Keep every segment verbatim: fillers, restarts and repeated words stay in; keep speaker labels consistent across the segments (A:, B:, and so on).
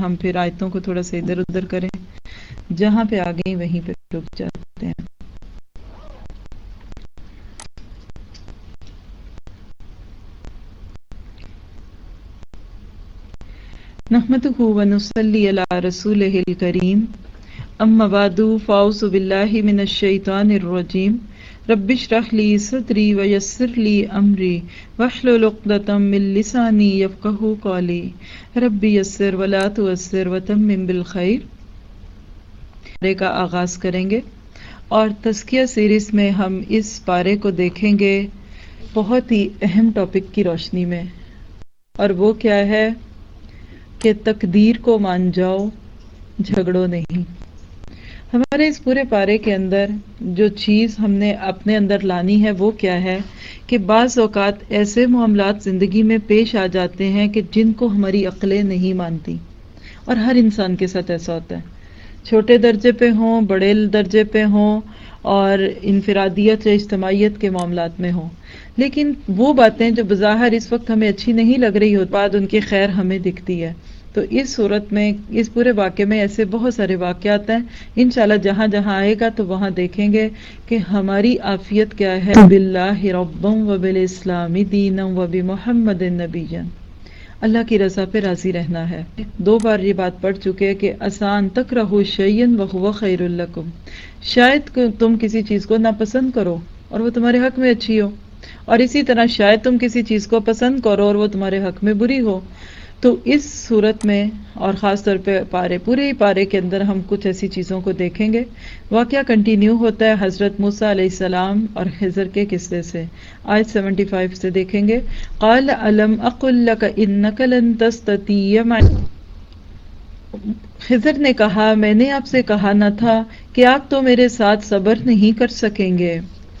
A: ہم پھر آیتوں کو تھوڑا سا ادھر ادھر کریں، جہاں پہ آ گئی وہیں پہ رک جاتے ہیں۔ نحمده ونصلي على رسوله الكريم، اما بعد فاعوذ بالله من الشیطان الرجیم، رب اشرح لي صدری ویسر لي امری واحلل عقدۃ من لسانی یفقهوا قولی رب یسر ولا تعسر وتمم بالخیر۔ پارے کا آغاز کریں گے اور تزکیہ سیریز میں ہم اس پارے کو دیکھیں گے بہت ہی اہم ٹاپک کی روشنی میں، اور وہ کیا ہے کہ تقدیر کو مان جاؤ، جھگڑو نہیں۔ ہمارے اس پورے پارے کے اندر جو چیز ہم نے اپنے اندر لانی ہے وہ کیا ہے کہ بعض اوقات ایسے معاملات زندگی میں پیش آ جاتے ہیں کہ جن کو ہماری عقلیں نہیں مانتی، اور ہر انسان کے ساتھ ایسا ہوتا ہے، چھوٹے درجے پہ ہوں، بڑے درجے پہ ہوں، اور انفرادیت یا اجتماعیت کے معاملات میں ہوں۔ لیکن وہ باتیں جو بظاہر اس وقت ہمیں اچھی نہیں لگ رہی ہوتی، بعد ان کی خیر ہمیں دکھتی ہے۔ تو اس صورت میں اس پورے واقعے میں ایسے بہت سارے واقعات ہیں، انشاءاللہ جہاں جہاں آئے گا تو وہاں دیکھیں گے کہ ہماری عافیت کیا ہے۔ باللہ ربا و بالاسلام دینا و بمحمد نبیا، اللہ کی رضا پہ راضی رہنا ہے۔ دو بار یہ بات پڑھ چکے کہ آسان تکرہوا شیئا وہو خیر لکم، شاید تم کسی چیز کو ناپسند کرو اور وہ تمہارے حق میں اچھی ہو، اور اسی طرح شاید تم کسی چیز کو پسند کرو اور وہ تمہارے حق میں بری ہو۔ تو اس صورت میں اور خاص طور پہ پارے پورے ہی پارے کے اندر ہم کچھ ایسی چیزوں کو دیکھیں گے۔ واقعہ کنٹینیو ہوتا ہے حضرت موسیٰ علیہ السلام اور خضر کے قصے سے، آیت پچہتر سے دیکھیں گے۔ قال الم اقل لک انک لن تستطیع معی، خضر نے کہا میں نے آپ سے کہا نہ تھا کہ آپ تو میرے ساتھ صبر نہیں کر سکیں گے۔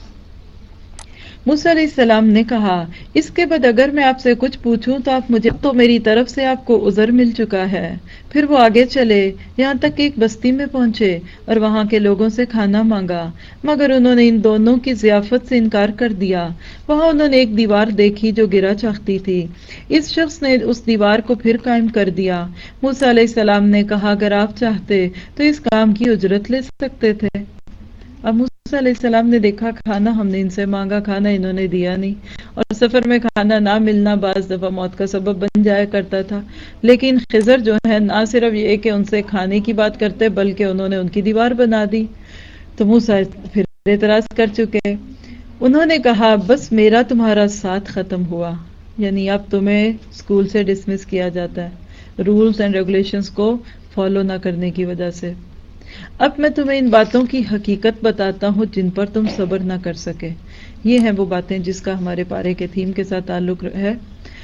A: موسیٰ علیہ السلام نے کہا اس کے بعد اگر میں آپ سے کچھ پوچھوں تو آپ مجھے، تو میری طرف سے آپ کو عذر مل چکا ہے۔ پھر وہ آگے چلے یہاں تک کہ ایک بستی میں پہنچے اور وہاں کے لوگوں سے کھانا مانگا، مگر انہوں نے ان دونوں کی ضیافت سے انکار کر دیا۔ وہاں انہوں نے ایک دیوار دیکھی جو گرا چاہتی تھی، اس شخص نے اس دیوار کو پھر قائم کر دیا۔ موسیٰ علیہ السلام نے کہا اگر آپ چاہتے تو اس کام کی اجرت لے سکتے تھے۔ اب موسیٰ علیہ السلام نے دیکھا کھانا ہم نے ان سے مانگا، کھانا انہوں نے دیا نہیں، اور سفر میں کھانا نہ ملنا بعض دفعہ موت کا سبب بن جایا کرتا تھا۔ لیکن خضر جو ہے نہ صرف یہ کہ ان سے کھانے کی بات کرتے بلکہ انہوں نے ان کی دیوار بنا دی۔ تو موسیٰ پھر اعتراض کر چکے، انہوں نے کہا بس میرا تمہارا ساتھ ختم ہوا، یعنی اب تمہیں اسکول سے ڈسمس کیا جاتا ہے رولز اینڈ ریگولیشنز کو فالو نہ کرنے کی وجہ سے۔ اب میں تمہیں ان باتوں کی حقیقت بتاتا ہوں جن پر تم صبر نہ کر سکے۔ یہ ہیں وہ باتیں جس کا ہمارے پارے کے تھیم کے ساتھ تعلق ہے۔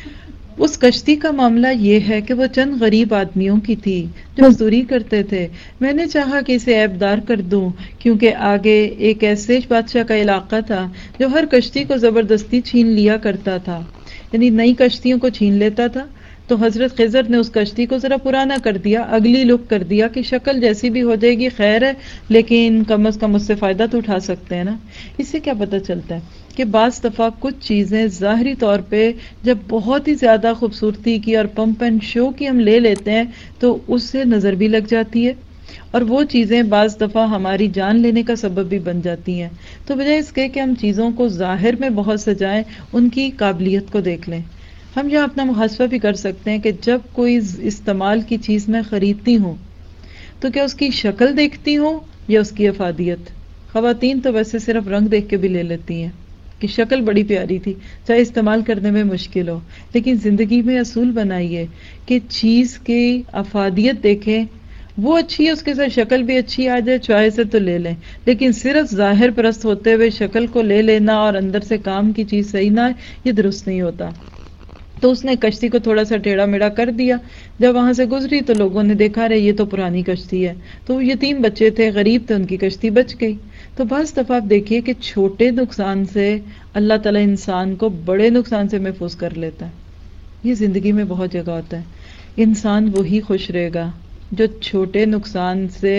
A: اس کشتی کا معاملہ یہ ہے کہ وہ چند غریب آدمیوں کی تھی جو مزدوری کرتے تھے۔ میں نے چاہا کہ اسے عیبدار کر دوں کیونکہ آگے ایک ایسے بادشاہ کا علاقہ تھا جو ہر کشتی کو زبردستی چھین لیا کرتا تھا، یعنی نئی کشتیوں کو چھین لیتا تھا۔ تو حضرت خضر نے اس کشتی کو ذرا پرانا کر دیا، اگلی لک کر دیا کہ شکل جیسی بھی ہو جائے گی خیر ہے، لیکن کم از کم اس سے فائدہ تو اٹھا سکتے ہیں نا۔ اس سے کیا پتہ چلتا ہے کہ بعض دفعہ کچھ چیزیں ظاہری طور پہ جب بہت ہی زیادہ خوبصورتی کی اور پمپ اینڈ شو کی ہم لے لیتے ہیں تو اس سے نظر بھی لگ جاتی ہے، اور وہ چیزیں بعض دفعہ ہماری جان لینے کا سبب بھی بن جاتی ہیں۔ تو بجائے اس کے کہ ہم چیزوں کو ظاہر میں بہت سجائیں، ان کی قابلیت کو دیکھ لیں۔ ہم یہاں اپنا محاسبہ بھی کر سکتے ہیں کہ جب کوئی استعمال کی چیز میں خریدتی ہوں تو کیا اس کی شکل دیکھتی ہوں یا اس کی افادیت؟ خواتین تو ویسے صرف رنگ دیکھ کے بھی لے لیتی ہیں کہ شکل بڑی پیاری تھی، چاہے استعمال کرنے میں مشکل ہو، لیکن زندگی میں اصول بنائیے کہ چیز کی افادیت دیکھیں، وہ اچھی ہے اس کے ساتھ شکل بھی اچھی آ جائے چوائے سے تو لے لیں، لیکن صرف ظاہر پرست ہوتے ہوئے شکل کو لے لینا اور اندر سے کام کی چیز صحیح نہ ہے، یہ درست نہیں ہوتا۔ تو اس نے کشتی کو تھوڑا سا ٹیڑھا میڑھا کر دیا۔ جب وہاں سے گزری تو لوگوں نے دیکھا رہے یہ تو پرانی کشتی ہے، تو وہ یتیم بچے تھے، غریب تھے، ان کی کشتی بچ گئی۔ تو بعض دفعہ آپ دیکھیے کہ چھوٹے نقصان سے اللہ تعالیٰ انسان کو بڑے نقصان سے محفوظ کر لیتا ہے۔ یہ زندگی میں بہت جگہ ہوتا ہے۔ انسان وہی خوش رہے گا جو چھوٹے نقصان سے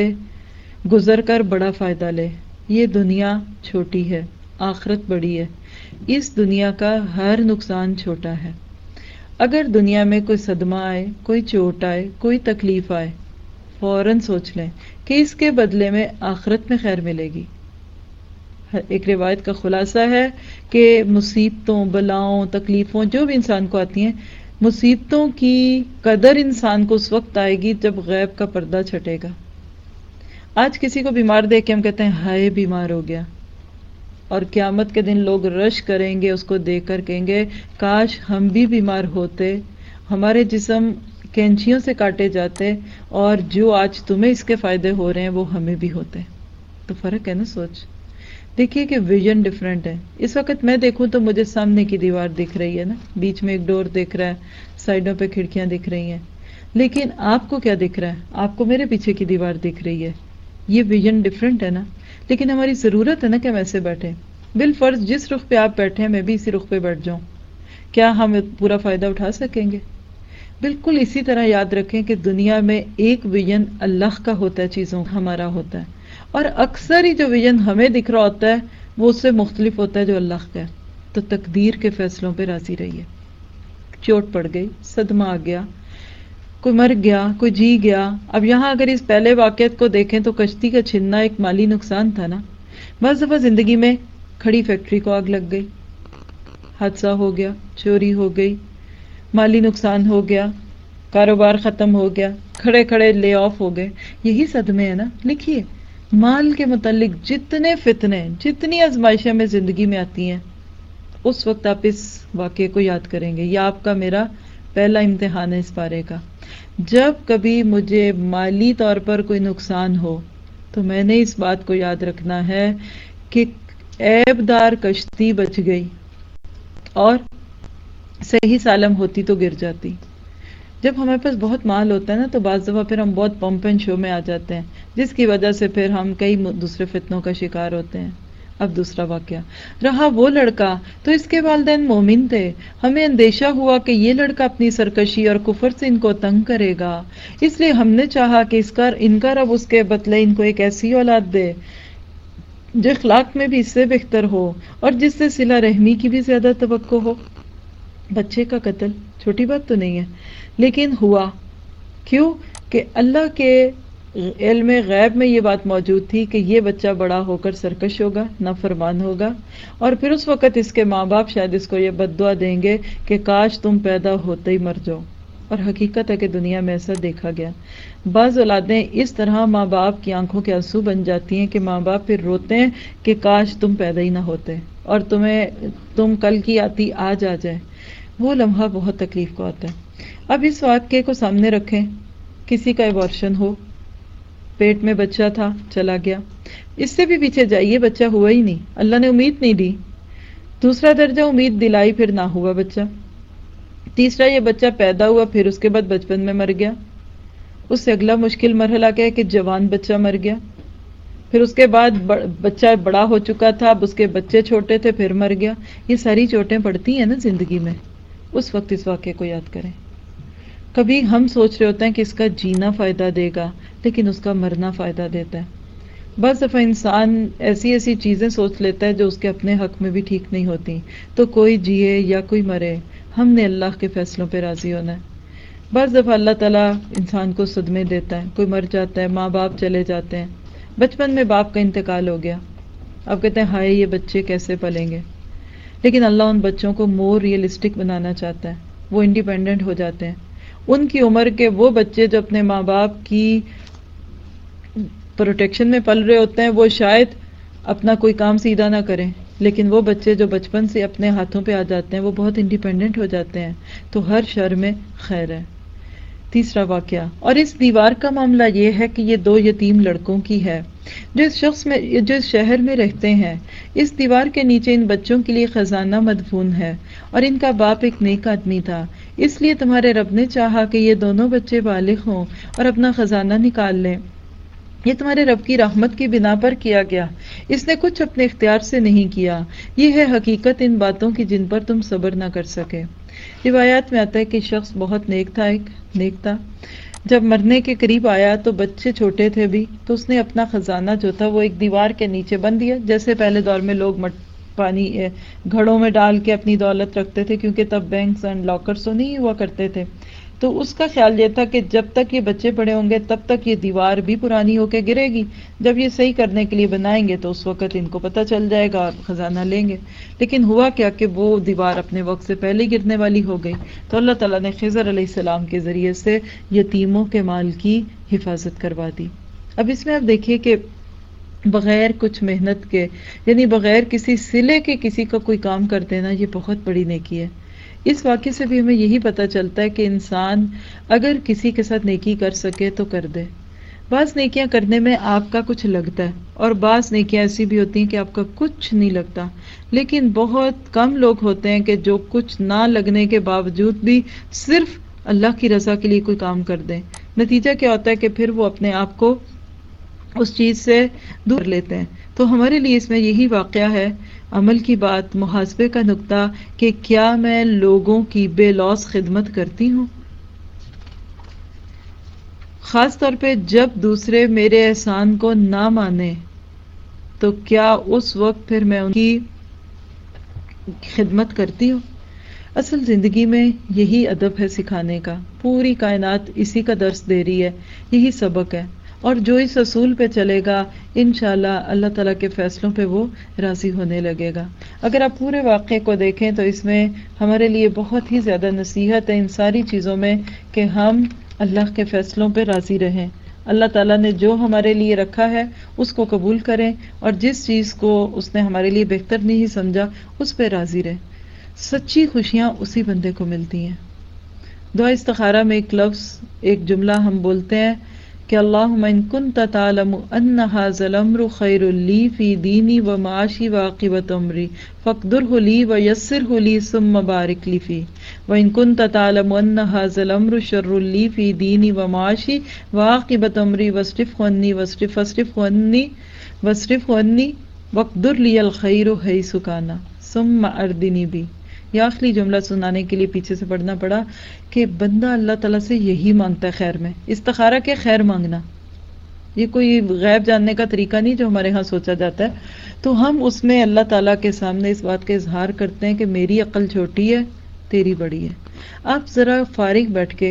A: گزر کر بڑا فائدہ لے۔ یہ دنیا چھوٹی ہے، آخرت بڑی ہے۔ اس دنیا کا ہر نقصان چھوٹا ہے۔ اگر دنیا میں کوئی صدمہ آئے، کوئی چوٹ آئے، کوئی تکلیف آئے، فوراً سوچ لیں کہ اس کے بدلے میں آخرت میں خیر ملے گی۔ ایک روایت کا خلاصہ ہے کہ مصیبتوں، بلاؤں، تکلیفوں جو بھی انسان کو آتی ہیں، مصیبتوں کی قدر انسان کو اس وقت آئے گی جب غیب کا پردہ چھٹے گا۔ آج کسی کو بیمار دیکھ کے ہم کہتے ہیں ہائے بیمار ہو گیا، اور قیامت کے دن لوگ رش کریں گے اس کو دیکھ کر، کہیں گے کاش ہم بھی بیمار ہوتے، ہمارے جسم کینچیوں سے کاٹے جاتے، اور جو آج تمہیں اس کے فائدے ہو رہے ہیں وہ ہمیں بھی ہوتے۔ تو فرق ہے نا سوچ۔ دیکھیے کہ ویژن ڈیفرنٹ ہے۔ اس وقت میں دیکھوں تو مجھے سامنے کی دیوار دکھ رہی ہے نا، بیچ میں ایک ڈور دکھ رہا ہے، سائڈوں پہ کھڑکیاں دکھ رہی ہیں، لیکن آپ کو کیا دکھ رہا ہے؟ آپ کو میرے پیچھے کی دیوار دکھ رہی ہے۔ یہ ویژن ڈیفرنٹ ہے نا، لیکن ہماری ضرورت ہے نا کہ ہم ایسے بیٹھیں۔ بالفرض جس رخ پہ آپ بیٹھے ہیں میں بھی اسی رخ پہ بیٹھ جاؤں، کیا ہم پورا فائدہ اٹھا سکیں گے؟ بالکل اسی طرح یاد رکھیں کہ دنیا میں ایک ویژن اللہ کا ہوتا ہے، چیزوں کا ہمارا ہوتا ہے، اور اکثر ہی جو ویژن ہمیں دکھ رہا ہوتا ہے وہ اس سے مختلف ہوتا ہے جو اللہ کا ہے۔ تو تقدیر کے فیصلوں پہ راضی رہیے۔ چوٹ پڑ گئی، صدمہ آ گیا، کوئی مر گیا، کوئی جی گیا۔ اب یہاں اگر اس پہلے واقعات کو دیکھیں تو کشتی کا چھننا ایک مالی نقصان تھا نا۔ بعض دفعہ زندگی میں کھڑی فیکٹری کو آگ لگ گئی، حادثہ ہو گیا، چوری ہو گئی، مالی نقصان ہو گیا، کاروبار ختم ہو گیا، کھڑے کھڑے لے آف ہو گئے۔ یہی صدمے ہیں نا۔ لکھیے مال کے متعلق جتنے فتنے، جتنی آزمائشیں میں زندگی میں آتی ہیں، اس وقت آپ اس واقعے کو یاد کریں گے۔ یہ آپ کا میرا پہلا امتحان ہے اس بارے کا۔ جب کبھی مجھے مالی طور پر کوئی نقصان ہو تو میں نے اس بات کو یاد رکھنا ہے کہ عیب دار کشتی بچ گئی اور صحیح سالم ہوتی تو گر جاتی۔ جب ہمارے پاس بہت مال ہوتا ہے نا تو بعض دفعہ پھر ہم بہت پمپ اینڈ شو میں آ جاتے ہیں، جس کی وجہ سے پھر ہم کئی دوسرے فتنوں کا شکار ہوتے ہیں۔ اب دوسرا واقعہ رہا، وہ لڑکا تو اس کے والدین مومن تھے۔ ہمیں اندیشہ ہوا کہ یہ لڑکا اپنی سرکشی اور کفر سے ان کو تنگ کرے گا، اس لیے ہم نے چاہا کہ اس کا ان کا رب اس کے بدلے ان کو ایک ایسی اولاد دے جو اخلاق میں بھی اس سے بہتر ہو اور جس سے صلہ رحمی کی بھی زیادہ توقع ہو۔ بچے کا قتل چھوٹی بات تو نہیں ہے، لیکن ہوا کیوں کہ اللہ کے علم غیب میں یہ بات موجود تھی کہ یہ بچہ بڑا ہو کر سرکش ہوگا، نافرمان ہوگا، اور پھر اس وقت اس کے ماں باپ شاید اس کو یہ بد دعا دیں گے کہ کاش تم پیدا ہوتے ہی مر جاؤ۔ اور حقیقت ہے کہ دنیا میں ایسا دیکھا گیا۔ بعض اولادیں اس طرح ماں باپ کی آنکھوں کے آنسو بن جاتی ہیں کہ ماں باپ پھر روتے ہیں کہ کاش تم پیدا ہی نہ ہوتے اور تمہیں تم کل کی آتی آج آ جائے۔ وہ لمحہ بہت تکلیف کو آتا ہے۔ اب اس واقعے کو سامنے رکھیں، کسی کا ایبارشن ہو، پیٹ میں بچہ تھا چلا گیا، اس سے بھی پیچھے جائیے بچہ ہوا ہی نہیں، اللہ نے امید نہیں دی۔ دوسرا درجہ امید دلائی پھر نہ ہوا بچہ۔ تیسرا یہ بچہ پیدا ہوا پھر اس کے بعد بچپن میں مر گیا۔ اس سے اگلا مشکل مرحلہ کیا ہے کہ جوان بچہ مر گیا، پھر اس کے بعد بچہ بڑا ہو چکا تھا، اب اس کے بچے چھوٹے تھے پھر مر گیا۔ یہ ساری چوٹیں پڑتی ہیں نا زندگی میں، اس وقت اس واقعے کو یاد کریں۔ کبھی ہم سوچ رہے ہوتے ہیں کہ اس کا جینا فائدہ دے گا، لیکن اس کا مرنا فائدہ دیتا ہے۔ بعض دفعہ انسان ایسی ایسی چیزیں سوچ لیتا ہے جو اس کے اپنے حق میں بھی ٹھیک نہیں ہوتی، تو کوئی جیے یا کوئی مرے، ہم نے اللہ کے فیصلوں پہ راضی ہونا ہے۔ بعض دفعہ اللہ تعالیٰ انسان کو صدمے دیتا ہے، کوئی مر جاتا ہے، ماں باپ چلے جاتے ہیں، بچپن میں باپ کا انتقال ہو گیا، اب کہتے ہیں ہائے یہ بچے کیسے پلیں گے، لیکن اللہ ان بچوں کو مور ریئلسٹک بنانا چاہتا ہے، وہ انڈیپینڈنٹ ہو جاتے ہیں۔ ان کی عمر کے وہ بچے جو اپنے ماں باپ کی پروٹیکشن میں پل رہے ہوتے ہیں، وہ شاید اپنا کوئی کام سیدھا نہ کریں، لیکن وہ بچے جو بچپن سے اپنے ہاتھوں پہ آ جاتے ہیں وہ بہت انڈیپینڈنٹ ہو جاتے ہیں، تو ہر شر میں خیر ہے۔ تیسرا واقعہ، اور اس دیوار کا معاملہ یہ ہے کہ یہ دو یتیم لڑکوں کی ہے جو اس شخص میں جو اس شہر میں رہتے ہیں۔ اس دیوار کے نیچے ان بچوں کے لیے خزانہ مدفون ہے، اور ان کا باپ ایک نیک آدمی تھا، اس لیے تمہارے رب نے چاہا کہ یہ دونوں بچے بالغ ہوں اور اپنا خزانہ نکال لیں۔ یہ تمہارے رب کی رحمت کی بنا پر کیا گیا، اس نے کچھ اپنے اختیار سے نہیں کیا۔ یہ ہے حقیقت ان باتوں کی جن پر تم صبر نہ کر سکے۔ روایات میں آتا ہے کہ شخص بہت نیک تھا، ایک نیک تھا، جب مرنے کے قریب آیا تو بچے چھوٹے تھے بھی، تو اس نے اپنا خزانہ جو تھا وہ ایک دیوار کے نیچے بند دیا، جیسے پہلے دور میں لوگ پانی گھڑوں میں ڈال کے اپنی دولت رکھتے تھے، کیونکہ تب بینکس اینڈ لاکرز تو نہیں ہوا کرتے تھے. تو اس کا خیال یہ تھا کہ جب تک یہ بچے بڑے ہوں گے تب تک یہ دیوار بھی پرانی ہو کے گرے گی، جب یہ صحیح کرنے کے لیے بنائیں گے تو اس وقت ان کو پتہ چل جائے گا اور خزانہ لیں گے. لیکن ہوا کیا کہ وہ دیوار اپنے وقت سے پہلے گرنے والی ہو گئی. تو اللہ تعالیٰ نے خضر علیہ السلام کے ذریعے سے یتیموں کے مال کی حفاظت کروا دی. اب اس میں آپ دیکھیے کہ بغیر کچھ محنت کے، یعنی بغیر کسی صلے کے کسی کا کوئی کام کر دینا، یہ بہت بڑی نیکی ہے. اس واقعے سے بھی ہمیں یہی پتہ چلتا ہے کہ انسان اگر کسی کے ساتھ نیکی کر سکے تو کر دے. بعض نیکیاں کرنے میں آپ کا کچھ لگتا ہے اور بعض نیکیاں ایسی بھی ہوتی ہیں کہ آپ کا کچھ نہیں لگتا. لیکن بہت کم لوگ ہوتے ہیں کہ جو کچھ نہ لگنے کے باوجود بھی صرف اللہ کی رضا کے لیے کوئی کام کر دیں. نتیجہ کیا ہوتا ہے کہ پھر وہ اپنے آپ کو اس چیز سے دور لیتے ہیں. تو ہمارے لیے اس میں یہی واقعہ ہے، عمل کی بات، محاسبے کا نقطہ، کہ کیا میں لوگوں کی بے لوث خدمت کرتی ہوں. خاص طور پہ جب دوسرے میرے احسان کو نہ مانے تو کیا اس وقت پھر میں ان کی خدمت کرتی ہوں. اصل زندگی میں یہی ادب ہے سکھانے کا. پوری کائنات اسی کا درس دے رہی ہے، یہی سبق ہے. اور جو اس اصول پہ چلے گا انشاءاللہ اللہ تعالیٰ کے فیصلوں پہ وہ راضی ہونے لگے گا. اگر آپ پورے واقعے کو دیکھیں تو اس میں ہمارے لیے بہت ہی زیادہ نصیحت ہے ان ساری چیزوں میں کہ ہم اللہ کے فیصلوں پہ راضی رہیں. اللہ تعالیٰ نے جو ہمارے لیے رکھا ہے اس کو قبول کریں، اور جس چیز کو اس نے ہمارے لیے بہتر نہیں سمجھا اس پہ راضی رہیں. سچی خوشیاں اسی بندے کو ملتی ہیں. دعا استخارہ میں ایک لفظ، ایک جملہ ہم بولتے ہیں کہ اللہم ان کنت تعلم ان ھذا الامر خیر لی فی دینی و معاشی و عاقبۃ امری فاقدرہ لی و یسرہ لی ثم بارک لی فی، و ان کنت تعلم ان ھذا الامر شر لی فی دینی و معاشی و عاقبۃ امری واصرفہ عنی واصرف واصرفہ عنی واصرفہ عنی واقدر لی الخیر حیث کان ثم اردنی بی. یہ آخری جملہ سنانے کے لیے پیچھے سے پڑھنا پڑا کہ بندہ اللہ تعالیٰ سے یہی مانگتا ہے خیر میں. استخارہ کے خیر مانگنا یہ کوئی غیب جاننے کا طریقہ نہیں جو ہمارے ہاں سوچا جاتا ہے. تو ہم اس میں اللہ تعالیٰ کے سامنے اس بات کا اظہار کرتے ہیں کہ میری عقل چھوٹی ہے، تیری بڑی ہے. آپ ذرا فارغ بیٹھ کے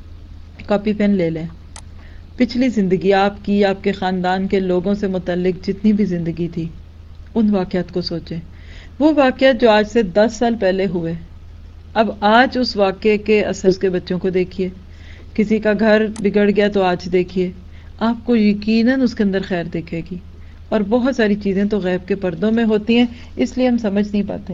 A: کاپی پین لے لیں، پچھلی زندگی آپ کی، آپ کے خاندان کے لوگوں سے متعلق جتنی بھی زندگی تھی ان واقعات کو سوچیں. وہ واقعات جو آج سے دس سال پہلے ہوئے، اب آج اس واقعے کے اثر کے بچوں کو دیکھیے. کسی کا گھر بگڑ گیا تو آج دیکھیے، آپ کو یقیناً اس کے اندر خیر دکھے گی. اور بہت ساری چیزیں تو غیب کے پردوں میں ہوتی ہیں، اس لیے ہم سمجھ نہیں پاتے.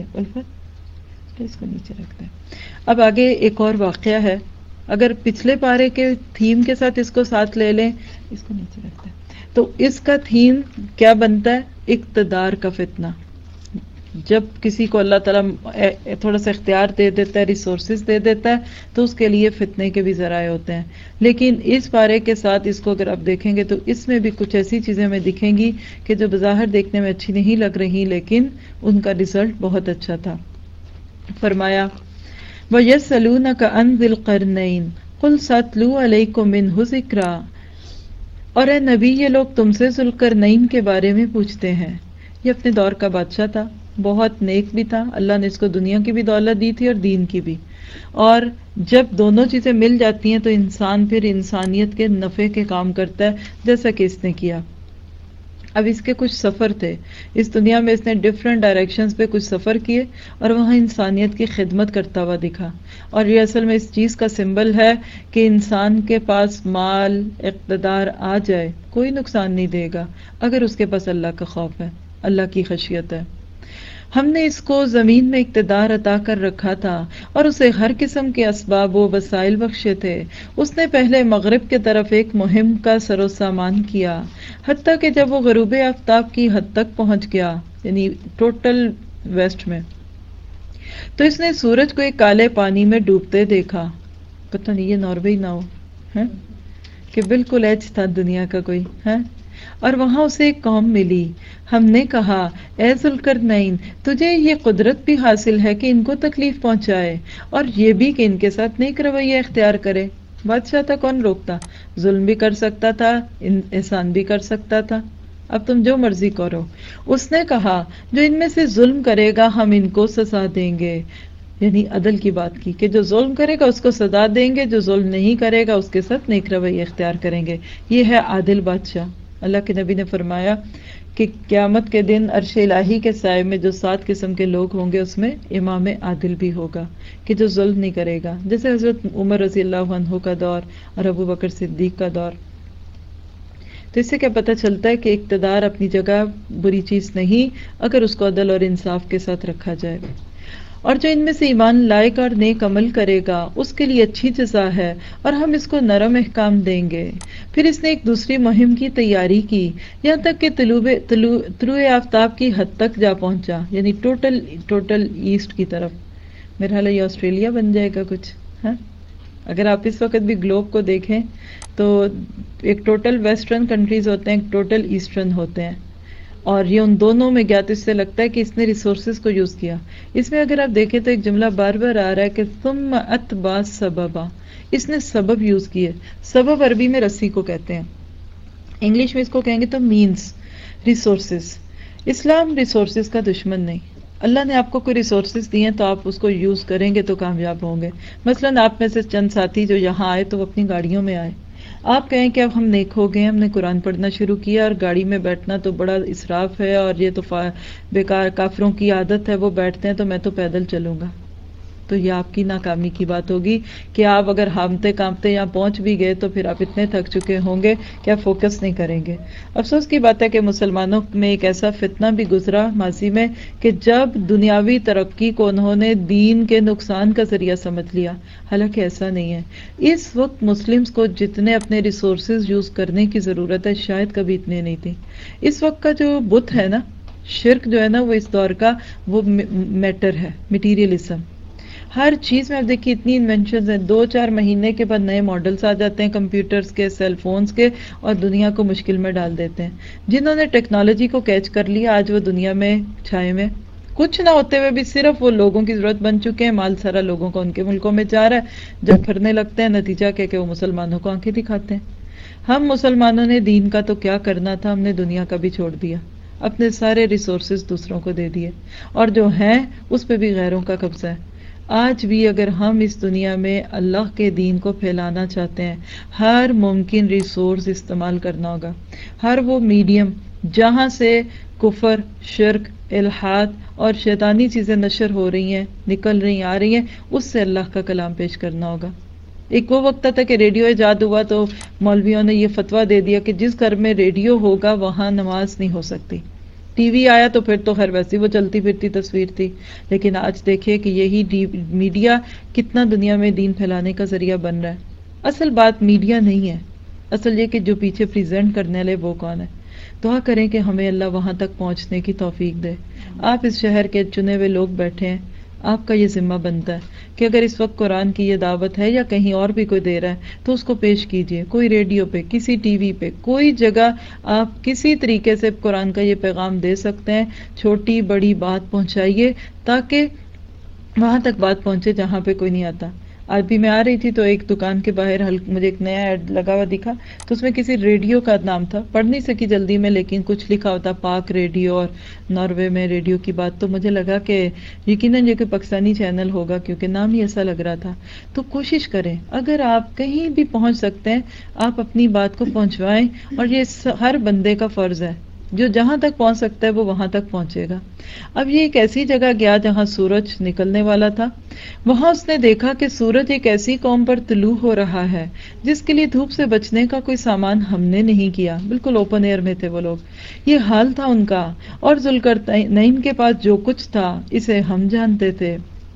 A: الفت اس کو نیچے رکھتے ہیں. اب آگے ایک اور واقعہ ہے، اگر پچھلے پارے کے تھیم کے ساتھ اس کو ساتھ لے لیں، اس کو نیچے رکھتے ہیں، تو اس کا تھیم کیا بنتا ہے؟ اقتدار کا فتنہ. جب کسی کو اللہ تعالیٰ تھوڑا سا اختیار دے دیتا ہے، ریسورسز دے دیتا ہے، تو اس کے لیے فتنے کے بھی ذرائع ہوتے ہیں. لیکن اس پارے کے ساتھ اس کو اگر آپ دیکھیں گے تو اس میں بھی کچھ ایسی چیزیں ہمیں دکھیں گی کہ جو بظاہر دیکھنے میں اچھی نہیں لگ رہی لیکن ان کا رزلٹ بہت اچھا تھا. فرمایا وَيَسْأَلُونَكَ عَنْ ذِي الْقَرْنَيْنِ قُلْ سَأَتْلُو عَلَيْكُم مِّنْهُ ذِكْرًا. اور اے نبی یہ لوگ تم سے ذوالقرنین کے بارے میں پوچھتے ہیں. یہ اپنے دور کا بادشاہ تھا، بہت نیک بھی تھا، اللہ نے اس کو دنیا کی بھی دولت دی تھی اور دین کی بھی. اور جب دونوں چیزیں مل جاتی ہیں تو انسان پھر انسانیت کے نفع کے کام کرتا ہے، جیسا کہ اس نے کیا. اب اس کے کچھ سفر تھے اس دنیا میں، اس نے ڈفرینٹ ڈائریکشنز پہ کچھ سفر کیے اور وہاں انسانیت کی خدمت کرتا ہوا دکھا. اور یہ اصل میں اس چیز کا سمبل ہے کہ انسان کے پاس مال اقتدار آ جائے کوئی نقصان نہیں دے گا اگر اس کے پاس اللہ کا خوف ہے، اللہ کی خشیت ہے. ہم نے اس کو زمین میں اقتدار عطا کر رکھا تھا اور اسے ہر قسم کے اسباب و وسائل بخشے تھے. اس نے پہلے مغرب کے طرف ایک مہم کا سر و سامان کیا، حتیٰ کہ جب وہ غروب آفتاب کی حد تک پہنچ گیا، یعنی ٹوٹل ویسٹ میں، تو اس نے سورج کو ایک کالے پانی میں ڈوبتے دیکھا. پتہ نہیں یہ ناروے نہ ہو ہے کہ بالکل ایج تھا دنیا کا کوئی ہے. اور وہاں اسے ایک قوم ملی. ہم نے کہا اے ذوالقرنین تجھے یہ قدرت بھی حاصل ہے کہ ان کو تکلیف پہنچائے اور یہ بھی کہ ان کے ساتھ نیک رویہ اختیار کرے. بادشاہ تھا، کون روکتا؟ ظلم بھی کر سکتا تھا، احسان بھی کر سکتا تھا. اب تم جو مرضی کرو. اس نے کہا جو ان میں سے ظلم کرے گا ہم ان کو سزا دیں گے. یعنی عدل کی بات کی کہ جو ظلم کرے گا اس کو سزا دیں گے، جو ظلم نہیں کرے گا اس کے ساتھ نیک رویہ اختیار کریں گے. یہ ہے عادل بادشاہ. اللہ کے نبی نے فرمایا کہ قیامت کے دن عرش الہی کے سائے میں جو سات قسم کے لوگ ہوں گے اس میں امام عادل بھی ہوگا کہ جو ظلم نہیں کرے گا. جیسے حضرت عمر رضی اللہ عنہ کا دور اور ابو بکر صدیق کا دور. تو اس سے کیا پتہ چلتا ہے کہ اقتدار اپنی جگہ بری چیز نہیں اگر اس کو عدل اور انصاف کے ساتھ رکھا جائے. اور جو ان میں سے ایمان لائے گا اور نیک عمل کرے گا اس کے لیے اچھی جزا ہے اور ہم اس کو نرم احکام دیں گے. پھر اس نے ایک دوسری مہم کی تیاری کی یہاں تک کہ طلوع طلوع طلوع آفتاب کی حد تک جا پہنچا، یعنی ٹوٹل ٹوٹل ایسٹ کی طرف. میرا حال یہ آسٹریلیا بن جائے گا کچھ. ہاں اگر آپ اس وقت بھی گلوب کو دیکھیں تو ایک ٹوٹل ویسٹرن کنٹریز ہوتے ہیں، ایک ٹوٹل ایسٹرن ہوتے ہیں، اور یہ ان دونوں میں گیا. تو اس سے لگتا ہے کہ اس نے ریسورسز کو یوز کیا. اس میں اگر آپ دیکھیں تو ایک جملہ بار بار آ رہا ہے کہ ثم اتبع سببا. اس نے سبب یوز کیے. سبب عربی میں رسی کو کہتے ہیں، انگلش میں اس کو کہیں گے تو مینز، ریسورسز. اسلام ریسورسز کا دشمن نہیں. اللہ نے آپ کو کوئی ریسورسز دیے ہیں تو آپ اس کو یوز کریں گے تو کامیاب ہوں گے. مثلاً آپ میں سے چند ساتھی جو یہاں آئے تو وہ اپنی گاڑیوں میں آئے. آپ کہیں کہ اب ہم نیک ہو گئے، ہم نے قرآن پڑھنا شروع کیا اور گاڑی میں بیٹھنا تو بڑا اسراف ہے اور یہ تو بیکار کافروں کی عادت ہے، وہ بیٹھتے ہیں تو میں تو پیدل چلوں گا. تو یہ آپ کی ناکامی کی بات ہوگی کہ آپ اگر ہامتے کامتے یہاں پہنچ بھی گئے تو پھر آپ اتنے تھک چکے ہوں گے کہ آپ فوکس نہیں کریں گے. افسوس کی بات ہے کہ مسلمانوں میں ایک ایسا فتنہ بھی گزرا ماضی میں کہ جب دنیاوی ترقی کو انہوں نے دین کے نقصان کا ذریعہ سمجھ لیا، حالانکہ ایسا نہیں ہے. اس وقت مسلمز کو جتنے اپنے ریسورسز یوز کرنے کی ضرورت ہے شاید کبھی اتنے نہیں تھی. اس وقت کا جو بت ہے نا، شرک جو ہے نا، وہ اس دور کا وہ میٹر ہے، مٹیریلزم. ہر چیز میں آپ دیکھیے اتنی انوینشنز ہیں، دو چار مہینے کے بعد نئے ماڈلز آ جاتے ہیں کمپیوٹرز کے، سیل فونز کے، اور دنیا کو مشکل میں ڈال دیتے ہیں. جنہوں نے ٹیکنالوجی کو کیچ کر لیا آج وہ دنیا میں چھائے میں، کچھ نہ ہوتے ہوئے بھی صرف وہ لوگوں کی ضرورت بن چکے ہیں. مال سارا لوگوں کا ان کے ملکوں میں جا رہا ہے، جب پھرنے لگتے ہیں نتیجہ کیا کہ وہ مسلمانوں کو آنکھیں دکھاتے ہیں. ہم مسلمانوں نے دین کا تو کیا کرنا تھا، ہم نے دنیا کا بھی چھوڑ دیا، اپنے سارے ریسورسز دوسروں کو دے دیے، اور جو ہیں اس پہ بھی غیروں کا قبضہ ہے. آج بھی اگر ہم اس دنیا میں اللہ کے دین کو پھیلانا چاہتے ہیں ہر ممکن ریسورس استعمال کرنا ہوگا. ہر وہ میڈیم جہاں سے کفر، شرک، الحاد اور شیطانی چیزیں نشر ہو رہی ہیں، نکل رہی آ رہی ہیں، اس سے اللہ کا کلام پیش کرنا ہوگا. ایک وہ وقت تھا کہ ریڈیو ایجاد ہوا تو مولویوں نے یہ فتویٰ دے دیا کہ جس گھر میں ریڈیو ہوگا وہاں نماز نہیں ہو سکتی. ٹی وی آیا تو پھر تو خیر ویسی وہ چلتی پھرتی تصویر تھی. لیکن آج دیکھیے کہ یہی میڈیا کتنا دنیا میں دین پھیلانے کا ذریعہ بن رہا ہے. اصل بات میڈیا نہیں ہے، اصل یہ کہ جو پیچھے پریزنٹ کرنے والے وہ کون ہے. دعا کریں کہ ہمیں اللہ وہاں تک پہنچنے کی توفیق دے. آپ اس شہر کے چنے ہوئے لوگ بیٹھے ہیں، آپ کا یہ ذمہ بنتا ہے کہ اگر اس وقت قرآن کی یہ دعوت ہے یا کہیں اور بھی کوئی دے رہا ہے تو اس کو پیش کیجئے. کوئی ریڈیو پہ، کسی ٹی وی پہ، کوئی جگہ آپ کسی طریقے سے قرآن کا یہ پیغام دے سکتے ہیں. چھوٹی بڑی بات پہنچائیے تاکہ وہاں تک بات پہنچے جہاں پہ کوئی نہیں آتا. آج بھی میں آ رہی تھی تو ایک دکان کے باہر مجھے ایک نیا ایڈ لگا ہوا دکھا تو اس میں کسی ریڈیو کا نام تھا. پڑھ نہیں سکی جلدی میں، لیکن کچھ لکھا ہوتا پاک ریڈیو اور ناروے میں ریڈیو کی بات. تو مجھے لگا کہ یقیناً یہ کوئی پاکستانی چینل ہوگا کیونکہ نام ہی ایسا لگ رہا تھا. تو کوشش کریں اگر آپ کہیں بھی پہنچ سکتے ہیں آپ اپنی بات کو پہنچوائیں، اور یہ ہر بندے کا فرض ہے. جو جہاں تک پہنچ سکتا ہے وہ وہاں تک پہنچے گا. اب یہ ایک ایسی جگہ گیا جہاں سورج نکلنے والا تھا. وہاں اس نے دیکھا کہ سورج ایک ایسی قوم پر طلوع ہو رہا ہے جس کے لیے دھوپ سے بچنے کا کوئی سامان ہم نے نہیں کیا. بالکل اوپن ایئر میں تھے وہ لوگ، یہ حال تھا ان کا. اور ذوالقرنین کے پاس جو کچھ تھا اسے ہم جانتے تھے.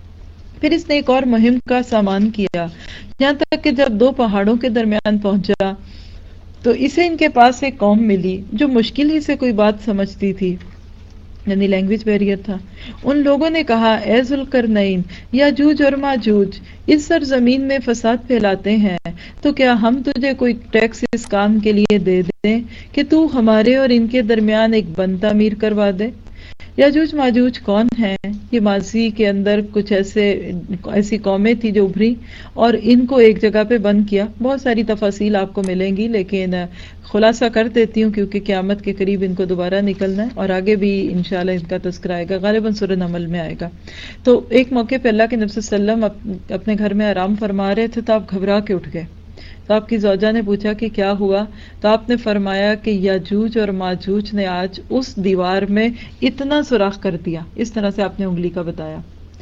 A: پھر اس نے ایک اور مہم کا سامان کیا، یہاں تک کہ جب دو پہاڑوں کے درمیان پہنچا تو اسے ان کے پاس ایک قوم ملی جو مشکل ہی سے کوئی بات سمجھتی تھی، یعنی لینگویج بیریئر تھا. ان لوگوں نے کہا اے ذوالقرنین، یاجوج اور ماجوج اس سرزمین میں فساد پھیلاتے ہیں، تو کیا ہم تجھے کوئی ٹیکس اس کام کے لیے دے دیں کہ تو ہمارے اور ان کے درمیان ایک بند تعمیر کروا دے؟ یاجوج ماجوج کون ہیں؟ یہ ماضی کے اندر کچھ ایسے ایسی قومیں تھی جو ابھری اور ان کو ایک جگہ پہ بند کیا. بہت ساری تفاصیل آپ کو ملیں گی لیکن خلاصہ کر دیتی ہوں کیونکہ قیامت کے قریب ان کو دوبارہ نکلنا ہے اور آگے بھی انشاءاللہ ان کا تذکرہ آئے گا، غالباً سورہ نمل میں آئے گا. تو ایک موقع پہ اللہ کے نبی صلی اللہ علیہ وسلم اپنے گھر میں آرام فرما رہے تھے تو آپ گھبرا کے اٹھ گئے. تو آپ کی زوجہ نے پوچھا کہ کیا ہوا؟ تو آپ نے فرمایا کہ یاجوج اور ماجوج نے آج اس دیوار میں اتنا سوراخ کر دیا. اس طرح سے آپ نے انگلی کا بتایا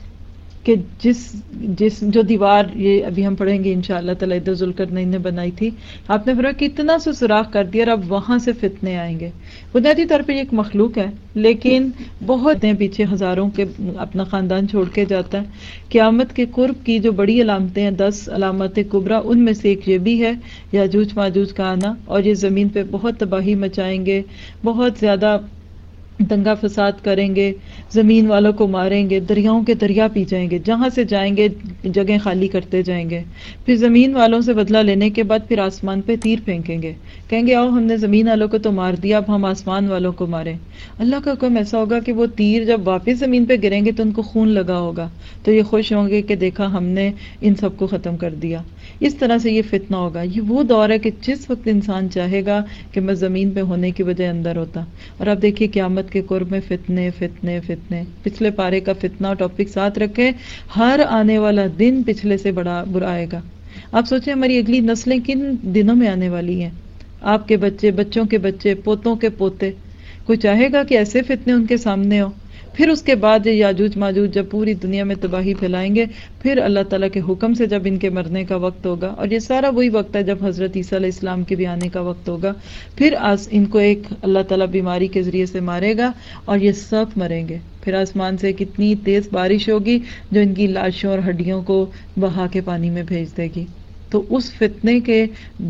A: کہ جس جس جو دیوار یہ ابھی ہم پڑھیں گے انشاءاللہ تعالی ادھر ذوالقرنین نے بنائی تھی، آپ نے فرمایا کہ اتنا سا سوراخ کر دیا اور اب وہاں سے فتنے آئیں گے. بنیادی طور پہ یہ ایک مخلوق ہے لیکن بہت ہیں پیچھے ہزاروں کے اپنا خاندان چھوڑ کے جاتا ہے. قیامت کے قرب کی جو بڑی علامتیں ہیں، دس علامات کبریٰ، ان میں سے ایک یہ بھی ہے یاجوج ماجوج کا آنا، اور یہ زمین پہ بہت تباہی مچائیں گے، بہت زیادہ دنگا فساد کریں گے، زمین والوں کو ماریں گے، دریاؤں کے دریا پی جائیں گے، جہاں سے جائیں گے جگہیں خالی کرتے جائیں گے. پھر زمین والوں سے بدلہ لینے کے بعد پھر آسمان پہ تیر پھینکیں گے، کہیں گے آؤ ہم نے زمین والوں کو تو مار دیا، اب ہم آسمان والوں کو ماریں. اللہ کا حکم ایسا ہوگا کہ وہ تیر جب واپس زمین پہ گریں گے تو ان کو خون لگا ہوگا، تو یہ خوش ہوں گے کہ دیکھا ہم نے ان سب کو ختم کر دیا. اس طرح سے یہ فتنہ ہوگا. یہ وہ دور ہے کہ جس وقت انسان چاہے گا کہ میں زمین پہ ہونے کی بجائے اندر ہوتا. اور آپ دیکھیے قیامت کے قرب میں فتنے فتنے فتنے. پچھلے پارے کا فتنہ ٹاپک ساتھ رکھیں، ہر آنے والا دن پچھلے سے بڑا برا آئے گا. آپ سوچیں ہماری اگلی نسلیں کن دنوں میں آنے والی ہیں، آپ کے بچے، بچوں کے بچے، پوتوں کے پوتے. کوئی چاہے گا کہ ایسے فتنے ان کے سامنے ہو؟ پھر اس کے بعد یہ یاجوج ماجوج جب پوری دنیا میں تباہی پھیلائیں گے، پھر اللہ تعالیٰ کے حکم سے جب ان کے مرنے کا وقت ہوگا، اور یہ سارا وہی وقت ہے جب حضرت عیسیٰ علیہ السلام کے بھی آنے کا وقت ہوگا، پھر آس ان کو ایک اللہ تعالیٰ بیماری کے ذریعے سے مارے گا اور یہ سب مریں گے. پھر آسمان سے کتنی تیز بارش ہوگی جو ان کی لاشوں اور ہڈیوں کو بہا کے پانی میں بھیج دے گی. تو اس فتنے کے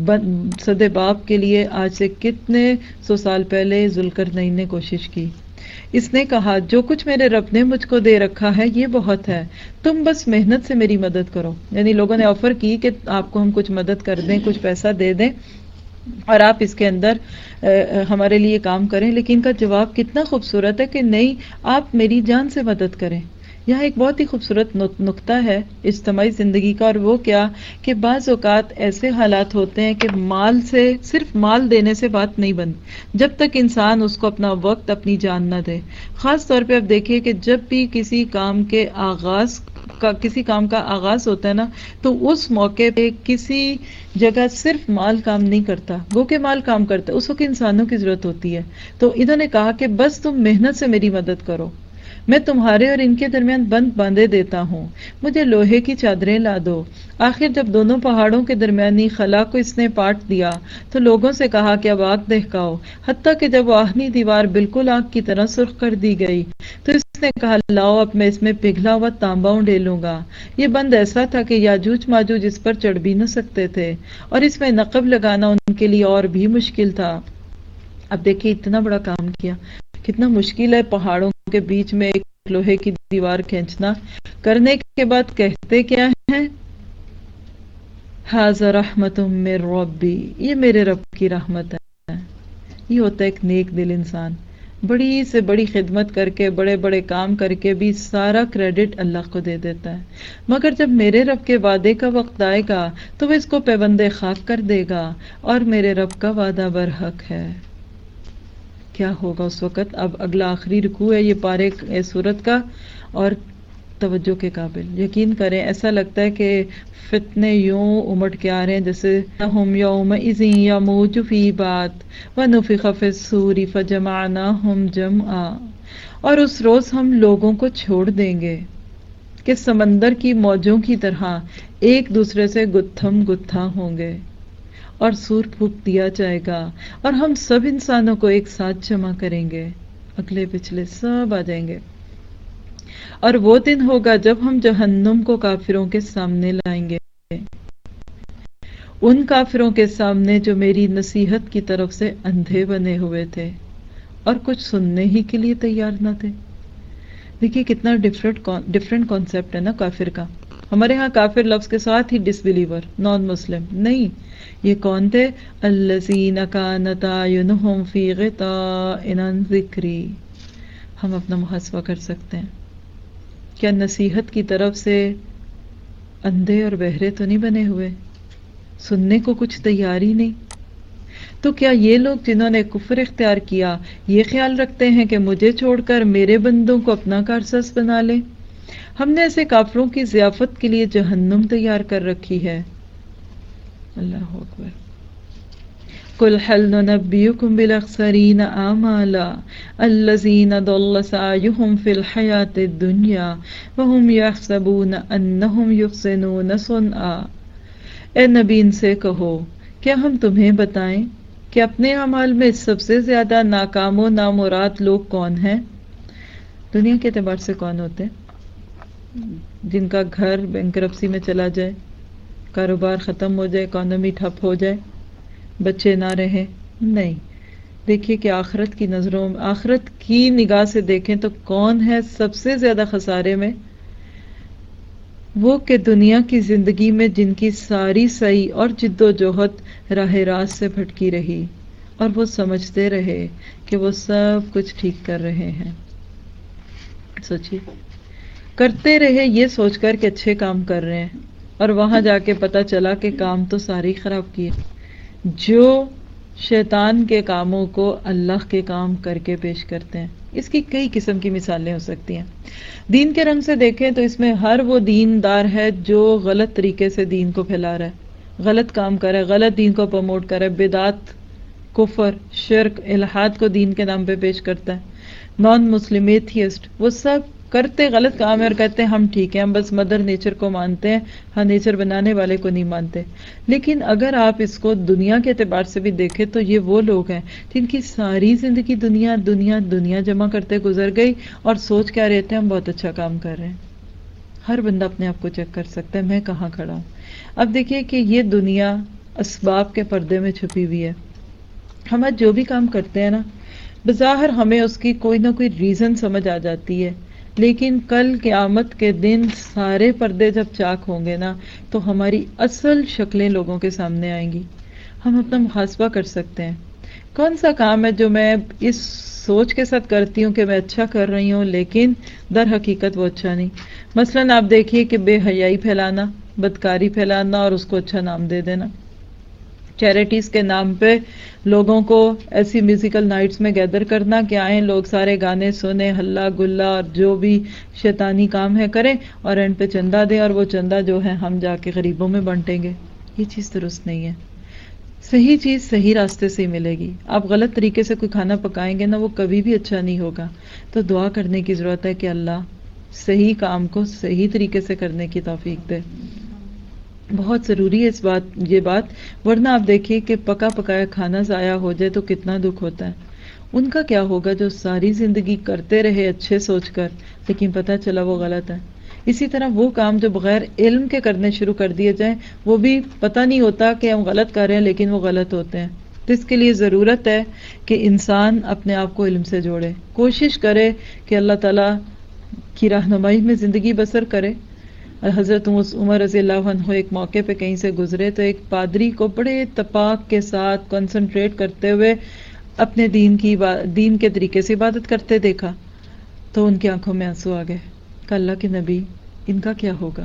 A: صد باب کے لیے آج سے کتنے سو سال پہلے ذوالقرنین نے کوشش کی. اس نے کہا جو کچھ میرے رب نے مجھ کو دے رکھا ہے یہ بہت ہے، تم بس محنت سے میری مدد کرو. یعنی لوگوں نے آفر کی کہ آپ کو ہم کچھ مدد کر دیں، کچھ پیسہ دے دیں اور آپ اس کے اندر ہمارے لیے کام کریں، لیکن ان کا جواب کتنا خوبصورت ہے کہ نہیں، آپ میری جان سے مدد کریں. یہاں ایک بہت ہی خوبصورت نقطہ ہے اجتماعی زندگی کا، اور وہ کیا کہ بعض اوقات ایسے حالات ہوتے ہیں کہ مال سے، صرف مال دینے سے بات نہیں بنتی جب تک انسان اس کو اپنا وقت، اپنی جان نہ دے. خاص طور پہ آپ دیکھیے کہ جب بھی کسی کام کے آغاز کا کسی کام کا آغاز ہوتا ہے نا، تو اس موقع پہ کسی جگہ صرف مال کام نہیں کرتا، وہ کہ مال کام کرتا ہے، اس وقت انسانوں کی ضرورت ہوتی ہے. تو انہوں نے کہا کہ بس تم محنت سے میری مدد کرو، میں تمہارے اور ان کے درمیان بند باندھے دیتا ہوں، مجھے لوہے کی چادریں لا دو. آخر جب دونوں پہاڑوں کے درمیانی خلا کو اس نے پاٹ دیا تو لوگوں سے کہا کہ اب آگ دہکاؤ، حتیٰ کہ جب وہ آہنی دیوار بالکل آگ کی طرح سرخ کر دی گئی تو اس نے کہا لاؤ اب میں اس میں پگھلا ہوا تانبا ڈالوں گا. یہ بند ایسا تھا کہ یاجوج ماجوج اس پر چڑھ بھی نہ سکتے تھے اور اس میں نقب لگانا ان کے لیے اور بھی مشکل تھا. اب دیکھیے اتنا بڑا کام کیا، کتنا مشکل ہے پہاڑوں کے بیچ میں ایک لوہے کی دیوار کھینچنا. کرنے کے بعد کہتے کیا ہیں؟ ھذا رحمت من ربی، یہ میرے رب کی رحمت ہے. یہ ہوتا ہے ایک نیک دل انسان، بڑی سے بڑی خدمت کر کے، بڑے بڑے کام کر کے بھی سارا کریڈٹ اللہ کو دے دیتا ہے. مگر جب میرے رب کے وعدے کا وقت آئے گا تو وہ اس کو پیوند خاک کر دے گا، اور میرے رب کا وعدہ برحق ہے. کیا ہوگا اس وقت؟ اب اگلا آخری رکوع ہے یہ پارے سورت کا، اور توجہ کے قابل. یقین کریں ایسا لگتا ہے کہ فتنے یوں امٹ کے آ رہے ہیں جیسے ہم یومئذ یموج فی بعض ونفخ فی الصور فجمعناہم جمعا. اور اس روز ہم لوگوں کو چھوڑ دیں گے کہ سمندر کی موجوں کی طرح ایک دوسرے سے گتھم گتھا ہوں گے، اور سور پھونک دیا جائے گا اور ہم سب انسانوں کو ایک ساتھ جمع کریں گے، اگلے پچھلے سب آ جائیں گے. اور وہ دن ہوگا جب ہم جہنم کو کافروں کے سامنے لائیں گے، ان کافروں کے سامنے جو میری نصیحت کی طرف سے اندھے بنے ہوئے تھے اور کچھ سننے ہی کے لیے تیار نہ تھے. دیکھیے کتنا ڈفرنٹ ڈفرنٹ کانسیپٹ ہے نا کافر کا. ہمارے ہاں کافر لفظ کے ساتھ ہی ڈس بلیور، نان مسلم نہیں. یہ کون تھے؟ الذین کانت اعینہم فی غطاء عن ذکری. ہم اپنا محاسبہ کر سکتے ہیں. کیا نصیحت کی طرف سے اندھے اور بہرے تو نہیں بنے ہوئے؟ سننے کو کچھ تیار ہی نہیں. تو کیا یہ لوگ جنہوں نے کفر اختیار کیا یہ خیال رکھتے ہیں کہ مجھے چھوڑ کر میرے بندوں کو اپنا کارساز بنا لیں؟ ہم نے ایسے کافروں کی ضیافت کے لیے جہنم تیار کر رکھی ہے. اللہ اکبر. قل هل ننبئكم بالاخسرين اعمالا الذين ضل سعيهم في الحياة الدنيا وهم يحسبون انهم يحسنون صنعا. اے نبی ان سے کہو کیا ہم تمہیں بتائیں کہ اپنے اعمال میں سب سے زیادہ ناکام و نامراد لوگ کون ہیں؟ دنیا کے اعتبار سے کون ہوتے ہیں؟ جن کا گھر بینکرپسی میں چلا جائے، کاروبار ختم ہو جائے، اکانومی ٹھپ ہو جائے، بچے نہ رہیں. نہیں، دیکھیے کہ آخرت کی نظروں آخرت کی نگاہ سے دیکھیں تو کون ہے سب سے زیادہ خسارے میں؟ وہ کہ دنیا کی زندگی میں جن کی ساری سعی اور جد و جہد راہ راست سے بھٹکی رہی اور وہ سمجھتے رہے کہ وہ سب کچھ ٹھیک کر رہے ہیں. سوچیے، کرتے رہے یہ سوچ کر کہ اچھے کام کر رہے ہیں اور وہاں جا کے پتہ چلا کہ کام تو سارے ہی خراب کیے. جو شیطان کے کاموں کو اللہ کے کام کر کے پیش کرتے ہیں. اس کی کئی قسم کی مثالیں ہو سکتی ہیں. دین کے رنگ سے دیکھیں تو اس میں ہر وہ دیندار ہے جو غلط طریقے سے دین کو پھیلا رہا ہے، غلط کام کر رہا ہے، غلط دین کو پروموٹ کر رہا ہے، بدعت، کفر، شرک، الحاد کو دین کے نام پہ پیش کرتا ہے. نان مسلم ایتھیسٹ وہ سب کرتے غلط کام ہے اور کہتے ہیں ہم ٹھیک ہیں، ہم بس مدر نیچر کو مانتے ہیں، ہاں نیچر بنانے والے کو نہیں مانتے. لیکن اگر آپ اس کو دنیا کے اعتبار سے بھی دیکھیں تو یہ وہ لوگ ہیں جن کی ساری زندگی دنیا دنیا دنیا جمع کرتے گزر گئی اور سوچ کیا رہتے ہیں ہم بہت اچھا کام کر رہے ہیں. ہر بندہ اپنے آپ کو چیک کر سکتا ہے میں کہاں کھڑا ہوں. اب دیکھیے کہ یہ دنیا اسباب کے پردے میں چھپی ہوئی ہے. ہم آج جو بھی کام کرتے ہیں نا، بظاہر ہمیں اس کی کوئی نہ کوئی ریزن سمجھ آ جاتی ہے، لیکن کل قیامت کے دن سارے پردے جب چاک ہوں گے نا تو ہماری اصل شکلیں لوگوں کے سامنے آئیں گی. ہم اپنا محاسبہ کر سکتے ہیں کون سا کام ہے جو میں اس سوچ کے ساتھ کرتی ہوں کہ میں اچھا کر رہی ہوں لیکن در حقیقت وہ اچھا نہیں. مثلاً آپ دیکھیے کہ بے حیائی پھیلانا، بدکاری پھیلانا اور اس کو اچھا نام دے دینا. چیریٹیز کے نام پہ لوگوں کو ایسی میوزیکل نائٹس میں گیدر کرنا کہ آئیں لوگ سارے گانے سنیں، ہلا گلا اور جو بھی شیطانی کام ہے کریں اور اینڈ پہ چندہ دیں اور وہ چندہ جو ہے ہم جا کے غریبوں میں بانٹیں گے. یہ چیز درست نہیں ہے. صحیح چیز صحیح راستے سے ہی ملے گی. آپ غلط طریقے سے کوئی کھانا پکائیں گے نا وہ کبھی بھی اچھا نہیں ہوگا. تو دعا کرنے کی ضرورت ہے کہ اللہ صحیح کام کو صحیح طریقے سے کرنے کی توفیق دے. بہت ضروری ہے اس بات یہ بات، ورنہ آپ دیکھیے کہ پکا پکایا کھانا ضائع ہو جائے تو کتنا دکھ ہوتا ہے. ان کا کیا ہوگا جو ساری زندگی کرتے رہے اچھے سوچ کر لیکن پتہ چلا وہ غلط ہے. اسی طرح وہ کام جو بغیر علم کے کرنے شروع کر دیے جائیں وہ بھی پتہ نہیں ہوتا کہ ہم غلط کر رہے ہیں لیکن وہ غلط ہوتے ہیں. تو اس کے لیے ضرورت ہے کہ انسان اپنے آپ کو علم سے جوڑے، کوشش کرے کہ اللہ تعالیٰ کی رہنمائی میں زندگی بسر کرے. حضرت عمر رضی اللہ عنہ ایک موقع پہ کہیں سے گزرے تو ایک پادری کو بڑے اتفاق کے ساتھ کنسنٹریٹ کرتے ہوئے اپنے دین کی دین کے طریقے سے عبادت کرتے دیکھا تو ان کی آنکھوں میں آنسو آ گئے کہ اللہ کے نبی ان کا کیا ہوگا،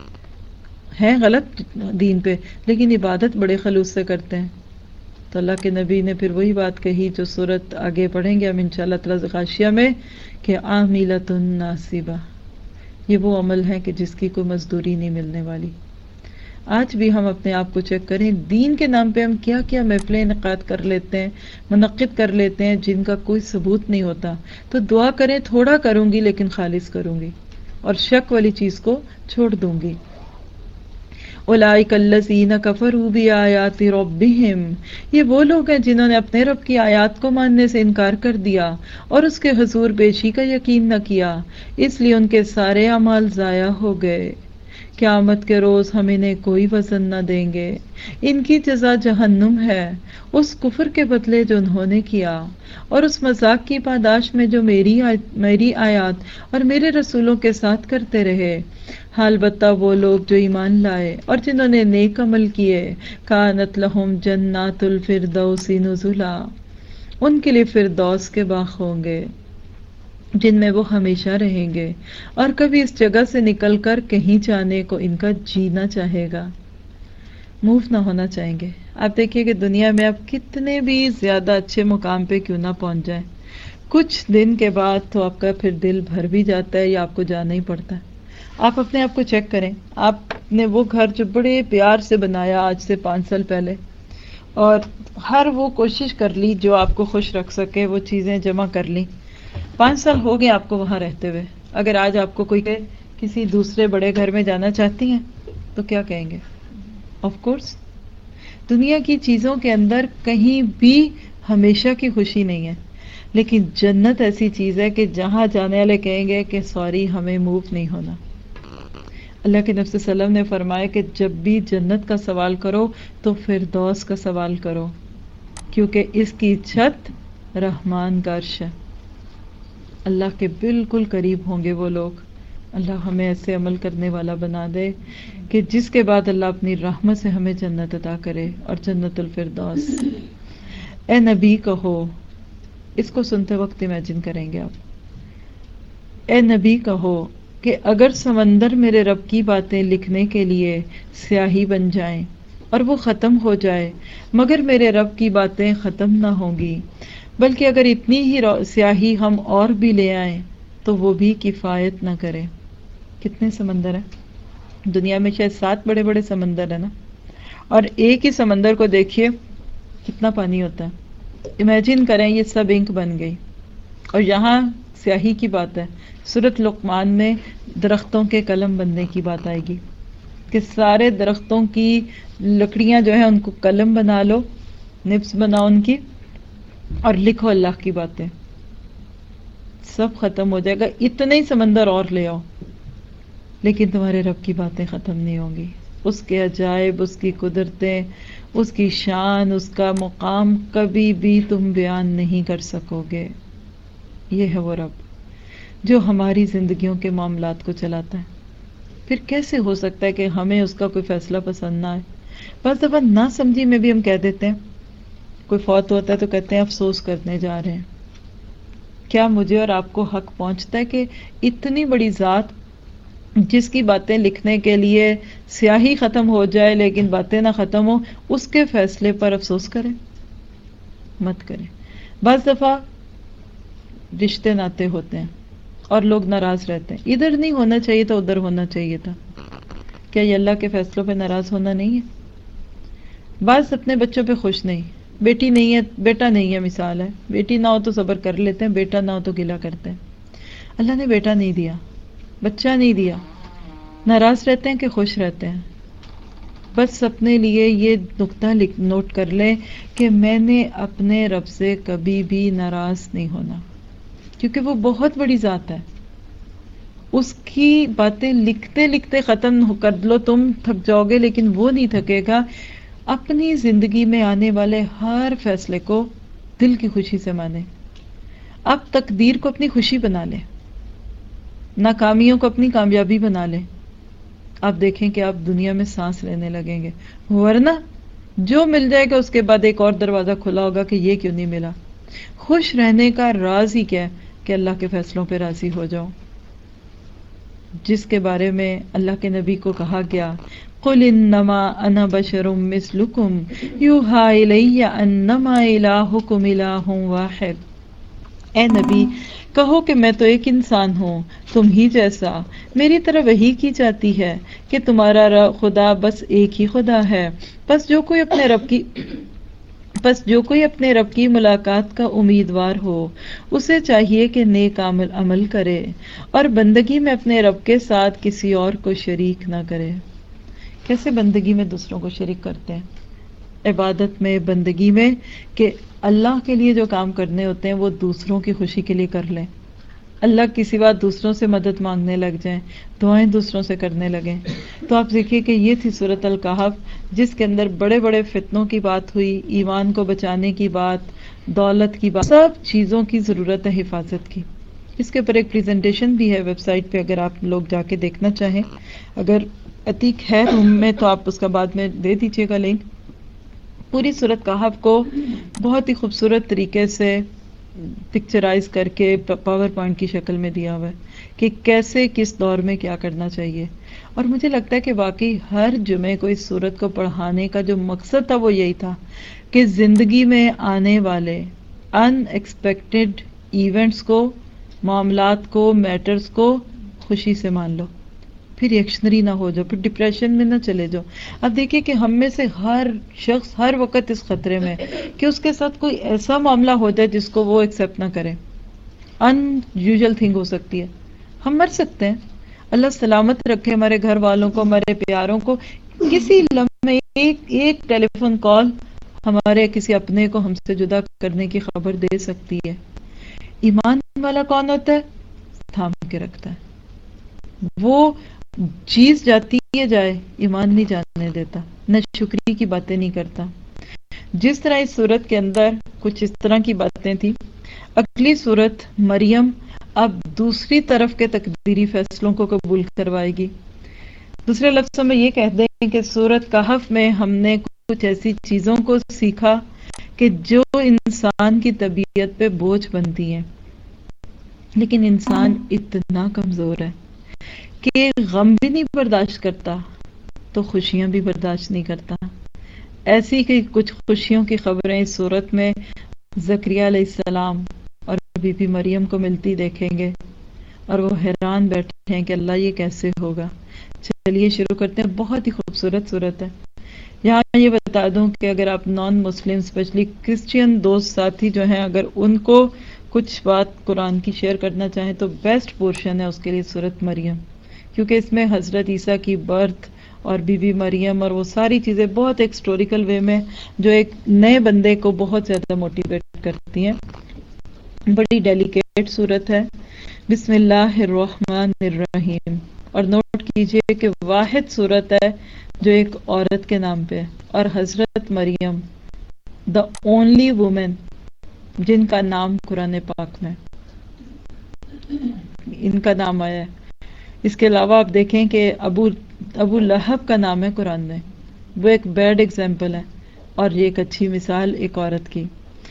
A: ہیں غلط دین پہ لیکن عبادت بڑے خلوص سے کرتے ہیں. تو اللہ کے نبی نے پھر وہی بات کہی جو سورت آگے پڑھیں گے ہم انشاءاللہ تعالی غاشیہ میں کہ عاملۃ ناصبہ، یہ وہ عمل ہے کہ جس کی کوئی مزدوری نہیں ملنے والی. آج بھی ہم اپنے آپ کو چیک کریں، دین کے نام پہ ہم کیا کیا محفلیں انعقاد کر لیتے ہیں، منعقد کر لیتے ہیں جن کا کوئی ثبوت نہیں ہوتا. تو دعا کریں تھوڑا کروں گی لیکن خالص کروں گی اور شک والی چیز کو چھوڑ دوں گی. اولئک الذین کفروا بآیات ربہم، یہ وہ لوگ ہیں جنہوں نے اپنے رب کی آیات کو ماننے سے انکار کر دیا اور اس کے حضور پیشی کا یقین نہ کیا، اس لیے ان کے سارے اعمال ضائع ہو گئے. قیامت کے روز ہم انہیں کوئی وزن نہ دیں گے، ان کی جزا جہنم ہے اس کفر کے بدلے جو انہوں نے کیا اور اس مذاق کی پاداش میں جو میری آیت میری آیات اور میرے رسولوں کے ساتھ کرتے رہے. حال بتہ وہ لوگ جو ایمان لائے اور جنہوں نے نیک عمل کیے، کانت لہم جنات الفردوس نزلا، ان کے لیے فردوس کے باغ ہوں گے. جن میں وہ ہمیشہ رہیں گے، اور کبھی اس جگہ سے نکل کر کہیں جانے کو ان کا جینا چاہے گا، موو نہ ہونا چاہیں گے۔ آپ دیکھیے کہ دنیا میں آپ کتنے بھی زیادہ اچھے مقام پہ کیوں نہ پہنچ جائیں، کچھ دن کے بعد تو آپ کا پھر دل بھر بھی جاتا ہے یا آپ کو جانا ہی پڑتا ہے۔ آپ اپنے آپ کو چیک کریں، آپ نے وہ گھر جو بڑے پیار سے بنایا آج سے پانچ سال پہلے، اور ہر وہ کوشش کر لی جو آپ کو خوش رکھ سکے، وہ چیزیں جمع کر لی، پانچ سال ہو گئے آپ کو وہاں رہتے ہوئے، اگر آج آپ کو کوئی کہ کسی دوسرے بڑے گھر میں جانا چاہتی ہیں تو کیا کہیں گے؟ آف کورس دنیا کی چیزوں کے اندر کہیں بھی ہمیشہ کی خوشی نہیں ہے، لیکن جنت ایسی چیز ہے کہ جہاں جانے والے کہیں گے کہ سوری ہمیں موو نہیں ہونا۔ اللہ کے نبی صلی اللہ علیہ وسلم نے فرمایا کہ جب بھی جنت کا سوال کرو تو فردوس کا سوال کرو، کیونکہ اس کی چھت رحمان کا عرش ہے، اللہ کے بالکل قریب ہوں گے وہ لوگ۔ اللہ ہمیں ایسے عمل کرنے والا بنا دے کہ جس کے بعد اللہ اپنی رحمت سے ہمیں جنت عطا کرے اور جنت الفردوس۔ اے نبی کہو، اس کو سنتے وقت امیجن کریں گے آپ، اے نبی کہو کہ اگر سمندر میرے رب کی باتیں لکھنے کے لیے سیاہی بن جائیں اور وہ ختم ہو جائے، مگر میرے رب کی باتیں ختم نہ ہوں گی، بلکہ اگر اتنی ہی سیاہی ہم اور بھی لے آئیں تو وہ بھی کفایت نہ کرے۔ کتنے سمندر ہیں دنیا میں؟ شاید سات بڑے بڑے سمندر ہیں نا، اور ایک ہی سمندر کو دیکھیے کتنا پانی ہوتا ہے۔ امیجن کریں یہ سب انک بن گئی، اور یہاں سیاہی کی بات ہے۔ سورۃ لقمان میں درختوں کے قلم بننے کی بات آئے گی کہ سارے درختوں کی لکڑیاں جو ہیں ان کو قلم بنا لو، نبس بناؤ ان کی، اور لکھو اللہ کی باتیں، سب ختم ہو جائے گا، اتنے ہی سمندر اور لے آؤ، لیکن تمہارے رب کی باتیں ختم نہیں ہوں گی، اس کے عجائب، اس کی قدرتیں، اس کی شان، اس کا مقام کبھی بھی تم بیان نہیں کر سکو گے۔ یہ ہے وہ رب جو ہماری زندگیوں کے معاملات کو چلاتا ہے۔ پھر کیسے ہو سکتا ہے کہ ہمیں اس کا کوئی فیصلہ پسند نہ آئے؟ بس دفعہ نہ سمجھی میں بھی ہم کہہ دیتے ہیں، کوئی فوت ہوتا ہے تو کہتے ہیں افسوس کرنے جا رہے ہیں۔ کیا مجھے اور آپ کو حق پہنچتا ہے کہ اتنی بڑی ذات جس کی باتیں لکھنے کے لیے سیاہی ختم ہو جائے لیکن باتیں نہ ختم ہو، اس کے فیصلے پر افسوس کریں؟ مت کریں۔ بعض دفعہ رشتے ناتے ہوتے ہیں اور لوگ ناراض رہتے ہیں، ادھر نہیں ہونا چاہیے تھا ادھر ہونا چاہیے تھا، کیا یہ اللہ کے فیصلوں پہ ناراض ہونا نہیں ہے؟ بعض اپنے بچوں پہ خوش نہیں، بیٹی نہیں ہے، بیٹا نہیں ہے، مثال ہے، بیٹی نہ ہو تو صبر کر لیتے ہیں، بیٹا نہ ہو تو گلہ کرتے ہیں۔ اللہ نے بیٹا نہیں دیا، بچہ نہیں دیا، ناراض رہتے ہیں کہ خوش رہتے ہیں؟ بس اپنے لیے یہ نقطہ نوٹ کر لیں کہ میں نے اپنے رب سے کبھی بھی ناراض نہیں ہونا، کیونکہ وہ بہت بڑی ذات ہے، اس کی باتیں لکھتے لکھتے ختم کر لو تم تھک جاؤ گے، لیکن وہ نہیں تھکے گا۔ اپنی زندگی میں آنے والے ہر فیصلے کو دل کی خوشی سے مانے، اب تقدیر کو اپنی خوشی بنا لیں، ناکامیوں کو اپنی کامیابی بنا لیں، آپ دیکھیں کہ آپ دنیا میں سانس لینے لگیں گے، ورنہ جو مل جائے گا اس کے بعد ایک اور دروازہ کھلا ہوگا کہ یہ کیوں نہیں ملا۔ خوش رہنے کا راز ہی کیا ہے کہ اللہ کے فیصلوں پہ راضی ہو جاؤ، جس کے بارے میں اللہ کے نبی کو کہا گیا قُلْ إِنَّمَا أَنَا بَشَرٌ مِثْلُكُمْ يُوحَىٰ إِلَيَّ أَنَّمَا إِلَٰهُكُمْ إِلَٰهٌ وَاحِدٌ۔ اے نبی کہو کہ میں تو ایک انسان ہوں تم ہی جیسا، میری طرف وحی کی جاتی ہے کہ تمہارا خدا بس ایک ہی خدا ہے، بس جو کوئی اپنے رب کی بس جو کوئی اپنے رب کی ملاقات کا امیدوار ہو اسے چاہیے کہ نیک عمل عمل کرے اور بندگی میں اپنے رب کے ساتھ کسی اور کو شریک نہ کرے۔ کیسے بندگی میں دوسروں کو شریک کرتے ہیں؟ عبادت میں، بندگی میں، کہ اللہ کے لیے جو کام کرنے ہوتے ہیں وہ دوسروں کی خوشی کے لیے کر لیں، اللہ کی سوا دوسروں سے مدد مانگنے لگ جائیں، دعائیں دوسروں سے کرنے لگیں۔ تو آپ دیکھیے کہ یہ تھی سورۃ الکہف، جس کے اندر بڑے بڑے فتنوں کی بات ہوئی، ایمان کو بچانے کی بات، دولت کی بات، سب چیزوں کی ضرورت ہے حفاظت کی۔ اس کے اوپر ایک پریزنٹیشن بھی ہے ویب سائٹ پہ، اگر آپ لوگ جا کے دیکھنا چاہیں، اگر عتیق ہے روم میں تو آپ اس کا بعد میں دے دیجیے گا لنک۔ پوری سورۃ کہف کو بہت ہی خوبصورت طریقے سے پکچرائز کر کے پاور پوائنٹ کی شکل میں دیا ہوا ہے کہ کیسے کس دور میں کیا کرنا چاہیے. اور مجھے لگتا ہے کہ واقعی ہر جمعے کو اس صورت کو پڑھانے کا جو مقصد تھا وہ یہی تھا کہ زندگی میں آنے والے ان ایکسپیکٹڈ ایونٹس کو، معاملات کو، میٹرز کو خوشی سے مان لو، پھر ریئیکشنری نہ ہو جاؤ، پھر ڈپریشن میں نہ چلے جاؤ. اب دیکھیے کہ ہم میں سے ہر شخص ہر وقت اس خطرے میں کہ اس کے ساتھ کوئی ایسا معاملہ ہو جائے جس کو وہ ایکسیپٹ نہ کرے. ان یوزل تھنگ ہو سکتی ہے، ہم مر سکتے ہیں. اللہ سلامت رکھے ہمارے گھر والوں کو، ہمارے پیاروں کو. کسی لمحے ایک ایک ٹیلی فون کال ہمارے کسی اپنے کو ہم سے جدا کرنے کی خبر دے سکتی ہے. ایمان والا کون ہوتا ہے؟ تھام کے رکھتا ہے. وہ چیز جاتی ہے جائے، ایمان نہیں جانے دیتا، نہ شکری کی باتیں نہیں کرتا. جس طرح اس صورت کے اندر کچھ اس طرح کی باتیں تھی، اگلی صورت مریم اب دوسری طرف کے تقدیری فیصلوں کو قبول کروائے گی. دوسرے لفظوں میں یہ کہہ دیں کہ سورت کہف میں ہم نے کچھ ایسی چیزوں کو سیکھا کہ جو انسان کی طبیعت پہ بوجھ بنتی ہیں، لیکن انسان اتنا کمزور ہے کہ غم بھی نہیں برداشت کرتا تو خوشیاں بھی برداشت نہیں کرتا. ایسی کہ کچھ خوشیوں کی خبریں اس صورت میں زکریا علیہ السلام اور بی بی مریم کو ملتی دیکھیں گے اور وہ حیران بیٹھے ہیں کہ اللہ یہ کیسے ہوگا. چلیے شروع کرتے ہیں. بہت ہی خوبصورت صورت ہے. یہاں یہ بتا دوں کہ اگر آپ نان مسلم اسپیشلی کرسچین دوست ساتھی جو ہیں، اگر ان کو کچھ بات قرآن کی شیئر کرنا چاہیں تو بیسٹ پورشن ہے اس کے لیے سورت مریم، کیونکہ اس میں حضرت عیسیٰ کی برتھ اور بی بی مریم اور وہ ساری چیزیں بہت ایک ہسٹوریکل وے میں جو ایک نئے بندے کو بہت زیادہ موٹیویٹ کرتی ہیں. بڑی ڈیلیکیٹ صورت ہے. بسم اللہ الرحمن الرحیم. اور نوٹ کیجئے کہ واحد صورت ہے جو ایک عورت کے نام پہ ہے، اور حضرت مریم دا اونلی وومن جن کا نام قرآن پاک میں ان کا نام آیا ہے. اس کے علاوہ آپ دیکھیں کہ ابو ابو لہب کا نام ہے قرآن میں، وہ ایک بیڈ ایگزامپل ہے، اور یہ ایک اچھی مثال ایک عورت کی.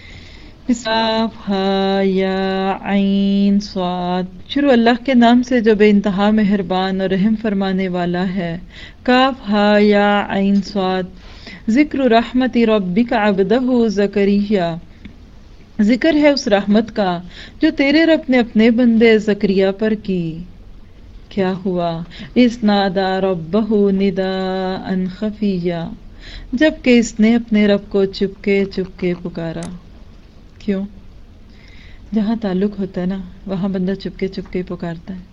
A: کاف ہا یا عین صاد. شروع اللہ کے نام سے جو بے انتہا مہربان اور رحم فرمانے والا ہے. کاف ہا یا عین صاد. ذکر رحمت ربک عبدہ زکریا. ذکر ہے اس رحمت کا جو تیرے رب نے اپنے بندے زکریا پر کی. کیا ہوا؟ اس نادا ربہ نداء خفیا. جبکہ اس نے اپنے رب کو چپکے چپکے پکارا. کیوں؟ جہاں تعلق ہوتا ہے نا وہاں بندہ چپکے چپکے پکارتا ہے.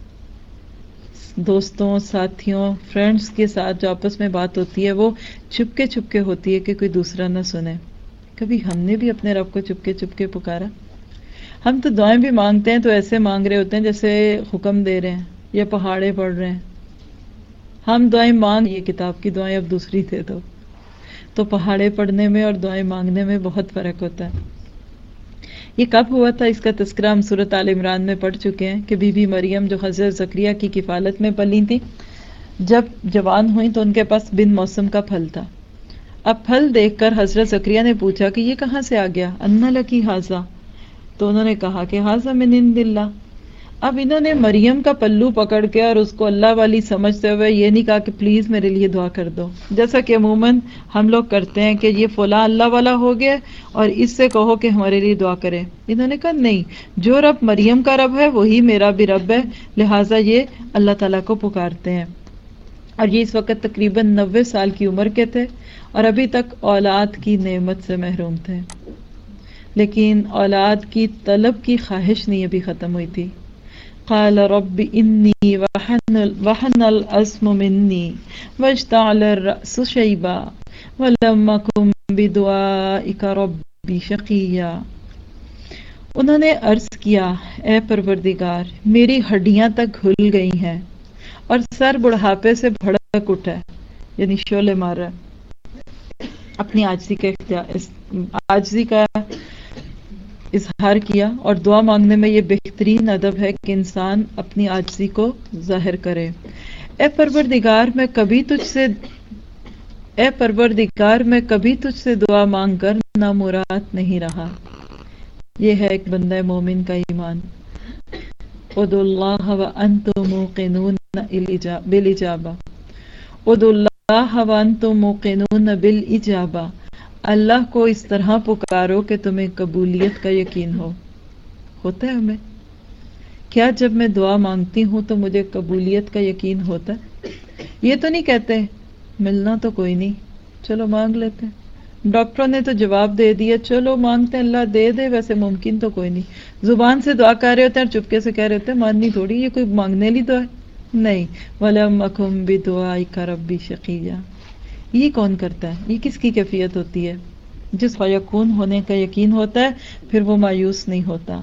A: دوستوں، ساتھیوں، فرینڈز کے ساتھ جو آپس میں بات ہوتی ہے وہ چپکے چپکے ہوتی ہے کہ کوئی دوسرا نہ سنے. کبھی ہم نے بھی اپنے رب کو چپکے چپکے پکارا؟ ہم تو دعائیں بھی مانگتے ہیں تو ایسے مانگ رہے ہوتے ہیں جیسے حکم دے رہے ہیں یا پہاڑے پڑھ رہے ہیں. ہم دعائیں مانگ، یہ کتاب کی دعائیں اب دوسری دے دو. تو پہاڑے پڑھنے میں اور دعائیں مانگنے میں بہت فرق ہوتا ہے. یہ کب ہوا تھا اس کا تذکرہ ہم سورۃ آل عمران میں پڑھ چکے ہیں کہ بی بی مریم جو حضرت زکریا کی کفالت میں پلی تھی، جب جوان ہوئیں تو ان کے پاس بن موسم کا پھل تھا. اب پھل دیکھ کر حضرت زکریا نے پوچھا کہ یہ کہاں سے آ گیا؟ انا لکی ھذا. تو انہوں نے کہا کہ ھذا من عند اللہ. اب انہوں نے مریم کا پلو پکڑ کے اور اس کو اللہ والی سمجھتے ہوئے یہ نہیں کہا کہ پلیز میرے لیے دعا کر دو، جیسا کہ عموماً ہم لوگ کرتے ہیں کہ یہ فلاں اللہ والا ہو گیا اور اس سے کہو کہ ہمارے لیے دعا کرے. انہوں نے کہا نہیں، جو رب مریم کا رب ہے وہی میرا بھی رب ہے، لہٰذا یہ اللہ تعالیٰ کو پکارتے ہیں. اور یہ اس وقت تقریباً نوے سال کی عمر کے تھے اور ابھی تک اولاد کی نعمت سے محروم تھے، لیکن اولاد کی طلب کی خواہش نہیں ابھی ختم ہوئی تھی. قال رب انی وحن العظم منی واشتعل الرأس شیبا ولم اکن بدعائک ربی شقیا. انہوں نے عرض کیا، اے پروردگار میری ہڈیاں تک گھل گئی ہیں اور سر بڑھاپے سے بھڑک اٹھا ہے، یعنی شعلے مار رہا ہے. اپنی عاجزی کا عاجزی کا اظہار کیا، اور دعا مانگنے میں یہ بہترین ادب ہے کہ انسان اپنی عاجزی کو ظاہر کرے. اے پروردگار میں کبھی تجھ سے اے پروردگار میں کبھی تجھ سے دعا مانگ کر نامراد نہیں رہا. یہ ہے ایک بندہ مومن کا ایمان. ادعوا اللہ وانتم موقنون بالاجابہ. ادعوا اللہ وانتم موقنون بالاجابہ. اللہ کو اس طرح پکارو کہ تمہیں قبولیت کا یقین ہو. ہوتا ہے ہمیں؟ کیا جب میں دعا مانگتی ہوں تو مجھے قبولیت کا یقین ہوتا ہے؟ یہ تو نہیں کہتے ملنا تو کوئی نہیں، چلو مانگ لیتے ہیں. ڈاکٹروں نے تو جواب دے دیا، چلو مانگتے ہیں اللہ دے دے، ویسے ممکن تو کوئی نہیں. زبان سے دعا کر رہے ہوتے ہیں اور چپکے سے کہہ رہے ہوتے ہیں ماننی تھوڑی، یہ کوئی مانگنے لی دعا ہے نہیں. وَلَمْ أَكُنْ بِدُعَائِكَ رَبِّ شَقِيًّا. یہ کون کرتا ہے؟ یہ کس کی کیفیت ہوتی ہے؟ جس کو یقین ہونے کا یقین ہوتا ہے پھر وہ مایوس نہیں ہوتا.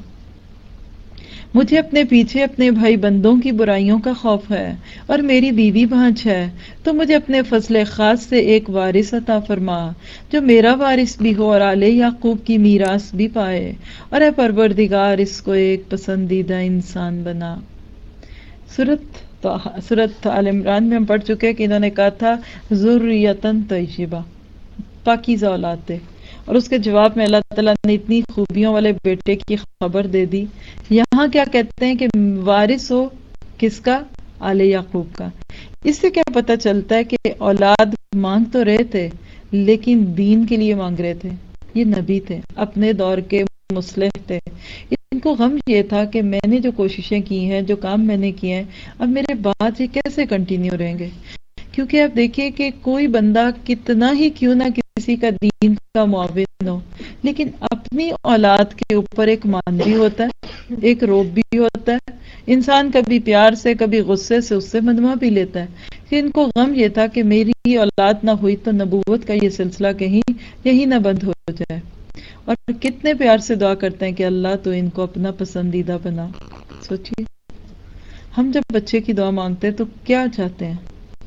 A: مجھے اپنے پیچھے اپنے بھائی بندوں کی برائیوں کا خوف ہے اور میری بیوی بھانج ہے، تو مجھے اپنے فضل خاص سے ایک وارث عطا فرما جو میرا وارث بھی ہو اور آل یعقوب کی میراث بھی پائے، اور اے پروردگار اس کو ایک پسندیدہ انسان بنا. سورت سورت آل عمران میں ہم پڑھ چکے ہیں کہ انہوں نے کہا تھا ذریۃ طیبہ، پاکیزہ اولاد دے، اور اس کے جواب میں اللہ تعالیٰ نے اتنی خوبیوں والے بیٹے کی خبر دے دی. یہاں کیا کہتے ہیں کہ وارث ہو کس کا؟ آل یعقوب کا. اس سے کیا پتہ چلتا ہے کہ اولاد مانگ تو رہے تھے لیکن دین کے لیے مانگ رہے تھے. یہ نبی تھے، اپنے دور کے مصلح تھے. ان کو غم یہ تھا کہ میں نے جو کوششیں کی ہیں، جو کام میں نے کیے ہیں، اب میرے بعد یہ کیسے کنٹینیو رہیں گے. کیونکہ آپ دیکھیے کہ کوئی بندہ کتنا ہی کیوں نہ کسی کا دین کا معاون ہو، لیکن اپنی اولاد کے اوپر ایک مان بھی ہوتا ہے، ایک روب بھی ہوتا ہے. انسان کبھی پیار سے کبھی غصے سے اس سے مدمع بھی لیتا ہے. کہ ان کو غم یہ تھا کہ میری اولاد نہ ہوئی تو نبوت کا یہ سلسلہ کہیں یہی نہ بند ہو جائے. اور کتنے پیار سے دعا کرتے ہیں کہ اللہ تو ان کو اپنا پسندیدہ بنا. سوچیے ہم جب بچے کی دعا مانگتے ہیں تو کیا چاہتے ہیں؟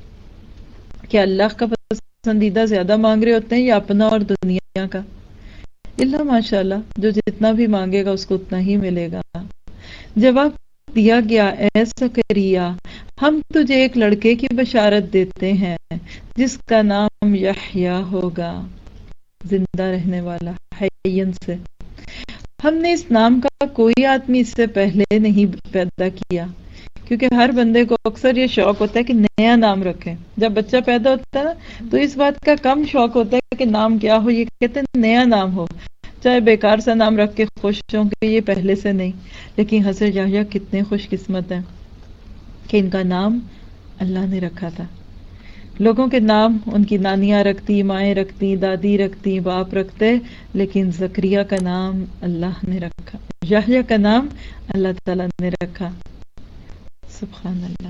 A: کہ اللہ کا پسندیدہ زیادہ مانگ رہے ہوتے ہیں یا اپنا اور دنیا کا؟ اللہ ماشاءاللہ جو جتنا بھی مانگے گا اس کو اتنا ہی ملے گا. جواب دیا گیا، اے زکریا ہم تجھے ایک لڑکے کی بشارت دیتے ہیں جس کا نام یحییٰ ہوگا، زندہ رہنے والا، حیین سے. ہم نے اس نام کا کوئی آدمی اس سے پہلے نہیں پیدا کیا. کیونکہ ہر بندے کو اکثر یہ شوق ہوتا ہے کہ نیا نام رکھیں. جب بچہ پیدا ہوتا ہے نا تو اس بات کا کم شوق ہوتا ہے کہ نام کیا ہو، یہ کہتے ہیں نیا نام ہو، چاہے بیکار سا نام رکھ کے خوش ہوں کہ یہ پہلے سے نہیں. لیکن حضرت یحییٰ کتنے خوش قسمت ہیں کہ ان کا نام اللہ نے رکھا تھا. لوگوں کے نام ان کی نانیاں رکھتی، مائیں رکھتی، دادی رکھتی، باپ رکھتے، لیکن زکریا کا نام اللہ نے رکھا، یحییٰ کا نام اللہ تعالیٰ نے رکھا. سبحان اللہ.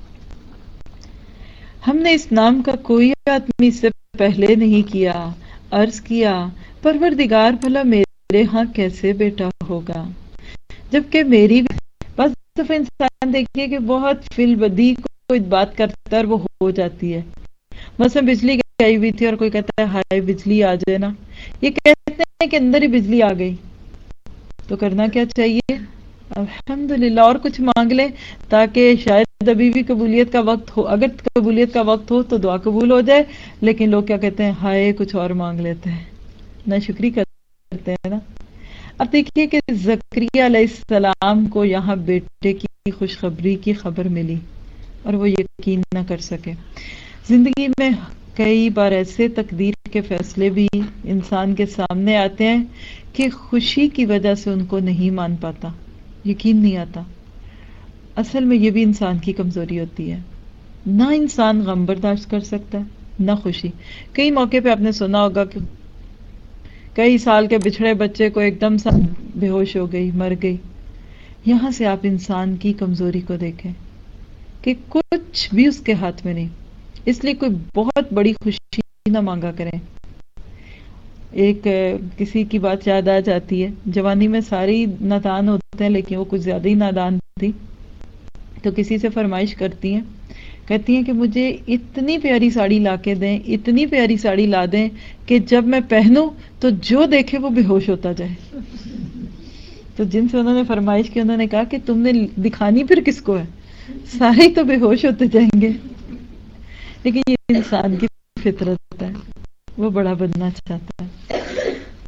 A: ہم نے اس نام کا کوئی آدمی اس سے پہلے نہیں کیا. عرض کیا پروردگار بھلا میرے ہاں کیسے بیٹا ہوگا جبکہ میری بھی. بس دفعہ انسان دیکھیے کہ بہت فی البدی کوئی بات کرتا ہے اور وہ ہو جاتی ہے. مثلا بجلی گئی ہوئی تھی اور کوئی کہتا ہے ہائے بجلی آ جائے نا، یہ کہتے ہیں کہ اندر ہی بجلی آ گئی. تو کرنا کیا چاہیے؟ الحمدللہ، اور کچھ مانگ لیں تاکہ شاید ابھی بھی قبولیت کا وقت ہو. اگر قبولیت کا وقت ہو تو دعا قبول ہو جائے. لیکن لوگ کیا کہتے ہیں، ہائے کچھ اور مانگ لیتے ہیں، نہ شکری کرتے ہیں نا. اب دیکھیے کہ زکریا علیہ السلام کو یہاں بیٹے کی خوشخبری کی خبر ملی اور وہ یقین نہ کر سکے. زندگی میں کئی بار ایسے تقدیر کے فیصلے بھی انسان کے سامنے آتے ہیں کہ خوشی کی وجہ سے ان کو نہیں مان پاتا، یقین نہیں آتا. اصل میں یہ بھی انسان کی کمزوری ہوتی ہے. نہ انسان غم برداشت کر سکتا ہے نہ خوشی. کئی موقع پہ آپ نے سنا ہوگا کہ کئی سال کے بچھڑے بچے کو ایک دم سے بے ہوش ہو گئی، مر گئی. یہاں سے آپ انسان کی کمزوری کو دیکھیں کہ کچھ بھی اس کے ہاتھ میں نہیں. اس لیے کوئی بہت بڑی خوشی نہ مانگا کریں. ایک کسی کی بات یاد آ جاتی ہے، جوانی میں ساری نادان ہوتے ہیں لیکن وہ کچھ زیادہ ہی نادان تھی. تو کسی سے فرمائش کرتی ہیں، کہتی ہیں کہ مجھے اتنی پیاری ساڑی لا کے دیں، اتنی پیاری ساڑی لا دیں کہ جب میں پہنوں تو جو دیکھے وہ بے ہوش ہوتا جائے. تو جن سے انہوں نے فرمائش کی انہوں نے کہا کہ تم نے دکھانی پھر کس کو ہے، سارے تو بے ہوش ہوتے جائیں گے. لیکن یہ انسان کی فطرت ہے، وہ بڑا بننا چاہتا ہے.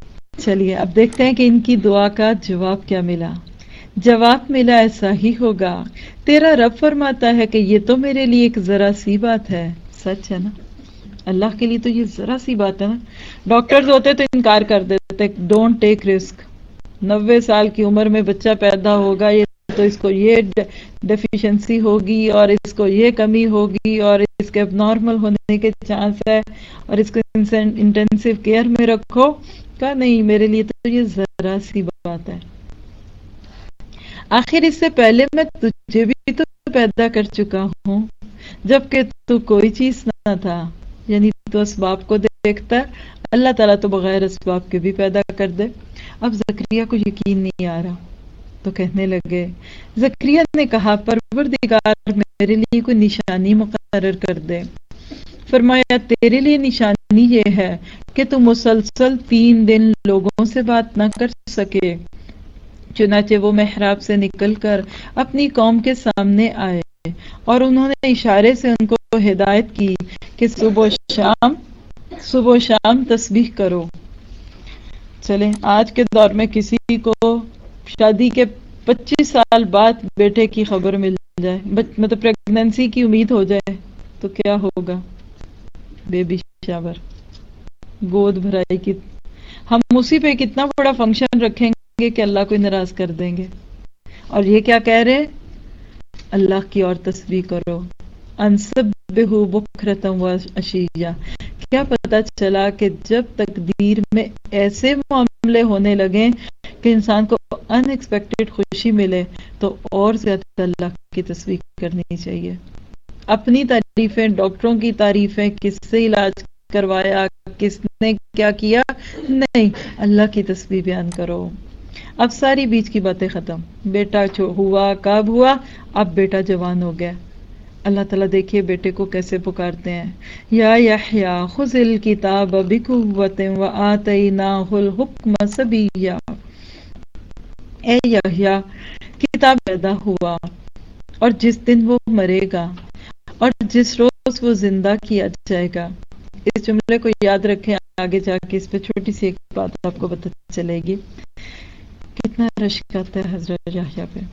A: چلیے اب دیکھتے ہیں کہ ان کی دعا کا جواب کیا ملا. جواب ملا ایسا ہی ہوگا. تیرا رب فرماتا ہے کہ یہ تو میرے لیے ایک ذرا سی بات ہے. سچ ہے نا، اللہ کے لیے تو یہ ذرا سی بات ہے نا. ڈاکٹرز ہوتے تو انکار کر دیتے، ڈونٹ ٹیک رسک. نوے سال کی عمر میں بچہ پیدا ہوگا، یہ تو اس کو یہ ڈیفیشنسی ہوگی اور اس کو یہ کمی ہوگی اور اس کے اب نارمل ہونے کے چانس ہے اور اس کو انٹینسو کیئر میں رکھو. کہا نہیں، میرے لیے تو یہ ذرا سی بات ہے. آخر اس سے پہلے میں تجھے بھی تو پیدا کر چکا ہوں جبکہ تو کوئی چیز نہ تھا. یعنی تو اسباب کو دیکھتا ہے، اللہ تعالیٰ تو بغیر اسباب کے بھی پیدا کر دے. اب زکریا کو یقین نہیں آ رہا تو کہنے لگے. زکریا نے کہا پروردگار میرے لیے کوئی نشانی مقرر کر دے. فرمایا تیرے لیے نشانی یہ ہے کہ تو مسلسل تین دن لوگوں سے بات نہ کر سکے. چنانچہ وہ محراب سے نکل کر اپنی قوم کے سامنے آئے اور انہوں نے اشارے سے ان کو ہدایت کی کہ صبح و شام صبح و شام تسبیح کرو. چلیں آج کے دور میں کسی کو شادی کے پچیس سال بعد بیٹے کی خبر مل جائے، مطلب پریگننسی کی امید ہو جائے تو کیا ہوگا؟ بیبی شاور، گود بھرائی کی. ہم اسی پہ کتنا بڑا فنکشن رکھیں گے کہ اللہ کو ناراض کر دیں گے. اور یہ کیا کہہ رہے؟ اللہ کی اور تسبیح کرو. انسبحوا بکرۃ و عشیہ. کیا پتا چلا کہ جب تقدیر میں ایسے معاملے ہونے لگیں کہ انسان کو ان ایکسپیکٹڈ خوشی ملے تو اور زیادہ اللہ کی تسبیح کرنی چاہیے. اپنی تعریفیں، ڈاکٹروں کی تعریفیں، کس سے علاج کروایا، کس نے کیا کیا، نہیں، اللہ کی تسبیح بیان کرو. اب ساری بیچ کی باتیں ختم. بیٹا ہوا، کب ہوا؟ اب بیٹا جوان ہو گیا. اللہ تعالیٰ دیکھیے بیٹے کو کیسے پکارتے ہیں. یا یحییٰ خذ الکتاب بقوۃ وآتیناہ الحکم صبیا. اے یحییٰ، کتاب پیدا ہوا اور جس دن وہ مرے گا اور جس روز وہ زندہ کیا جائے گا. اس جملے کو یاد رکھیں، آگے جا کے اس پہ چھوٹی سی ایک بات آپ کو پتہ چلے گی. کتنا رشک آتا ہے حضرت یحییٰ پہ،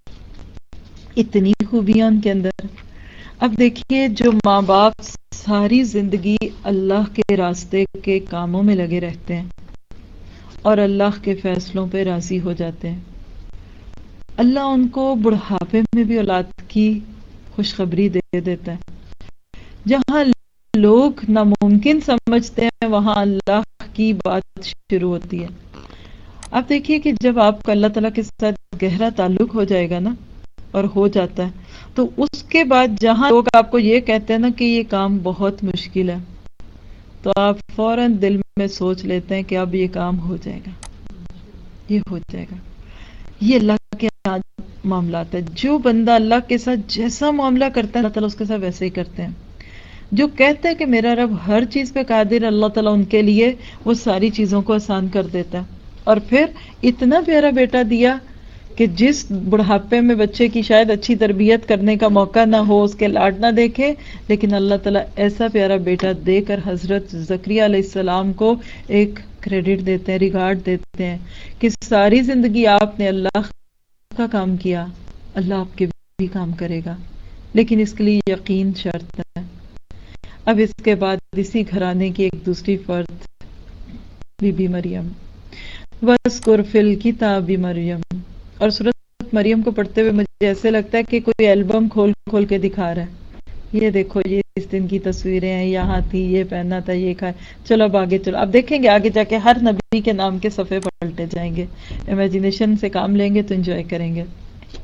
A: اتنی خوبیاں ان کے اندر. اب دیکھیے جو ماں باپ ساری زندگی اللہ کے راستے کے کاموں میں لگے رہتے ہیں اور اللہ کے فیصلوں پہ راضی ہو جاتے ہیں، اللہ ان کو بڑھاپے میں بھی اولاد کی خوشخبری دے دیتا ہے. جہاں لوگ ناممکن سمجھتے ہیں وہاں اللہ کی بات شروع ہوتی ہے. آپ دیکھیے کہ جب آپ کا اللہ تعالیٰ کے ساتھ گہرا تعلق ہو جائے گا نا، اور ہو جاتا ہے، تو اس کے بعد جہاں لوگ آپ کو یہ کہتے ہیں نا کہ یہ کام بہت مشکل ہے، تو آپ فوراً دل میں سوچ لیتے ہیں کہ اب یہ کام ہو جائے گا، یہ ہو جائے گا. یہ اللہ کے معاملات ہے. جو بندہ اللہ کے ساتھ جیسا معاملہ کرتا ہے اللہ تعالیٰ اس کے ساتھ ویسے ہی کرتے ہیں. جو کہتے ہیں کہ میرا رب ہر چیز پہ قادر، اللہ تعالیٰ ان کے لیے وہ ساری چیزوں کو آسان کر دیتا ہے. اور پھر اتنا پیارا بیٹا دیا کہ جس بڑھاپے میں بچے کی شاید اچھی تربیت کرنے کا موقع نہ ہو، اس کے لاڈ نہ دیکھے، لیکن اللہ تعالیٰ ایسا پیارا بیٹا دے کر حضرت زکریا علیہ السلام کو ایک کریڈٹ دیتے ہیں، ریگارڈ دیتے ہیں کہ ساری زندگی آپ نے اللہ کا کام کیا، اللہ آپ کے بھی کام کرے گا، لیکن اس کے لیے یقین شرط ہے. اب اس کے بعد اسی گھرانے کی ایک دوسری فرد بی بی مریم، وَاذْكُرْ فِي الْكِتَابِ مریم. اور سورۃ مریم کو پڑھتے ہوئے مجھے ایسے لگتا ہے کہ کوئی البم کھول کھول کے دکھا رہا ہے. یہ دیکھو یہ اس دن کی تصویریں ہیں، یہاں تھی، یہ پہنا تھا، یہ کھایا. چلو اب آگے چلو، اب دیکھیں گے آگے جا کے ہر نبی کے نام کے صفحے پلٹے جائیں گے. امیجنیشن سے کام لیں گے تو انجوائے کریں گے.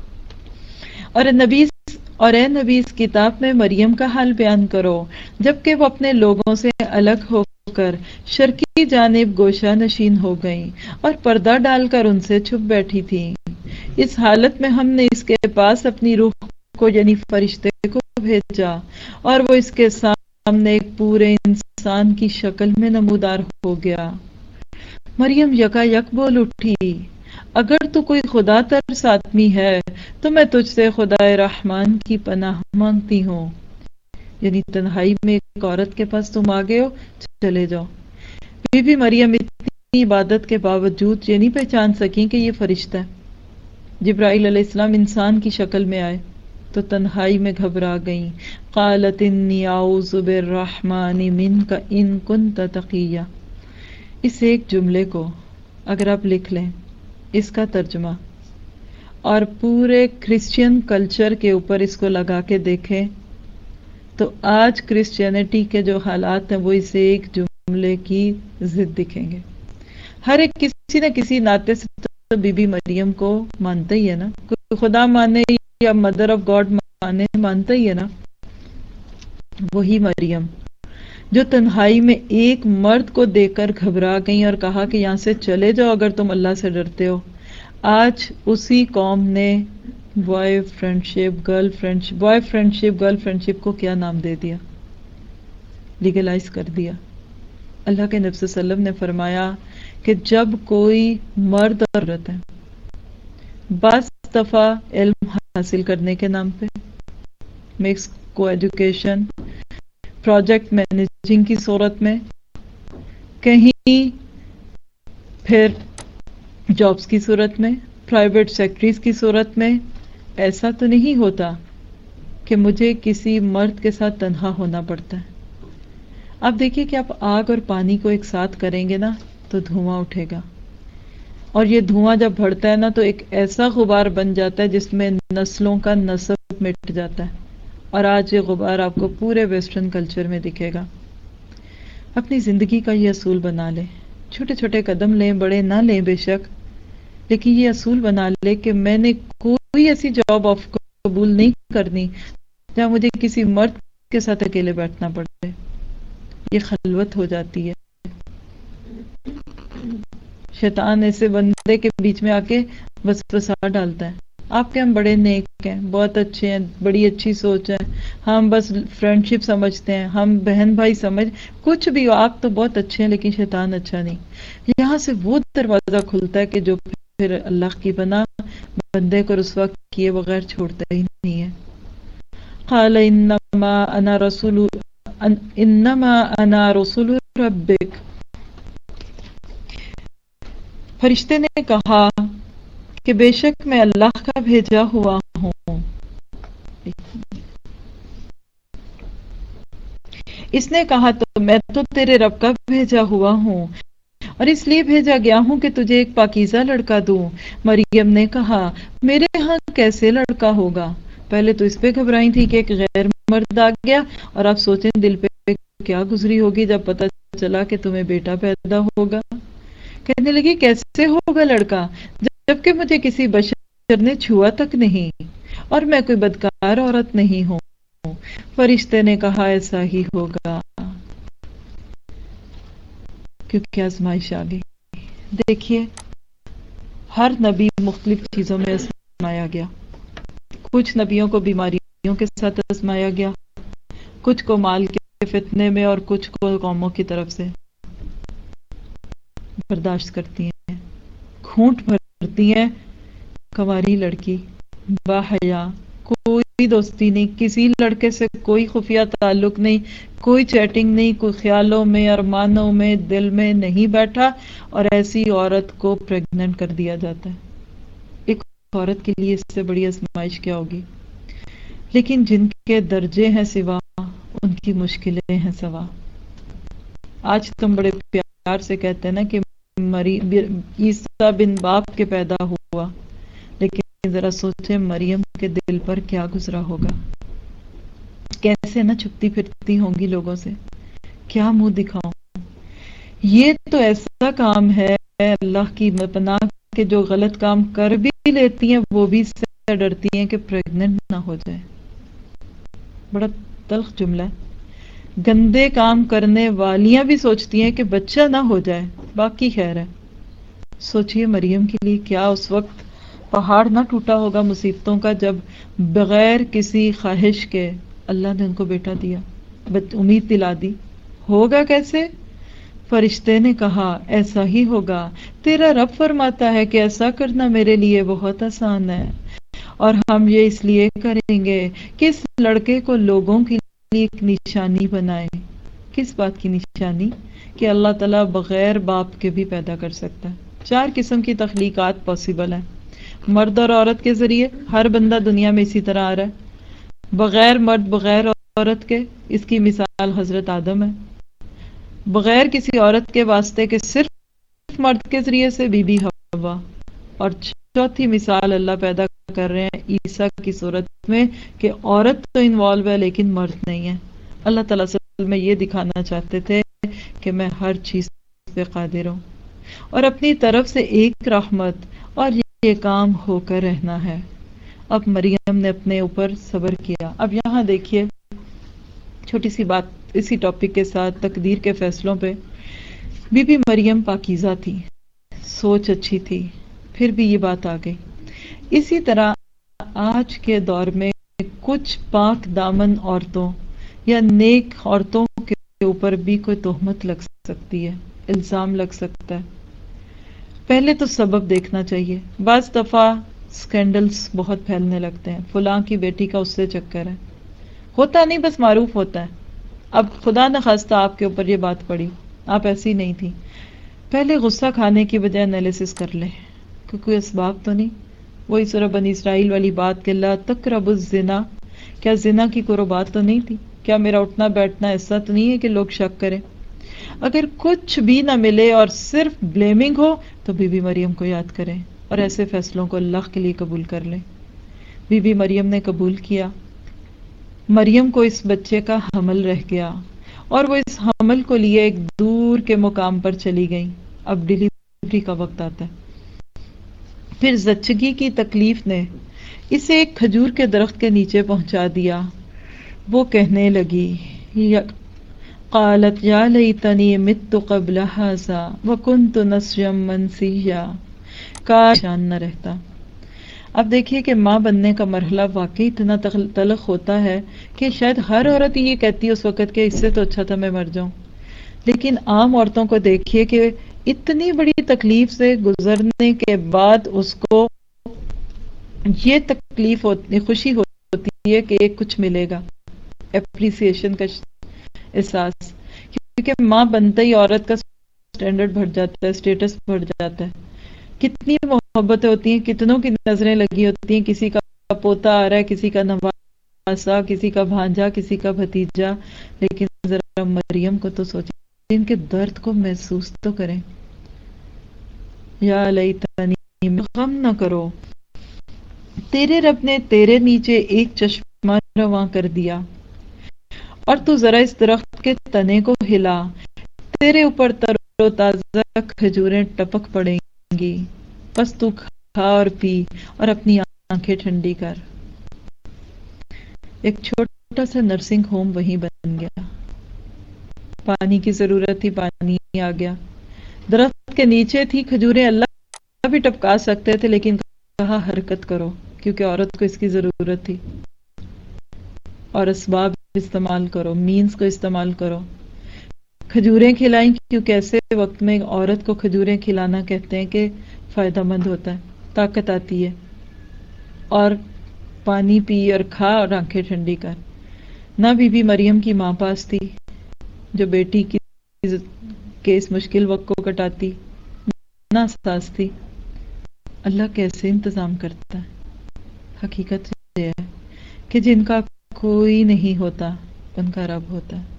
A: اور نبی اور اے نبی اس کتاب میں مریم کا حال بیان کرو جبکہ وہ اپنے لوگوں سے الگ ہو کر شرکی جانب گوشہ نشین ہو گئیں اور پردہ ڈال کر ان سے چھپ بیٹھی تھی. اس حالت میں ہم نے اس کے پاس اپنی روح کو یعنی فرشتے کو بھیجا اور وہ اس کے سامنے ایک پورے انسان کی شکل میں نمودار ہو گیا. مریم یکا یک بول اٹھی، اگر تو کوئی خدا ترس آدمی ہے تو میں تجھ سے خدا رحمان کی پناہ مانگتی ہوں. یعنی تنہائی میں ایک عورت کے پاس تم آ گئے ہو، چلے جاؤ. بی بی مریم اتنی عبادت کے باوجود یہ نہیں پہچان سکیں کہ یہ فرشتہ ہے۔ جبرائیل علیہ السلام انسان کی شکل میں آئے تو تنہائی میں گھبرا گئیں۔ قالت انی اعوذ بالرحمن منک ان کنت تقیا۔ اس ایک جملے کو اگر آپ لکھ لیں، اس کا ترجمہ، اور پورے کرسچین کلچر کے اوپر اس کو لگا کے دیکھیں تو آج کرسچینٹی کے جو حالات ہیں وہ اس ایک جملے کی ضد دکھیں گے۔ ہر ایک کسی نہ کسی ناطے سے تو بی بی مریم کو مانتا ہی ہے نا، کوئی خدا مانے یا مدر آف گاڈ مانے، مانتا ہی ہے نا۔ وہی مریم جو تنہائی میں ایک مرد کو دیکھ کر گھبرا گئیں اور کہا کہ یہاں سے چلے جاؤ اگر تم اللہ سے ڈرتے ہو، آج اسی قوم نے boy friendship girl friendship boy friendship girl friendship کو کیا نام دے دیا، لیگلائز کر دیا۔ اللہ کے نبی صلی اللہ علیہ وسلم نے فرمایا کہ جب کوئی مرد اور عورت ہے بعض دفعہ علم حاصل کرنے کے نام پہ، مکس کو ایجوکیشن، پروجیکٹ مینیجنگ کی صورت میں، کہیں پھر جابز کی صورت میں، پرائیویٹ سیکٹریز کی صورت میں، ایسا تو نہیں ہوتا کہ مجھے کسی مرد کے ساتھ تنہا ہونا پڑتا ہے۔ آپ دیکھیے کہ آپ آگ اور پانی کو ایک ساتھ کریں گے نا تو دھواں اٹھے گا، اور یہ دھواں جب بڑھتا ہے نا تو ایک ایسا غبار بن جاتا ہے جس میں نسلوں کا نسب مٹ جاتا ہے، اور آج یہ غبار آپ کو پورے ویسٹرن کلچر میں دکھے گا۔ اپنی زندگی کا یہ اصول بنا لیں، چھوٹے چھوٹے قدم لیں، بڑے نہ لیں بے شک، لیکن یہ اصول بنا لیں کہ میں نے کوئی ایسی جاب آف قبول نہیں کرنی جہاں مجھے کسی مرد کے ساتھ اکیلے بیٹھنا پڑے۔ یہ خلوت ہو جاتی ہے، شیطان ایسے بندے کے بیچ میں آ کے وسوسہ ڈالتا ہے۔ آپ کے ہم بڑے نیک ہیں، بہت اچھے ہیں، بڑی اچھی سوچ ہے، ہم بس فرینڈشپ سمجھتے ہیں، ہم بہن بھائی سمجھ، کچھ بھی ہو آپ تو بہت اچھے ہیں لیکن شیطان اچھا نہیں۔ یہاں سے وہ دروازہ کھلتا ہے کہ جو پھر اللہ کی بنا بندے کو رسوا کیے بغیر چھوڑتا ہی نہیں ہے۔ قال انما انا رسول انما انا رسول ربک۔ فرشتے نے کہا کہ بے شک میں اللہ کا بھیجا ہوا ہوں۔ اس نے کہا تو میں تو تیرے رب کا بھیجا ہوا ہوں اور اس لیے بھیجا گیا ہوں کہ تجھے ایک پاکیزہ لڑکا دوں۔ مریم نے کہا میرے ہاں کیسے لڑکا ہوگا؟ پہلے تو اس پہ گھبرائی تھی کہ ایک غیر مرد آ گیا، اور آپ سوچیں دل پہ کیا گزری ہوگی جب پتہ چلا کہ تمہیں بیٹا پیدا ہوگا۔ کہنے لگی کیسے ہوگا لڑکا جبکہ مجھے کسی بشر نے چھوا تک نہیں اور میں کوئی بدکار عورت نہیں ہوں۔ فرشتے نے کہا ایسا ہی ہوگا کیونکہ آزمائش آ گئی۔ دیکھیے ہر نبی مختلف چیزوں میں آزمایا گیا، کچھ نبیوں کو بیماریوں کے ساتھ آزمایا گیا، کچھ کو مال کے فتنے میں، اور کچھ کو قوموں کی طرف سے برداشت کرتی ہیں، گھونٹ بھرتی ہیں۔ کنواری لڑکی باحیا، کوئی دوستی نہیں، کسی لڑکے سے کوئی خفیہ تعلق نہیں، کوئی چیٹنگ نہیں، کوئی خیالوں میں ارمانوں میں دل میں نہیں بیٹھا، اور ایسی عورت کو پریگننٹ کر دیا جاتا ہے۔ ایک عورت کے لیے اس سے بڑی آزمائش کیا ہوگی؟ لیکن جن کے درجے ہیں سوا ان کی مشکلیں ہیں سوا۔ آج تم بڑے پیار سے کہتے ہیں نا کہ عیسیٰ بن باپ کے پیدا ہوا، لیکن ذرا سوچیں مریم کے دل پر کیا گزرا ہوگا، کیسے نہ چھپتی پھرتی ہوں گی لوگوں سے، کیا منہ دکھاؤں۔ یہ تو ایسا کام ہے اللہ کی پناہ کے جو غلط کام کر بھی لیتی ہیں وہ بھی اس سے ڈرتی ہیں کہ پریگننٹ نہ ہو جائے۔ بڑا تلخ جملہ ہے۔ گندے کام کرنے والیاں بھی سوچتی ہیں کہ بچہ نہ ہو جائے، باقی خیر ہے۔ سوچئے مریم کے لیے کیا اس وقت پہاڑ نہ ٹوٹا ہوگا مصیبتوں کا جب بغیر کسی خواہش کے اللہ نے ان کو بیٹا دیا، امید دلا دی۔ ہوگا کیسے؟ فرشتے نے کہا ایسا ہی ہوگا، تیرا رب فرماتا ہے کہ ایسا کرنا میرے لیے بہت آسان ہے، اور ہم یہ اس لیے کریں گے کہ اس لڑکے کو لوگوں کے لیے ایک نشانی بنائے۔ کس بات کی نشانی؟ کہ اللہ تعالیٰ بغیر باپ کے بھی پیدا کر سکتا ہے. چار قسم کی تخلیقات پاسبل ہیں. مرد اور عورت کے ذریعے ہر بندہ دنیا میں اسی طرح آ رہا ہے. بغیر مرد بغیر عورت کے، اس کی مثال حضرت آدم ہے. بغیر کسی عورت کے واسطے کے صرف مرد کے ذریعے سے بی بی حوا. اور چوتھی مثال اللہ پیدا کر رہے ہیں عیسیٰ کی صورت میں کہ عورت تو انوالو ہے لیکن مرد نہیں ہے. اللہ تعالیٰ اصل میں یہ دکھانا چاہتے تھے کہ میں ہر چیز پہ قادر ہوں اور اپنی طرف سے ایک رحمت اور یہ کام ہو کر رہنا ہے. اب مریم نے اپنے اوپر صبر کیا. اب یہاں دیکھیے چھوٹی سی بات اسی ٹاپک کے ساتھ تقدیر کے فیصلوں پہ. بی بی مریم پاکیزہ تھی، سوچ اچھی تھی، پھر بھی یہ بات آ گئی. اسی طرح آج کے دور میں کچھ پاک دامن عورتوں یا نیک عورتوں کے اوپر بھی کوئی تہمت لگ سکتی ہے، الزام لگ سکتا ہے. پہلے تو سبب دیکھنا چاہیے. بعض دفعہ سکینڈلز بہت پھیلنے لگتے ہیں، فلاں کی بیٹی کا اس سے چکر ہے، ہوتا نہیں بس معروف ہوتا ہے. اب خدا نخواستہ آپ کے اوپر یہ بات پڑی، آپ ایسی نہیں تھی. پہلے غصہ کھانے کی بجائے انالیسس کر لیں کہ کوئی اسباب تو نہیں. وہی سورہ بنی اسرائیل والی بات کہ لا تقربوا الزنا، کیا زنا کی قربات تو نہیں تھی؟ کیا میرا اٹھنا بیٹھنا ایسا تو نہیں ہے کہ لوگ شک کریں؟ اگر کچھ بھی نہ ملے اور صرف بلیمنگ ہو تو بی بی مریم کو یاد کریں اور ایسے فیصلوں کو اللہ کے لیے قبول کر لیں. بی بی مریم نے قبول کیا. مریم کو اس بچے کا حمل رہ گیا اور وہ اس حمل کو لیے ایک دور کے مقام پر چلی گئی. اب ڈیلیوری کا وقت آتا ہے. پھر زچگی کی تکلیف نے اسے ایک کھجور کے درخت کے نیچے پہنچا دیا. وہ کہنے لگی قالت یا لیتنی مت قبل ھذا وکنت نسیا منسیا، کاش جان نہ رہتا. اب دیکھیے کہ ماں بننے کا مرحلہ واقعی اتنا تلخ ہوتا ہے کہ شاید ہر عورت یہ کہتی ہے اس وقت کہ اس سے تو اچھا تھا میں مر جاؤں. لیکن عام عورتوں کو دیکھیے کہ اتنی بڑی تکلیف سے گزرنے کے بعد اس کو یہ تکلیف ہوتی، خوشی ہوتی ہے کہ کچھ ملے گا، اپریسیشن کا احساس. کیونکہ ماں بنتے ہی عورت کا سٹینڈرڈ بڑھ جاتا ہے، سٹیٹس بڑھ جاتا ہے. کتنی محبتیں ہوتی ہیں، کتنوں کی نظریں لگی ہوتی ہیں، کسی کا پوتا آ رہا ہے، کسی کا نواسا، کسی کا بھانجا، کسی کا بھتیجا. لیکن ذرا مریم کو تو سوچیں، ان کے درد کو محسوس تو کریں. یا لیتنی، غم نہ کرو، تیرے رب نے تیرے نیچے ایک چشمہ رواں کر دیا اور تو ذرا اس درخت کے تنے کو ہلا، تیرے اوپر تر و تازہ کھجوریں ٹپک پڑیں گی، بس تو کھا اور پی اور اپنی آنکھیں ٹھنڈی کر. ایک چھوٹا سا نرسنگ ہوم وہیں بن گیا. پانی کی ضرورت تھی، پانی آ گیا. درخت کے نیچے تھی کھجوریں، اللہ بھی ٹپکا سکتے تھے لیکن کہا حرکت کرو کیونکہ عورت کو اس کی ضرورت تھی. اور اسباب استعمال کرو، مینز کو استعمال کرو. کھجوریں کھلائیں کیونکہ ایسے وقت میں عورت کو کھجوریں کھلانا کہتے ہیں کہ فائدہ مند ہوتا ہے، طاقت آتی ہے. اور پانی پی اور کھا اور آنکھیں ٹھنڈی کر. نہ بی بی مریم کی ماں پاس تھی جو بیٹی کی کے اس مشکل وقت کو کٹاتی، نہ ساس تھی. اللہ کیسے انتظام کرتا ہے. حقیقت یہ ہے کہ جن کا کوئی نہیں ہوتا ان کا رب ہوتا ہے.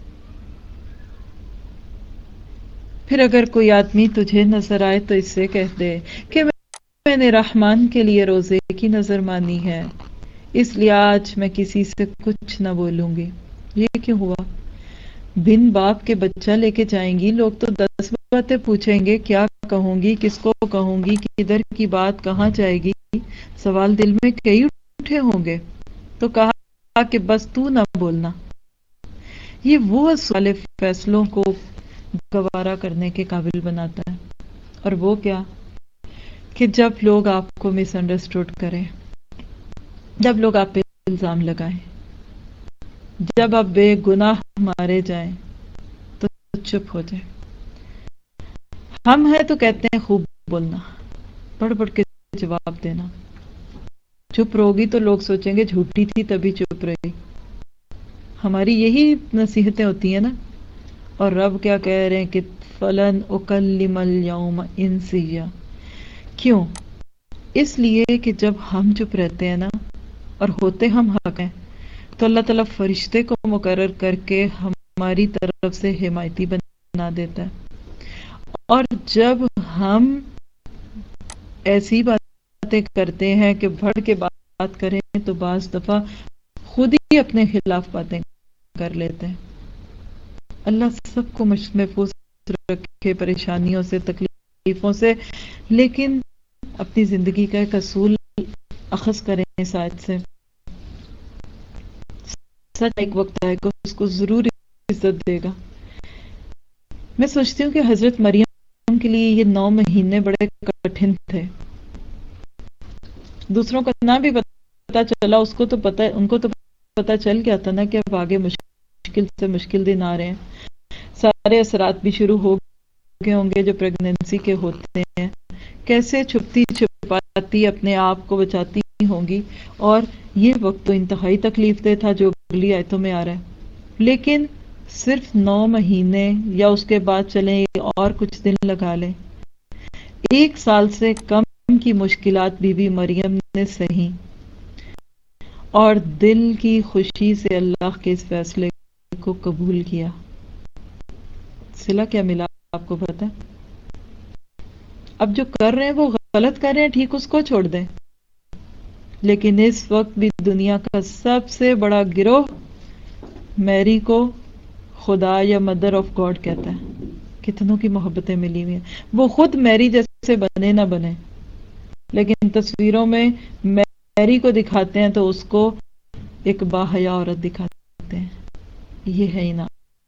A: پھر اگر کوئی آدمی تجھے نظر آئے تو اس سے کہہ دے کہ میں نے رحمان کے لیے روزے کی نظر مانی ہے، اس لیے آج میں کسی سے کچھ نہ بولوں گی. یہ کیوں ہوا؟ بن باپ کے بچہ لے کے جائیں گی، لوگ تو دس باتیں پوچھیں گے، کیا کہوں گی، کس کو کہوں گی، کدھر کی بات کہاں جائے گی، سوال دل میں کئی اٹھے ہوں گے. تو کہا کہ بس تو نہ بولنا. یہ وہ سوال فیصلوں کو گوارا کرنے کے قابل بناتا ہے. اور وہ کیا کہ جب لوگ آپ کو مس انڈرسٹوڈ کریں، جب لوگ آپ پہ الزام لگائیں، جب آپ بے گناہ مارے جائیں تو چپ ہو جائیں. ہم ہیں تو کہتے ہیں خوب بولنا، بڑھ بڑھ کے جواب دینا. چپ رہوگی تو لوگ سوچیں گے جھوٹی تھی تبھی چپ رہی. ہماری یہی نصیحتیں ہوتی ہیں نا. اور رب کیا کہہ رہے ہیں کہ فلن اکلم اليوم انسیا. کیوں؟ اس لیے کہ جب ہم چپ رہتے ہیں نا اور ہوتے ہم حق ہیں تو اللہ تعالیٰ فرشتے کو مقرر کر کے ہماری طرف سے حمایتی بنا دیتا ہے. اور جب ہم ایسی باتیں کرتے ہیں کہ بڑھ کے بات کریں تو بعض دفعہ خود ہی اپنے خلاف باتیں کر لیتے ہیں. اللہ سب کو محفوظ رکھے پریشانیوں سے، تکلیفوں سے، لیکن اپنی زندگی کا ایک اصول اخذ کریں اس آیت سے. سچ ایک وقت آئے گا اس کو ضرور عزت دے گا. میں سوچتی ہوں کہ حضرت مریم کے لیے یہ نو مہینے بڑے کٹھن تھے. دوسروں کو نہ بھی پتا چلا، اس کو تو پتا، ان کو تو پتا چل گیا تھا نا کہ اب آگے مشکل سے مشکل دن آ رہے ہیں. سارے اثرات بھی شروع ہو گئے ہوں گے جو پریگننسی کے ہوتے ہیں. کیسے چھپتی چھپاتی اپنے آپ کو بچاتی ہوں گی. اور یہ وقت تو انتہائی تکلیف دہ تھا جو اگلی آیتوں میں آ رہا ہے. لیکن صرف نو مہینے یا اس کے بعد چلیں اور کچھ دن لگا لیں، ایک سال سے کم کی مشکلات بی بی مریم نے سہی اور دل کی خوشی سے اللہ کے اس فیصلے کو قبول کیا. صلہ کیا ملا آپ کو پتہ ہے؟ اب جو کر رہے ہیں وہ غلط کر رہے ہیں، ٹھیک، اس کو چھوڑ دیں، لیکن اس وقت بھی دنیا کا سب سے بڑا گروہ میری کو خدا یا مدر آف گاڈ کہتا ہے. کتنوں کی محبتیں ملی ہوئی ہیں. وہ خود میری جیسے بنے نہ بنے، لیکن تصویروں میں میری کو دکھاتے ہیں تو اس کو ایک باحیا عورت دکھاتے ہیں. یہ ہے انعام.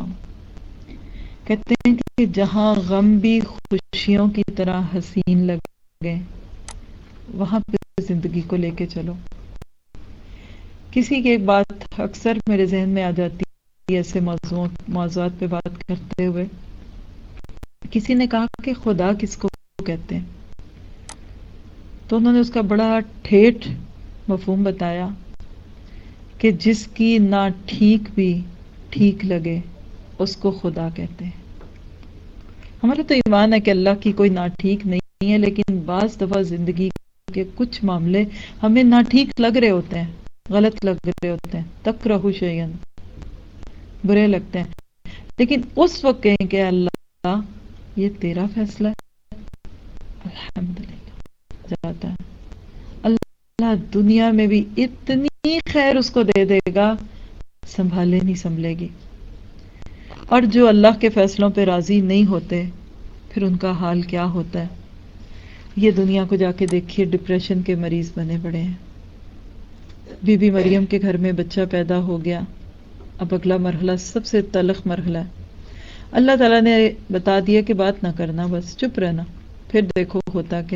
A: کہتے ہیں کہ جہاں غم بھی خوشیوں کی طرح حسین لگے وہاں پہ زندگی کو لے کے چلو. کسی کی ایک بات اکثر میرے ذہن میں آ جاتی ہے ایسے موضوع موضوعات پہ بات کرتے ہوئے. کسی نے کہا کہ خدا کس کو کہتے ہیں، تو انہوں نے اس کا بڑا ٹھیٹھ مفہوم بتایا کہ جس کی نہ ٹھیک بھی ٹھیک لگے اس کو خدا کہتے ہیں. ہمارا تو ایمان ہے کہ اللہ کی کوئی نہ ٹھیک نہیں ہے، لیکن بعض دفعہ زندگی کے کچھ معاملے ہمیں نہ ٹھیک لگ رہے ہوتے ہیں، غلط لگ رہے ہوتے ہیں، تکرہو شیئن، برے لگتے ہیں، لیکن اس وقت کہیں کہ اللہ یہ تیرا فیصلہ ہے، الحمدللہ جاتا ہے. اللہ دنیا میں بھی اتنی خیر اس کو دے دے گا سنبھالے نہیں سنبھلے گی. اور جو اللہ کے فیصلوں پہ راضی نہیں ہوتے پھر ان کا حال کیا ہوتا ہے. یہ دنیا کو جا کے دیکھیے، ڈپریشن کے مریض بنے پڑے ہیں. بی بی مریم کے گھر میں بچہ پیدا ہو گیا، اب اگلا مرحلہ سب سے تلخ مرحلہ ہے. اللہ تعالیٰ نے بتا دیا کہ بات نہ کرنا، بس چپ رہنا، پھر دیکھو ہوتا کیا.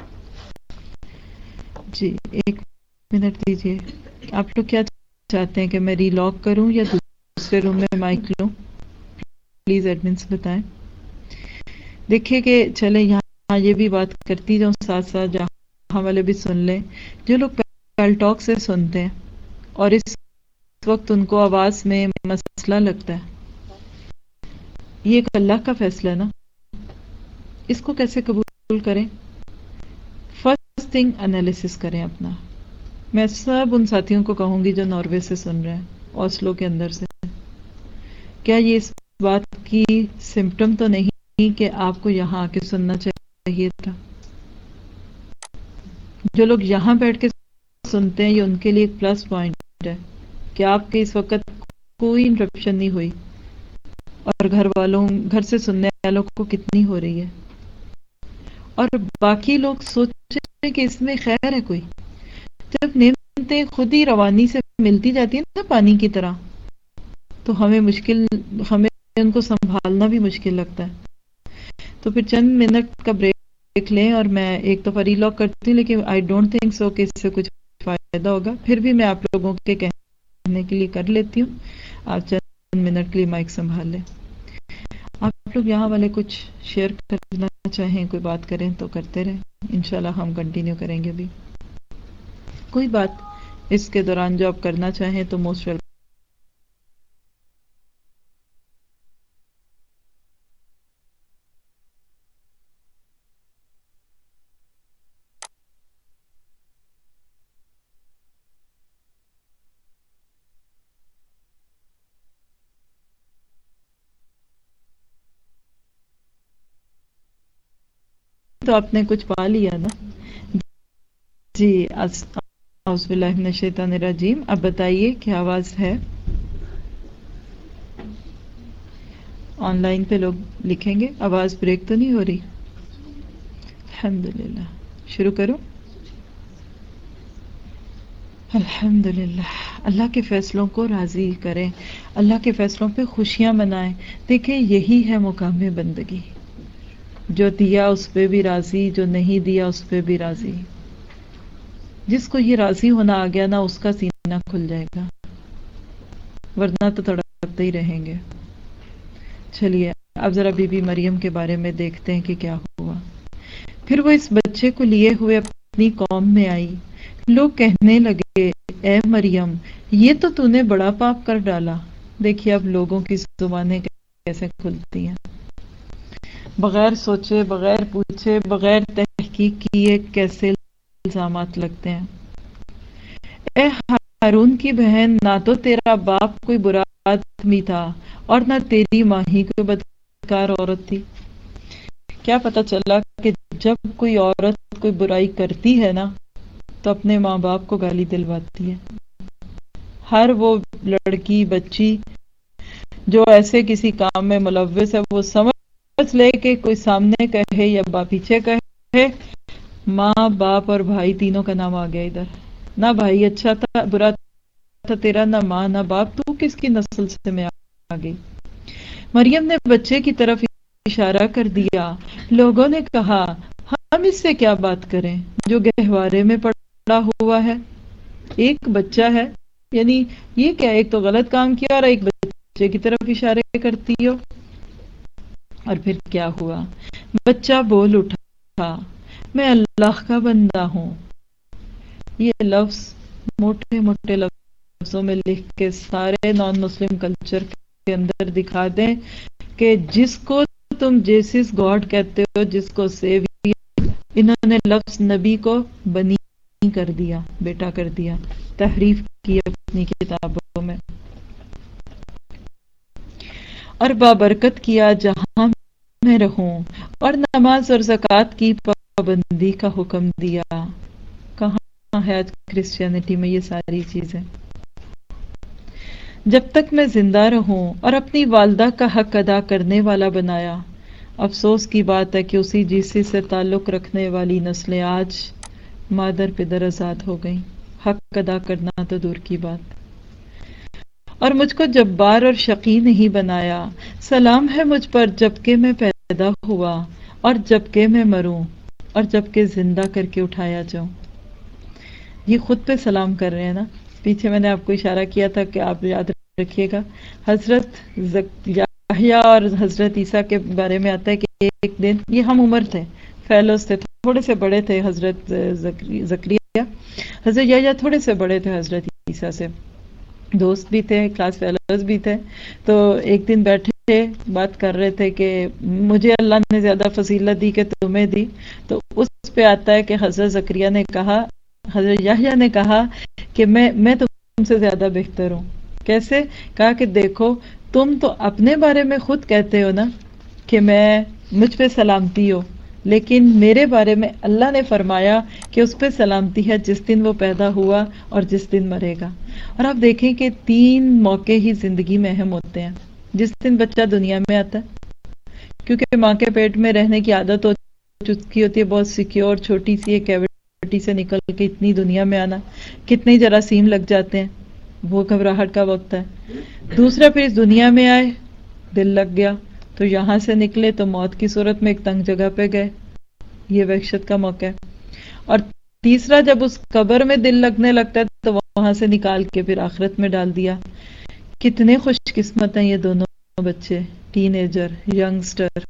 A: جی ایک منٹ دیجیے. آپ لوگ کیا چاہتے ہیں کہ میں ری لاک کروں یا دوسرے روم میں مائک لوں؟ پلیز ایڈمنس بتائیں. دیکھیے کہ چلے یہاں یہ بھی بات کرتی جاؤں ساتھ ساتھ جہاں والے بھی سن لیں. جو لوگ پیل ٹاک سے سنتے ہیں اور اس وقت ان کو آواز میں مسئلہ لگتا ہے، یہ ایک اللہ کا فیصلہ ہے نا، اس کو کیسے قبول کریں؟ فرسٹ تھنگ انالیسس کریں اپنا. میں سب ان ساتھیوں کو کہوں گی جو ناروے سے سن رہے ہیں، اوسلو کے اندر سے، کیا یہ اس بات کی سمپٹم تو نہیں کہ آپ کو یہاں آ کے سننا چاہیے تھا؟ جو لوگ یہاں بیٹھ کے سنتے ہیں یہ ان کے لیے ایک پلس پوائنٹ ہے کہ آپ کے اس وقت کوئی انٹرپشن نہیں ہوئی، اور گھر والوں گھر سے سننے والوں کو کتنی ہو رہی ہے. اور باقی لوگ سوچیں کہ اس میں خیر ہے کوئی. جب نعمتیں خود ہی روانی سے ملتی جاتی ہیں نا پانی کی طرح، تو ہمیں مشکل ہمیں ان کو سنبھالنا بھی مشکل لگتا ہے. تو پھر چند منٹ کا بریک لیں اور میں ایک دفعہ ری لاک کرتی ہوں، لیکن آئی ڈونٹ تھنک سو کہ اس سے کچھ فائدہ ہوگا. پھر بھی میں آپ لوگوں کے کہنے کے لیے کر لیتی ہوں. آپ چند منٹ کے لیے مائک سنبھال لیں. آپ لوگ یہاں والے کچھ شیئر کرنا چاہیں، کوئی بات کریں تو کرتے رہیں، انشاءاللہ ہم کنٹینیو کریں گے بھی. کوئی بات اس کے دوران جو آپ کرنا چاہیں تو موسٹ ویلکم. تو آپ نے کچھ پا لیا نا. جی اعوذ باللہ من الشیطان الرجیم. اب بتائیے کیا آواز ہے؟ آن لائن پہ لوگ لکھیں گے آواز بریک تو نہیں ہو رہی؟ الحمدللہ. شروع کروں؟ الحمدللہ. اللہ کے فیصلوں کو راضی کریں، اللہ کے فیصلوں پہ خوشیاں منائیں. دیکھیں یہی ہے مقام بندگی، جو دیا اس پہ بھی راضی، جو نہیں دیا اس پہ بھی راضی. جس کو یہ راضی ہونا آ گیا نا اس کا سینہ کھل جائے گا، ورنہ تو تڑپتے ہی رہیں گے. چلیے اب ذرا بی بی مریم کے بارے میں دیکھتے ہیں کہ کیا ہوا. پھر وہ اس بچے کو لیے ہوئے اپنی قوم میں آئی. لوگ کہنے لگے اے مریم یہ تو تو نے بڑا پاپ کر ڈالا. دیکھیے اب لوگوں کی زبانیں کیسے کھلتی ہیں، بغیر سوچے، بغیر پوچھے، بغیر تحقیق کیے کیسے الزامات لگتے ہیں. اے ہارون کی بہن، نہ تو تیرا باپ کوئی برا آدمی تھا اور نہ تیری ماں ہی کوئی بدکار عورت تھی. کیا پتا چلا کہ جب کوئی عورت کوئی برائی کرتی ہے نا تو اپنے ماں باپ کو گالی دلواتی ہے. ہر وہ لڑکی بچی جو ایسے کسی کام میں ملوث ہے وہ سمجھ لے کہ کوئی سامنے کہے یا با پیچھے کہے، ماں باپ اور بھائی تینوں کا نام آ گیا ادھر. نہ بھائی اچھا تھا برا تھا تیرا، نہ ماں نہ باپ، تو کس کی نسل سے میں آ گئی. مریم نے بچے کی طرف اشارہ کر دیا. لوگوں نے کہا ہم اس سے کیا بات کریں جو گہوارے میں پڑا ہوا ہے. ایک بچہ ہے، یعنی یہ کیا، ایک تو غلط کام کیا اور ایک بچے کی طرف اشارے کرتی ہو. اور پھر کیا ہوا، بچہ بول اٹھا میں اللہ کا بندہ ہوں. یہ لفظ موٹے موٹے لفظوں میں لکھ کے سارے نان مسلم کلچر کے اندر دکھا دیں کہ جس کو تم جیسس گاڈ کہتے ہو، جس کو سیویئر، انہوں نے لفظ نبی کو بنی کر دیا، بیٹا کر دیا، تحریف کی اپنی کتابوں میں. اور بابرکت کیا جہاں میں رہوں، اور نماز اور زکوٰۃ کی پابندی کا حکم دیا. کہاں ہے آج کرسچینٹی میں یہ ساری چیزیں؟ جب تک میں زندہ رہوں اور اپنی والدہ کا حق ادا کرنے والا بنایا. افسوس کی بات ہے کہ اسی جیسی سے تعلق رکھنے والی نسلیں آج مادر پدر آزاد ہو گئیں، حق ادا کرنا تو دور کی بات. اور مجھ کو جبار اور شقی نہیں بنایا. سلام ہے مجھ پر جبکہ میں پیدا ہوا اور جبکہ میں مروں اور جبکہ زندہ کر کے اٹھایا جاؤں. یہ خود پہ سلام کر رہے ہیں نا. پیچھے میں نے آپ کو اشارہ کیا تھا کہ آپ یاد رکھیے گا، حضرت یحییٰ اور حضرت عیسیٰ کے بارے میں آتا ہے کہ ایک دن یہ ہم عمر تھے، فیلوز تھے، تھوڑے سے بڑے تھے حضرت زکریا. حضرت یحییٰ تھوڑے سے بڑے تھے حضرت عیسیٰ سے، دوست بھی تھے، کلاس فیلوز بھی تھے. تو ایک دن بیٹھے بات کر رہے تھے کہ مجھے اللہ نے زیادہ فضیلت دی کہ تمہیں دی. تو اس پہ آتا ہے کہ حضرت زکریا نے کہا، حضرت یحییٰ نے کہا کہ میں میں تم سے زیادہ بہتر ہوں. کیسے؟ کہا کہ دیکھو تم تو اپنے بارے میں خود کہتے ہو نا کہ میں مجھ پہ سلامتی ہو، لیکن میرے بارے میں اللہ نے فرمایا کہ اس پہ سلامتی ہے جس دن وہ پیدا ہوا اور جس دن مرے گا. اور آپ دیکھیں کہ تین موقع ہی زندگی میں اہم ہوتے ہیں. جس دن بچہ دنیا میں آتا ہے، کیونکہ ماں کے پیٹ میں رہنے کی عادت ہو چکی ہوتی ہے، بہت سیکیور چھوٹی سی ایک کیوٹی سے نکل کے اتنی دنیا میں آنا، کتنے جراثیم لگ جاتے ہیں، وہ گھبراہٹ کا وقت ہے. دوسرا پھر اس دنیا میں آئے، دل لگ گیا تو یہاں سے نکلے تو موت کی صورت میں ایک تنگ جگہ پہ گئے، یہ وحشت کا موقع ہے. اور تیسرا جب اس قبر میں دل لگنے لگتا ہے تو وہاں سے نکال کے پھر آخرت میں ڈال دیا. کتنے خوش قسمت ہیں یہ دونوں بچے، ٹین ایجر، ینگسٹر،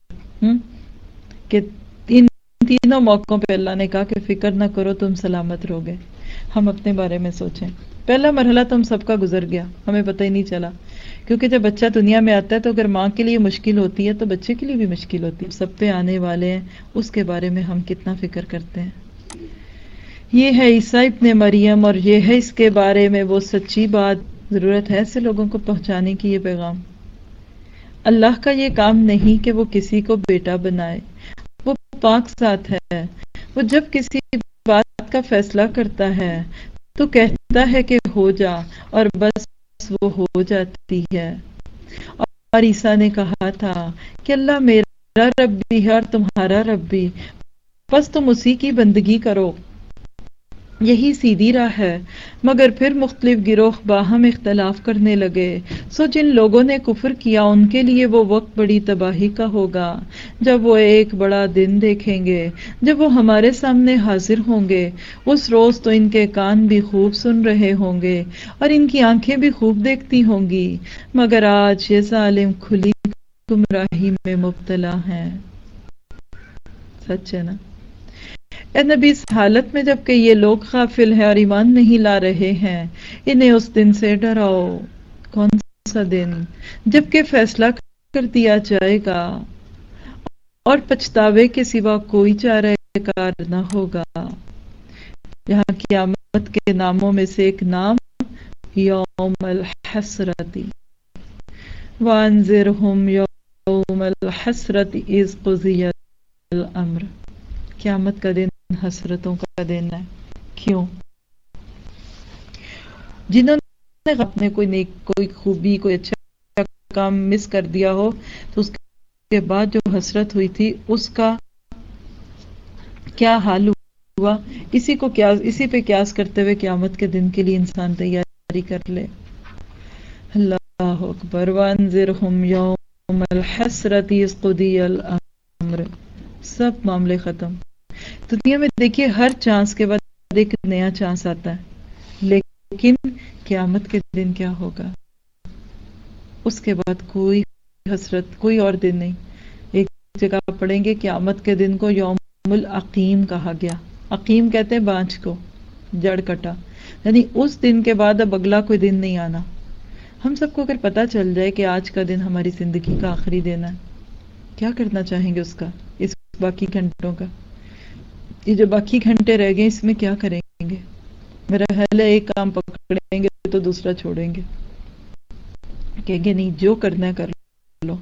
A: کہ ان تینوں موقعوں پہ اللہ نے کہا کہ فکر نہ کرو تم سلامت رہو گے. ہم اپنے بارے میں سوچیں. پہلا مرحلہ تو ہم سب کا گزر گیا، ہمیں پتہ ہی نہیں چلا، کیونکہ جب بچہ دنیا میں آتا ہے تو اگر ماں کے لیے مشکل ہوتی ہے تو بچے کے لیے بھی مشکل ہوتی ہے. سب پہ آنے والے ہیں، اس کے بارے میں ہم کتنا فکر کرتے ہیں. یہ ہے عیسیٰ ابن مریم اور یہ ہے اس کے بارے میں وہ سچی بات. ضرورت ہے ایسے لوگوں کو پہنچانے کی یہ پیغام. اللہ کا یہ کام نہیں کہ وہ کسی کو بیٹا بنائے، وہ پاک ذات ہے، وہ جب کسی بات کا فیصلہ کرتا ہے تو کہتا ہے کہ ہو جا، اور بس وہ ہو جاتی ہے۔ اور عیسیٰ نے کہا تھا کہ اللہ میرا رب بھی ہے اور تمہارا رب بھی، بس تم اسی کی بندگی کرو، یہی سیدھی راہ ہے۔ مگر پھر مختلف گروہ باہم اختلاف کرنے لگے، سو جن لوگوں نے کفر کیا ان کے لیے وہ وقت بڑی تباہی کا ہوگا، جب وہ ایک بڑا دن دیکھیں گے، جب وہ ہمارے سامنے حاضر ہوں گے۔ اس روز تو ان کے کان بھی خوب سن رہے ہوں گے اور ان کی آنکھیں بھی خوب دیکھتی ہوں گی، مگر آج یہ ظالم کھلی گمراہی میں مبتلا ہیں۔ سچ ہے نا؟ اے نبی، اس حالت میں جبکہ یہ لوگ غافل ہیں اور ایمان نہیں لا رہے ہیں، انہیں اس دن سے ڈراؤ۔ کون سا دن؟ جبکہ فیصلہ کر دیا جائے گا اور پچھتاوے کے سوا کوئی چارہ کار نہ ہوگا۔ یہاں قیامت کے ناموں میں سے ایک نام یوم الحسرتی، وانذرہم یوم الحسرتی اذ قضی الامر۔ قیامت کا دن حسرتوں کا دن ہے۔ کیوں؟ جنہوں نے اپنے کوئی نیک، کوئی خوبی، کوئی اچھا کام مس کر دیا ہو تو اس کے بعد جو حسرت ہوئی تھی اس کا کیا حال ہوا، اسی کو کیا اسی پہ قیاس کرتے ہوئے قیامت کے دن کے لیے انسان تیاری کر لے۔ اللہ اکبر۔ وانذرہم یوم الحسرت اذ قضی الامر۔ سب معاملے ختم۔ دنیا میں دیکھیے ہر چانس کے بعد ایک نیا چانس آتا ہے، لیکن قیامت کے دن کیا ہوگا؟ اس کے بعد کوئی حسرت، کوئی اور دن نہیں۔ ایک جگہ پڑھیں گے قیامت کے دن کو یوم العقیم کہا گیا۔ عقیم کہتے ہیں بانجھ کو، جڑ کٹا، یعنی اس دن کے بعد اب اگلا کوئی دن نہیں آنا۔ ہم سب کو اگر پتا چل جائے کہ آج کا دن ہماری زندگی کا آخری دن ہے، کیا کرنا چاہیں گے اس کا، اس باقی گھنٹوں کا؟ یہ جو باقی گھنٹے رہ گئے اس میں کیا کریں گے؟ میرا خیال ہے ایک کام پکڑیں گے تو دوسرا چھوڑیں گے، کہیں گے نہیں جو کرنا ہے کر لو۔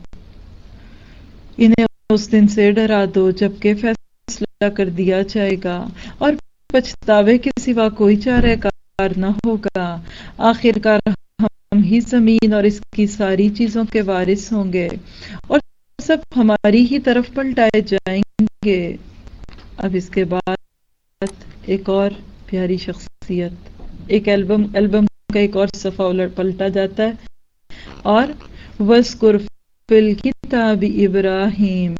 A: انہیں اس دن سے ڈرا دو جبکہ فیصلہ کر دیا جائے گا اور پچھتاوے کے سوا کوئی چارہ کار نہ ہوگا۔ آخر کار ہم ہی زمین اور اس کی ساری چیزوں کے وارث ہوں گے اور سب ہماری ہی طرف پلٹائے جائیں گے۔ اب اس کے بعد ایک اور پیاری شخصیت، ایک البم البم کا ایک اور صفحہ الٹ پلٹا جاتا ہے، اور وَاذْكُرْ فِي الْكِتَابِ ابراہیم،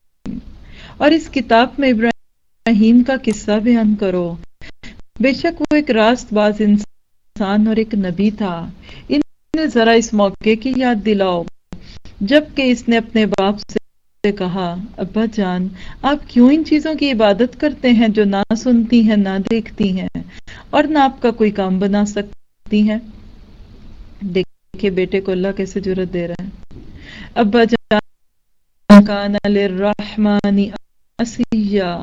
A: اور اس کتاب میں ابراہیم کا قصہ بیان کرو۔ بے شک وہ ایک راست باز انسان اور ایک نبی تھا۔ انہیں ذرا اس موقع کی یاد دلاؤ جبکہ اس نے اپنے باپ سے کہا، ابا جان آپ کیوں ان چیزوں کی عبادت کرتے ہیں جو نہ سنتی ہیں، نہ دیکھتی ہیں اور نہ آپ کا کوئی کام بنا سکتی ہیں؟ دیکھیں بیٹے کو اللہ کیسے جرأت دے رہا ہے۔ ابا جان کان للرحمن عصیا،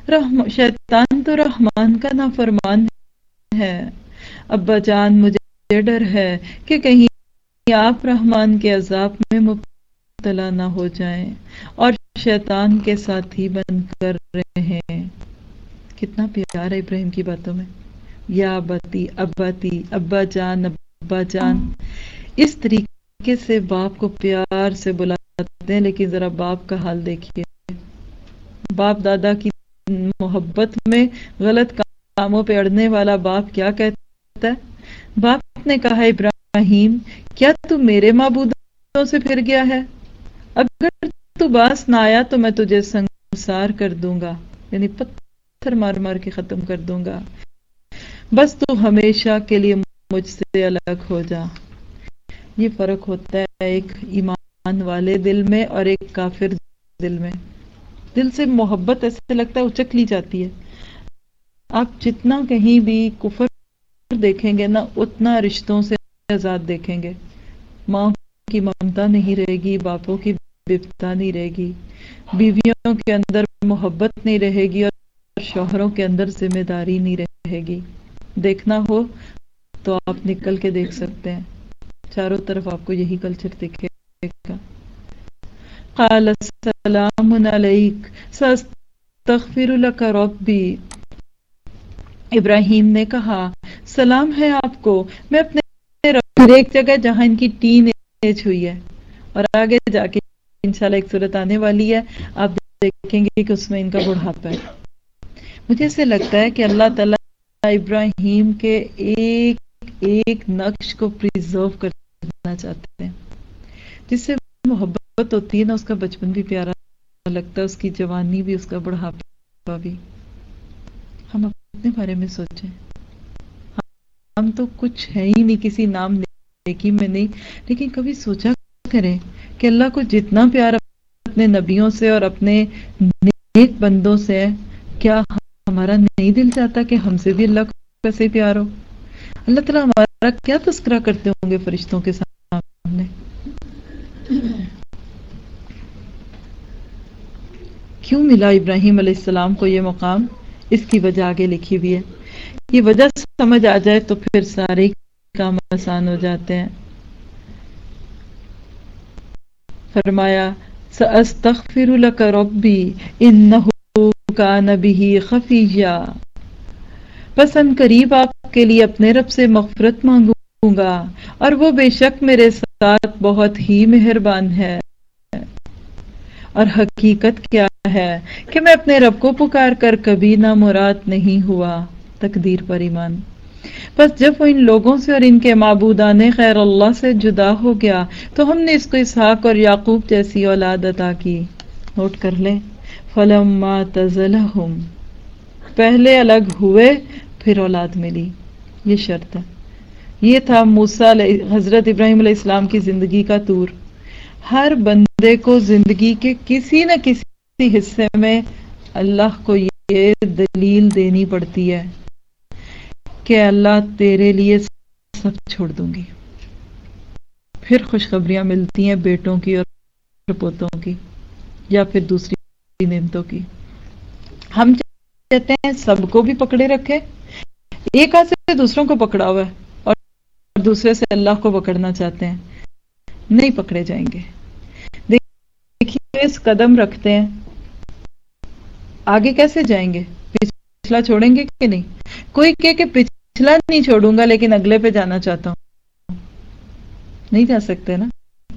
A: شیطان تو رحمان کا نافرمان ہے۔ ابا جان مجھے ڈر ہے کہ کہیں آپ رحمان کے عذاب میں مبتلا نہ ہو جائیں اور شیطان کے ساتھی بن کر رہے ہیں۔ کتنا پیار ہے ابراہیم کی باتوں میں، یا ابتی ابتی، ابا جان ابا جان۔ اس طریقے سے باپ کو پیار سے بلاتے ہیں، لیکن ذرا باپ کا حال دیکھیے۔ باپ دادا کی محبت میں غلط کاموں پہ اڑنے والا باپ کیا کہتا ہے؟ باپ نے کہا، ابراہیم کیا تو میرے معبودوں سے پھر گیا ہے؟ اگر تو باز نہ آیا تو میں تجھے سنسار کر دوں گا، یعنی پتھر مار مار کے ختم کر دوں گا، بس تو ہمیشہ کے لیے مجھ سے الگ ہو جا۔ یہ فرق ہوتا ہے ایک ایمان والے دل میں اور ایک کافر دل میں۔ دل سے محبت ایسے لگتا ہے اچک لی جاتی ہے۔ آپ جتنا کہیں بھی کفر دیکھیں گے نا، اتنا رشتوں سے آزاد دیکھیں گے۔ ماں کی ممتا نہیں رہے گی، باپوں کی بپتا نہیں رہے گی، بیویوں کے اندر محبت نہیں رہے گی اور شوہروں کے اندر ذمہ داری نہیں رہے گی۔ دیکھنا ہو تو آپ نکل کے دیکھ سکتے ہیں، چاروں طرف آپ کو یہی کلچر دکھے گا۔ قال السلام علیک سأستغفر لك ربی، ابراہیم نے کہا سلام ہے آپ کو، میں اپنے رب، ہر ایک جگہ جہاں ان کی ٹین ایج ہوئی ہے، اور آگے جا کے انشاءاللہ ایک صورت آنے والی ہے، آپ دیکھیں گے کہ اس میں ان کا بڑھاپا ہے۔ مجھے ایسے لگتا ہے کہ اللہ تعالیٰ ابراہیم کے ایک ایک نقش کو پریزرو کرنا چاہتے ہیں، جس سے محبت ہوتی ہے نا، اس کا بچپن بھی پیارا لگتا ہے، اس کی جوانی بھی، اس کا بڑھاپا بھی۔ ہم اپنے بارے میں سوچیں، ہم تو کچھ ہے ہی نہیں، کسی نام نیکی میں نہیں، لیکن کبھی سوچا کریں کہ اللہ کو جتنا پیار اپنے نبیوں سے اور اپنے نیک بندوں سے ہے، کیا ہمارا نہیں دل چاہتا کہ ہم سے بھی اللہ کو کیسے پیار ہو؟ اللہ تعالیٰ ہمارا کیا تذکرہ کرتے ہوں گے فرشتوں کے سامنے؟ کیوں ملا ابراہیم علیہ السلام کو یہ مقام؟ اس کی وجہ آگے لکھی ہوئی ہے، یہ وجہ سمجھ آ جائے تو پھر سارے کام آسان ہو جاتے ہیں۔ فرمایا سأستغفر لك ربی انہ کان بہ خفیا، پس ان قریب آپ کے لیے اپنے رب سے مغفرت مانگوں گا، اور وہ بے شک میرے ساتھ بہت ہی مہربان ہے۔ اور حقیقت کیا ہے کہ میں اپنے رب کو پکار کر کبھی نامراد نہیں ہوا۔ تقدیر پر ایمان۔ بس جب وہ ان لوگوں سے اور ان کے معبودان غیر اللہ سے جدا ہو گیا تو ہم نے اس کو اسحاق اور یعقوب جیسی اولاد عطا کی۔ نوٹ کر لیں، فلما تزلہم، پہلے الگ ہوئے پھر اولاد ملی، یہ شرط ہے۔ یہ تھا موسیٰ حضرت ابراہیم علیہ السلام کی زندگی کا طور۔ ہر بندے کو زندگی کے کسی نہ کسی حصے میں اللہ کو یہ دلیل دینی پڑتی ہے کہ اللہ تیرے لیے سب چھوڑ دوں گی۔ پھر خوشخبریاں ملتی ہیں بیٹوں کی اور پوتوں کی، یا پھر دوسری نعمتوں کی۔ ہم کہتے ہیں سب کو بھی پکڑے رکھے، ایک ہاتھ سے دوسروں کو پکڑا ہوا ہے اور دوسرے سے اللہ کو پکڑنا چاہتے ہیں، نہیں پکڑے جائیں گے۔ دیکھیے اس قدم رکھتے ہیں، آگے کیسے جائیں گے؟ پچھلا چھوڑیں گے کہ نہیں؟ کوئی کہے کہ پچھلا نہیں چھوڑوں گا لیکن اگلے پہ جانا چاہتا ہوں، نہیں جا سکتے نا۔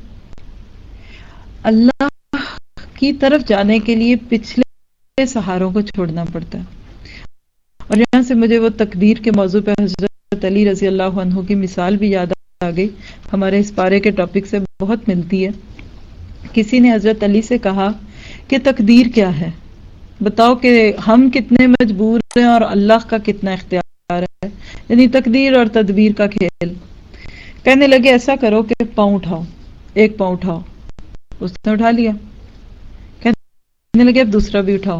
A: اللہ کی طرف جانے کے لیے پچھلے سہاروں کو چھوڑنا پڑتا ہے۔ اور یہاں سے مجھے وہ تقدیر کے موضوع پہ حضرت علی رضی اللہ عنہ کی مثال بھی یاد آ گئی، ہمارے اس پارے کے ٹاپک سے بہت ملتی ہے۔ کسی نے حضرت علی سے کہا کہ تقدیر کیا ہے؟ بتاؤ کہ ہم کتنے مجبور ہیں اور اللہ کا کتنا اختیار ہے، یعنی تقدیر اور تدبیر کا کھیل۔ کہنے لگے ایسا کرو کہ پاؤں اٹھاؤ، ایک پاؤں اٹھاؤ، اس نے اٹھا لیا۔ کہنے لگے اب دوسرا بھی اٹھاؤ،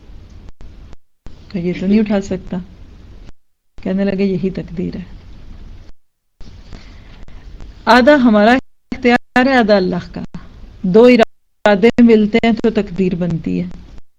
A: کہ یہ تو نہیں اٹھا سکتا۔ کہنے لگے یہی تقدیر ہے، آدھا ہمارا اختیار ہے آدھا اللہ کا، دو ارادے ملتے ہیں تو تقدیر بنتی ہے۔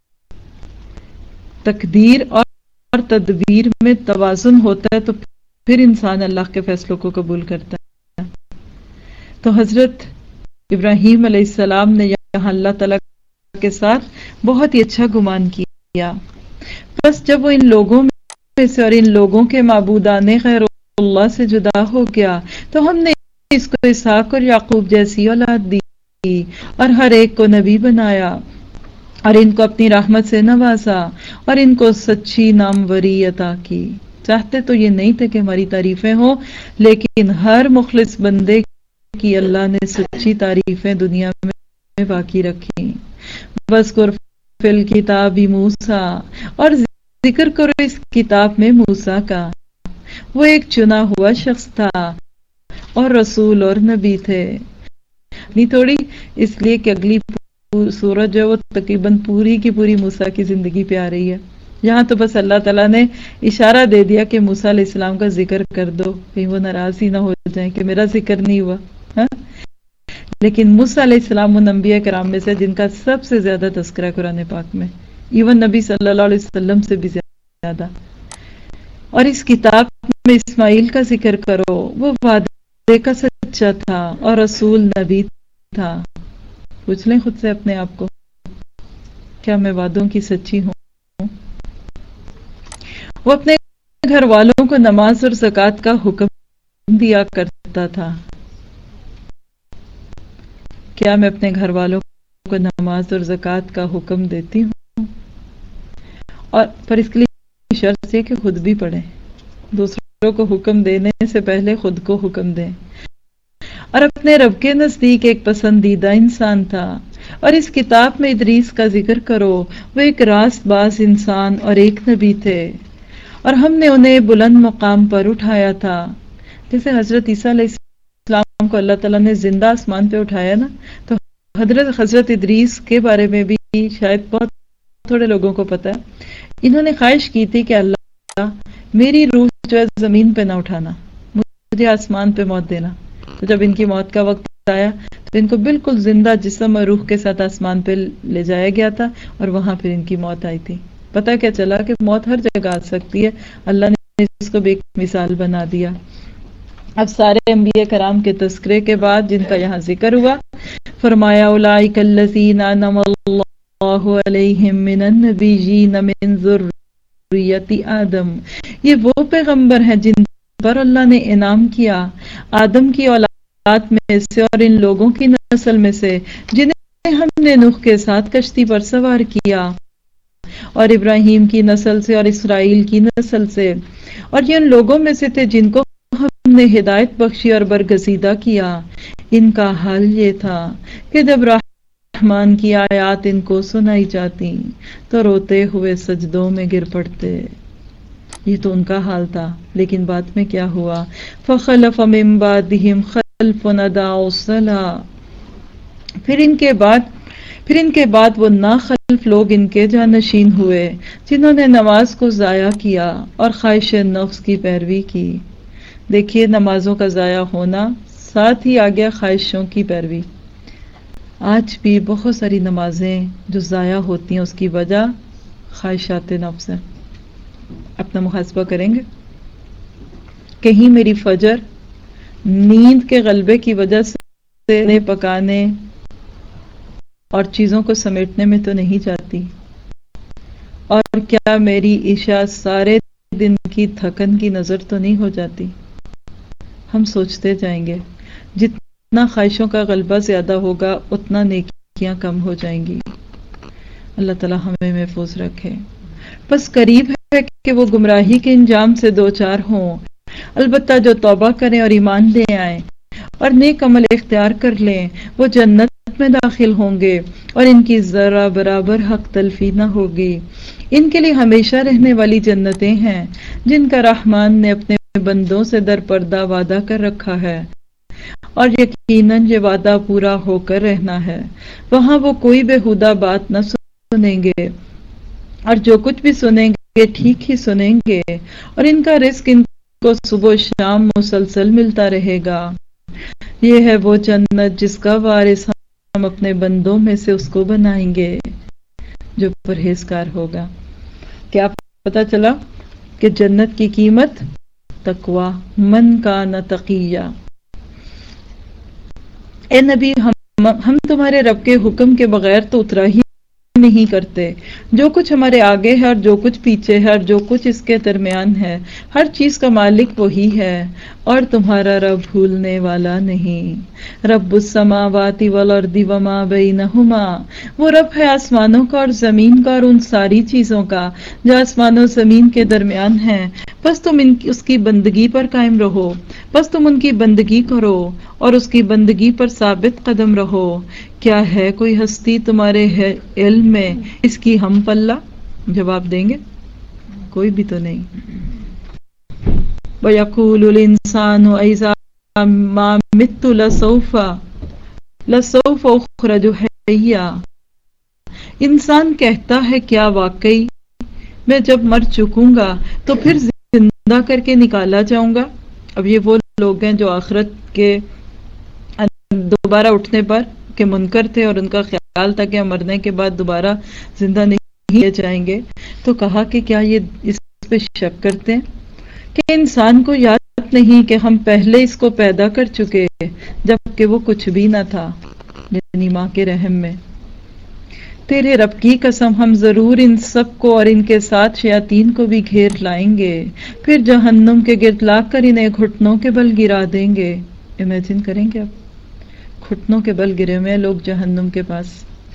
A: تقدیر اور تدبیر میں توازن ہوتا ہے تو پھر انسان اللہ کے فیصلوں کو قبول کرتا ہے۔ تو حضرت ابراہیم علیہ السلام نے یہاں اللہ تعالیٰ کے ساتھ بہت ہی اچھا گمان کیا۔ بس جب وہ ان لوگوں میں سے اور ان لوگوں کے معبودان غیر اللہ سے جدا ہو گیا تو ہم نے اس کو اسحاق اور یعقوب جیسی اولاد دی اور ہر ایک کو نبی بنایا اور ان کو اپنی رحمت سے نوازا اور ان کو سچی ناموری عطا کی۔ چاہتے تو یہ نہیں تھے کہ ہماری تعریفیں ہوں، لیکن ہر مخلص بندے کی اللہ نے سچی تعریفیں دنیا میں باقی رکھی۔ وَاذْكُرْ فِي الْكِتَابِ مُوسَىٰ، اور ذکر کرو اس کتاب میں موسیٰ کا، وہ ایک چنا ہوا شخص تھا اور رسول اور نبی تھے۔ نہیں تھوڑی، اس لیے کہ اگلی سورج جو ہے وہ تقریباً پوری کی پوری موسیٰ کی زندگی پہ آ رہی ہے۔ یہاں تو بس اللہ تعالیٰ نے اشارہ دے دیا کہ موسیٰ علیہ السلام کا ذکر کر دو، کہیں وہ ناراض ہی نہ ہو جائیں کہ میرا ذکر نہیں ہوا۔ ہاں؟ لیکن موسیٰ علیہ السلام ان انبیاء کرام میں سے جن کا سب سے زیادہ تذکرہ قرآن پاک میں، ایون نبی صلی اللہ علیہ وسلم سے بھی زیادہ۔ اور اس کتاب میں اسماعیل کا ذکر کرو، وہ وعدے کا سچا تھا اور رسول نبی تھا۔ پوچھ لیں خود سے اپنے آپ کو، کیا میں وعدوں کی سچی ہوں؟ وہ اپنے گھر والوں کو نماز اور زکوٰۃ کا حکم دیا کرتا تھا. کیا میں اپنے گھر والوں کو نماز اور زکوٰۃ کا حکم دیتی ہوں؟ اور پر اس کے لیے شرط یہ کہ خود بھی پڑھیں، دوسروں کو حکم دینے سے پہلے خود کو حکم دیں. اور اپنے رب کے نزدیک ایک پسندیدہ انسان تھا. اور اس کتاب میں ادریس کا ذکر کرو، وہ ایک راست باز انسان اور ایک نبی تھے، اور ہم نے انہیں بلند مقام پر اٹھایا تھا. جیسے حضرت عیسیٰ علیہ السلام کو اللہ تعالیٰ نے زندہ آسمان پہ اٹھایا نا، تو حضرت حضرت ادریس کے بارے میں بھی شاید بہت تھوڑے لوگوں کو پتا ہے. انہوں نے خواہش کی تھی کہ اللہ میری روح جو ہے زمین پہ نہ اٹھانا، مجھے آسمان پہ موت دینا. تو جب ان کی موت کا وقت آیا تو ان کو بالکل زندہ جسم اور روح کے ساتھ آسمان پہ لے جایا گیا تھا، اور وہاں پھر ان کی موت آئی تھی. پتہ کیا چلا کہ موت ہر جگہ آ سکتی ہے، اللہ نے اس کو بھی ایک مثال بنا دیا. اب سارے انبیاء کرام کے تذکرے کے بعد جن کا یہاں ذکر ہوا، فرمایا اولئک الذین انعم اللہ علیہم من النبیین من ذریۃ آدم. یہ وہ پیغمبر ہیں جن پر اللہ نے انعام کیا آدم کی اولاد میں سے اور ان لوگوں کی نسل میں سے جنہیں ہم نے نوح کے ساتھ کشتی پر سوار کیا، اور ابراہیم کی نسل سے اور اسرائیل کی نسل سے. اور یہ ان لوگوں میں سے تھے جن کو ہم نے ہدایت بخشی اور برگزیدہ کیا. ان کا حال یہ تھا کہ جب رحمان کی آیات ان کو سنائی جاتی تو روتے ہوئے سجدوں میں گر پڑتے. یہ تو ان کا حال تھا، لیکن بعد میں کیا ہوا؟ فخلف من بعدہم خلف اضاعوا الصلاۃ. پھر ان کے بعد پھر ان کے بعد وہ ناخلف لوگ ان کے جانشین ہوئے جنہوں نے نماز کو ضائع کیا اور خواہش نفس کی پیروی کی. دیکھیے نمازوں کا ضائع ہونا، ساتھ ہی آگیا خواہشوں کی پیروی. آج بھی بہت ساری نمازیں جو ضائع ہوتی ہیں اس کی وجہ خواہشات نفس ہے. اپنا محاسبہ کریں گے؟ کہیں میری فجر نیند کے غلبے کی وجہ سے پکانے اور چیزوں کو سمیٹنے میں تو نہیں جاتی؟ اور کیا میری عشاء سارے دن کی تھکن کی نظر تو نہیں ہو جاتی؟ ہم سوچتے جائیں گے جتنا خواہشوں کا غلبہ زیادہ ہوگا اتنا نیکیاں کم ہو جائیں گی. اللہ تعالی ہمیں محفوظ رکھے. بس قریب ہے کہ وہ گمراہی کے انجام سے دو چار ہوں. البتہ جو توبہ کریں اور ایمان لے آئیں اور نیک عمل اختیار کر لیں وہ جنت میں داخل ہوں گے، اور ان کی ذرہ برابر حق تلفی نہ ہوگی. ان کے لیے ہمیشہ رہنے والی جنتیں ہیں جن کا رحمان نے اپنے بندوں سے در پردہ وعدہ کر رکھا ہے، اور یقیناً یہ وعدہ پورا ہو کر رہنا ہے. وہاں وہ کوئی بےہودہ بات نہ سنیں گے، اور جو کچھ بھی سنیں گے ٹھیک ہی سنیں گے، اور ان کا رزق ان کو صبح و شام مسلسل ملتا رہے گا. یہ ہے وہ جنت جس کا وارث ہم اپنے بندوں میں سے اس کو بنائیں گے جو پرہیزگار ہوگا. کیا پتا چلا کہ جنت کی قیمت تقوی، من کان تقیہ. اے نبی ہم ہم تمہارے رب کے حکم کے بغیر تو اترا ہی نہیں کرتے. جو کچھ ہمارے آگے ہے اور جو کچھ پیچھے ہے اور جو کچھ اس کے درمیان ہے، ہر چیز کا مالک وہی ہے، اور تمہارا رب بھولنے والا نہیں. رب السماوات والارض وما بینہما. وہ رب ہے آسمانوں کا اور زمین کا اور ان ساری چیزوں کا جو آسمان و زمین کے درمیان ہیں. بس تم ان کی اس کی بندگی پر قائم رہو، بس تم ان کی بندگی کرو اور اس کی بندگی پر ثابت قدم رہو. کیا ہے کوئی ہستی تمہارے علم میں اس کی ہم پلہ؟ جواب دیں گے کوئی بھی تو نہیں. وَيَقُولُ الْإِنسَانُ أَإِذَا مَا مِتُّ لَسَوْفَ لَسَوْفَ أُخْرَجُ حَيًّا. انسان کہتا ہے کیا واقعی میں جب مر چکوں گا تو پھر زندہ کر کے نکالا جاؤں گا. اب یہ وہ لوگ ہیں جو آخرت کے دوبارہ اٹھنے پر کے منکر تھے، اور ان کا خیال تھا کہ مرنے کے بعد دوبارہ زندہ نہیں کیے جائیں گے. تو کہا کہ کیا یہ اس پہ شک کرتے ہیں کہ انسان کو یاد نہیں کہ ہم پہلے اس کو پیدا کر چکے جبکہ وہ کچھ بھی نہ تھا، یعنی ماں کے رحم میں. تیرے رب کی قسم ہم ضرور ان سب کو اور ان کے ساتھ شیاطین کو بھی گھیر لائیں گے، پھر جہنم کے گرد لا کر انہیں گھٹنوں کے بل گرا دیں گے۔ امیجن کریں گے اب گھٹنوں کے بل گرے ہوئے لوگ جہنم کے پاس۔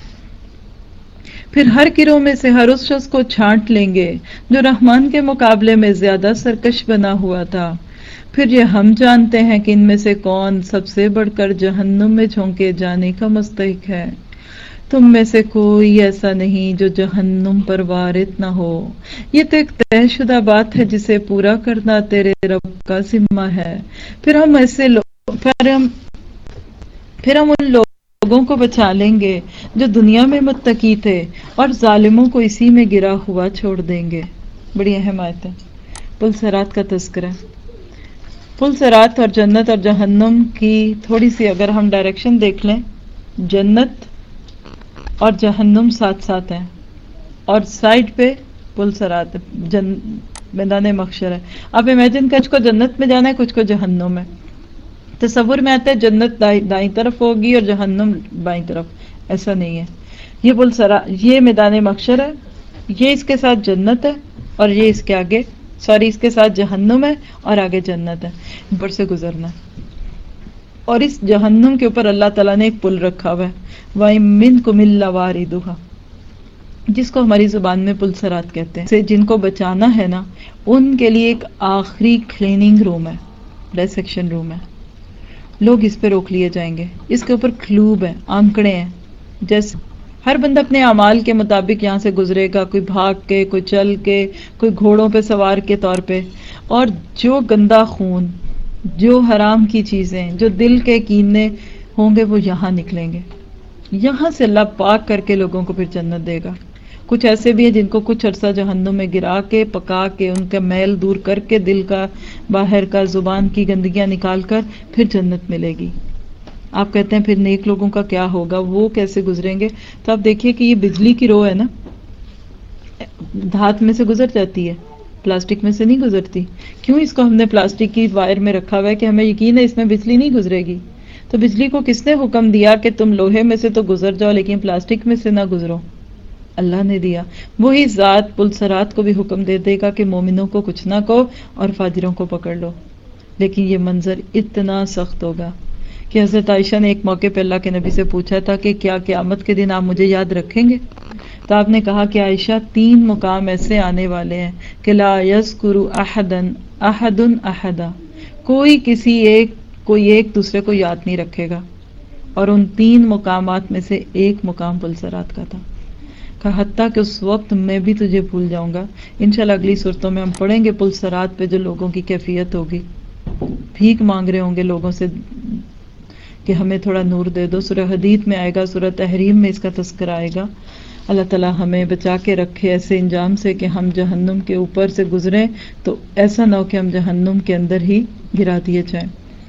A: پھر ہر گروہ میں سے ہر اس شخص کو چھانٹ لیں گے جو رحمان کے مقابلے میں زیادہ سرکش بنا ہوا تھا۔ پھر یہ ہم جانتے ہیں کہ ان میں سے کون سب سے بڑھ کر جہنم میں جھونکے جانے کا مستحق ہے۔ تم میں سے کوئی ایسا نہیں جو جہنم پر وارد نہ ہو۔ یہ تو ایک طے شدہ بات ہے جسے پورا کرنا تیرے رب کا ذمہ ہے۔ پھر ہم ایسے لوگ پھر ہم پھر ہم ان لوگوں کو بچا لیں گے جو دنیا میں متقی تھے اور ظالموں کو اسی میں گرا ہوا چھوڑ دیں گے۔ بڑی اہم آیت ہے، پل صراط کا تذکرہ۔ پل صراط اور جنت اور جہنم کی تھوڑی سی اگر ہم ڈائریکشن دیکھ لیں، جنت اور جہنم ساتھ ساتھ ہیں اور سائڈ پہ پل صراط جن میدان محشر ہے۔ آپ امیجن کر، کچھ کو جنت میں جانا ہے، کچھ کو جہنم میں۔ تصور میں آتا ہے جنت دائیں طرف ہوگی اور جہنم بائیں طرف، ایسا نہیں ہے۔ یہ پل صراط، یہ میدان محشر ہے، یہ اس کے ساتھ جنت ہے اور یہ اس کے آگے سوری اس کے ساتھ جہنم ہے اور آگے جنت ہے، اوپر سے گزرنا ہے۔ اور اس جہنم کے اوپر اللہ تعالیٰ نے ایک پل رکھا ہوا ہے، وَإِن مِّنكُمْ إِلَّا وَارِدُهَا، جس کو ہماری زبان میں پل صراط کہتے ہیں۔ سے جن کو بچانا ہے نا، ان کے لیے ایک آخری کلیننگ روم ہے، ڈائسیکشن روم ہے، لوگ اس پہ روک لیے جائیں گے۔ اس کے اوپر کلوب ہے، آنکڑے ہیں، جیسے ہر بندہ اپنے اعمال کے مطابق یہاں سے گزرے گا، کوئی بھاگ کے، کوئی چل کے، کوئی گھوڑوں پہ سوار کے طور پہ، اور جو گندا خون، جو حرام کی چیزیں، جو دل کے کینے ہوں گے وہ یہاں نکلیں گے۔ یہاں سے اللہ پاک کر کے لوگوں کو پھر جنت دے گا۔ کچھ ایسے بھی ہیں جن کو کچھ عرصہ جہنم میں گرا کے، پکا کے، ان کا میل دور کر کے، دل کا، باہر کا، زبان کی گندگیاں نکال کر پھر جنت ملے گی۔ آپ کہتے ہیں پھر نیک لوگوں کا کیا ہوگا، وہ کیسے گزریں گے؟ تو آپ دیکھیے کہ یہ بجلی کی رو ہے نا، دھات میں سے گزر جاتی ہے، پلاسٹک میں سے نہیں گزرتی۔ کیوں اس کو ہم نے پلاسٹک کی وائر میں رکھا ہوا ہے؟ کہ ہمیں یقین ہے اس میں بجلی نہیں گزرے گی۔ تو بجلی کو کس نے حکم دیا کہ تم لوہے میں سے تو گزر جاؤ لیکن پلاسٹک میں سے نہ گزرو؟ اللہ نے دیا۔ وہی ذات پل صراط کو بھی حکم دے دے گا کہ مومنوں کو کچھ نہ کہو اور فاجروں کو پکڑ لو۔ لیکن یہ منظر اتنا سخت ہوگا کہ حضرت عائشہ نے ایک موقع پہ اللہ کے نبی سے پوچھا تھا کہ کیا قیامت کے دن آپ مجھے یاد رکھیں گے؟ تو آپ نے کہا کہ عائشہ تین مقام ایسے آنے والے ہیں کہ لا یذکر احد احد احدا، کوئی کسی ایک کوئی ایک دوسرے کو یاد نہیں رکھے گا۔ اور ان تین مقامات میں سے ایک مقام پل صراط کا تھا، کہا حتیٰ کہ اس وقت میں بھی تجھے بھول جاؤں گا۔ انشاءاللہ اگلی صورتوں میں ہم پڑھیں گے پل صراط پہ جو لوگوں کی کیفیت ہوگی، بھیک مانگ رہے ہوں گے لوگوں سے کہ ہمیں تھوڑا نور دے دو۔ سورہ حدید میں آئے گا، سورہ تحریم میں اس کا تذکرہ آئے گا۔ اللہ تعالیٰ ہمیں بچا کے رکھے ایسے انجام سے کہ ہم جہنم کے اوپر سے گزریں تو ایسا نہ ہو کہ ہم جہنم کے اندر ہی گرا دیے جائیں۔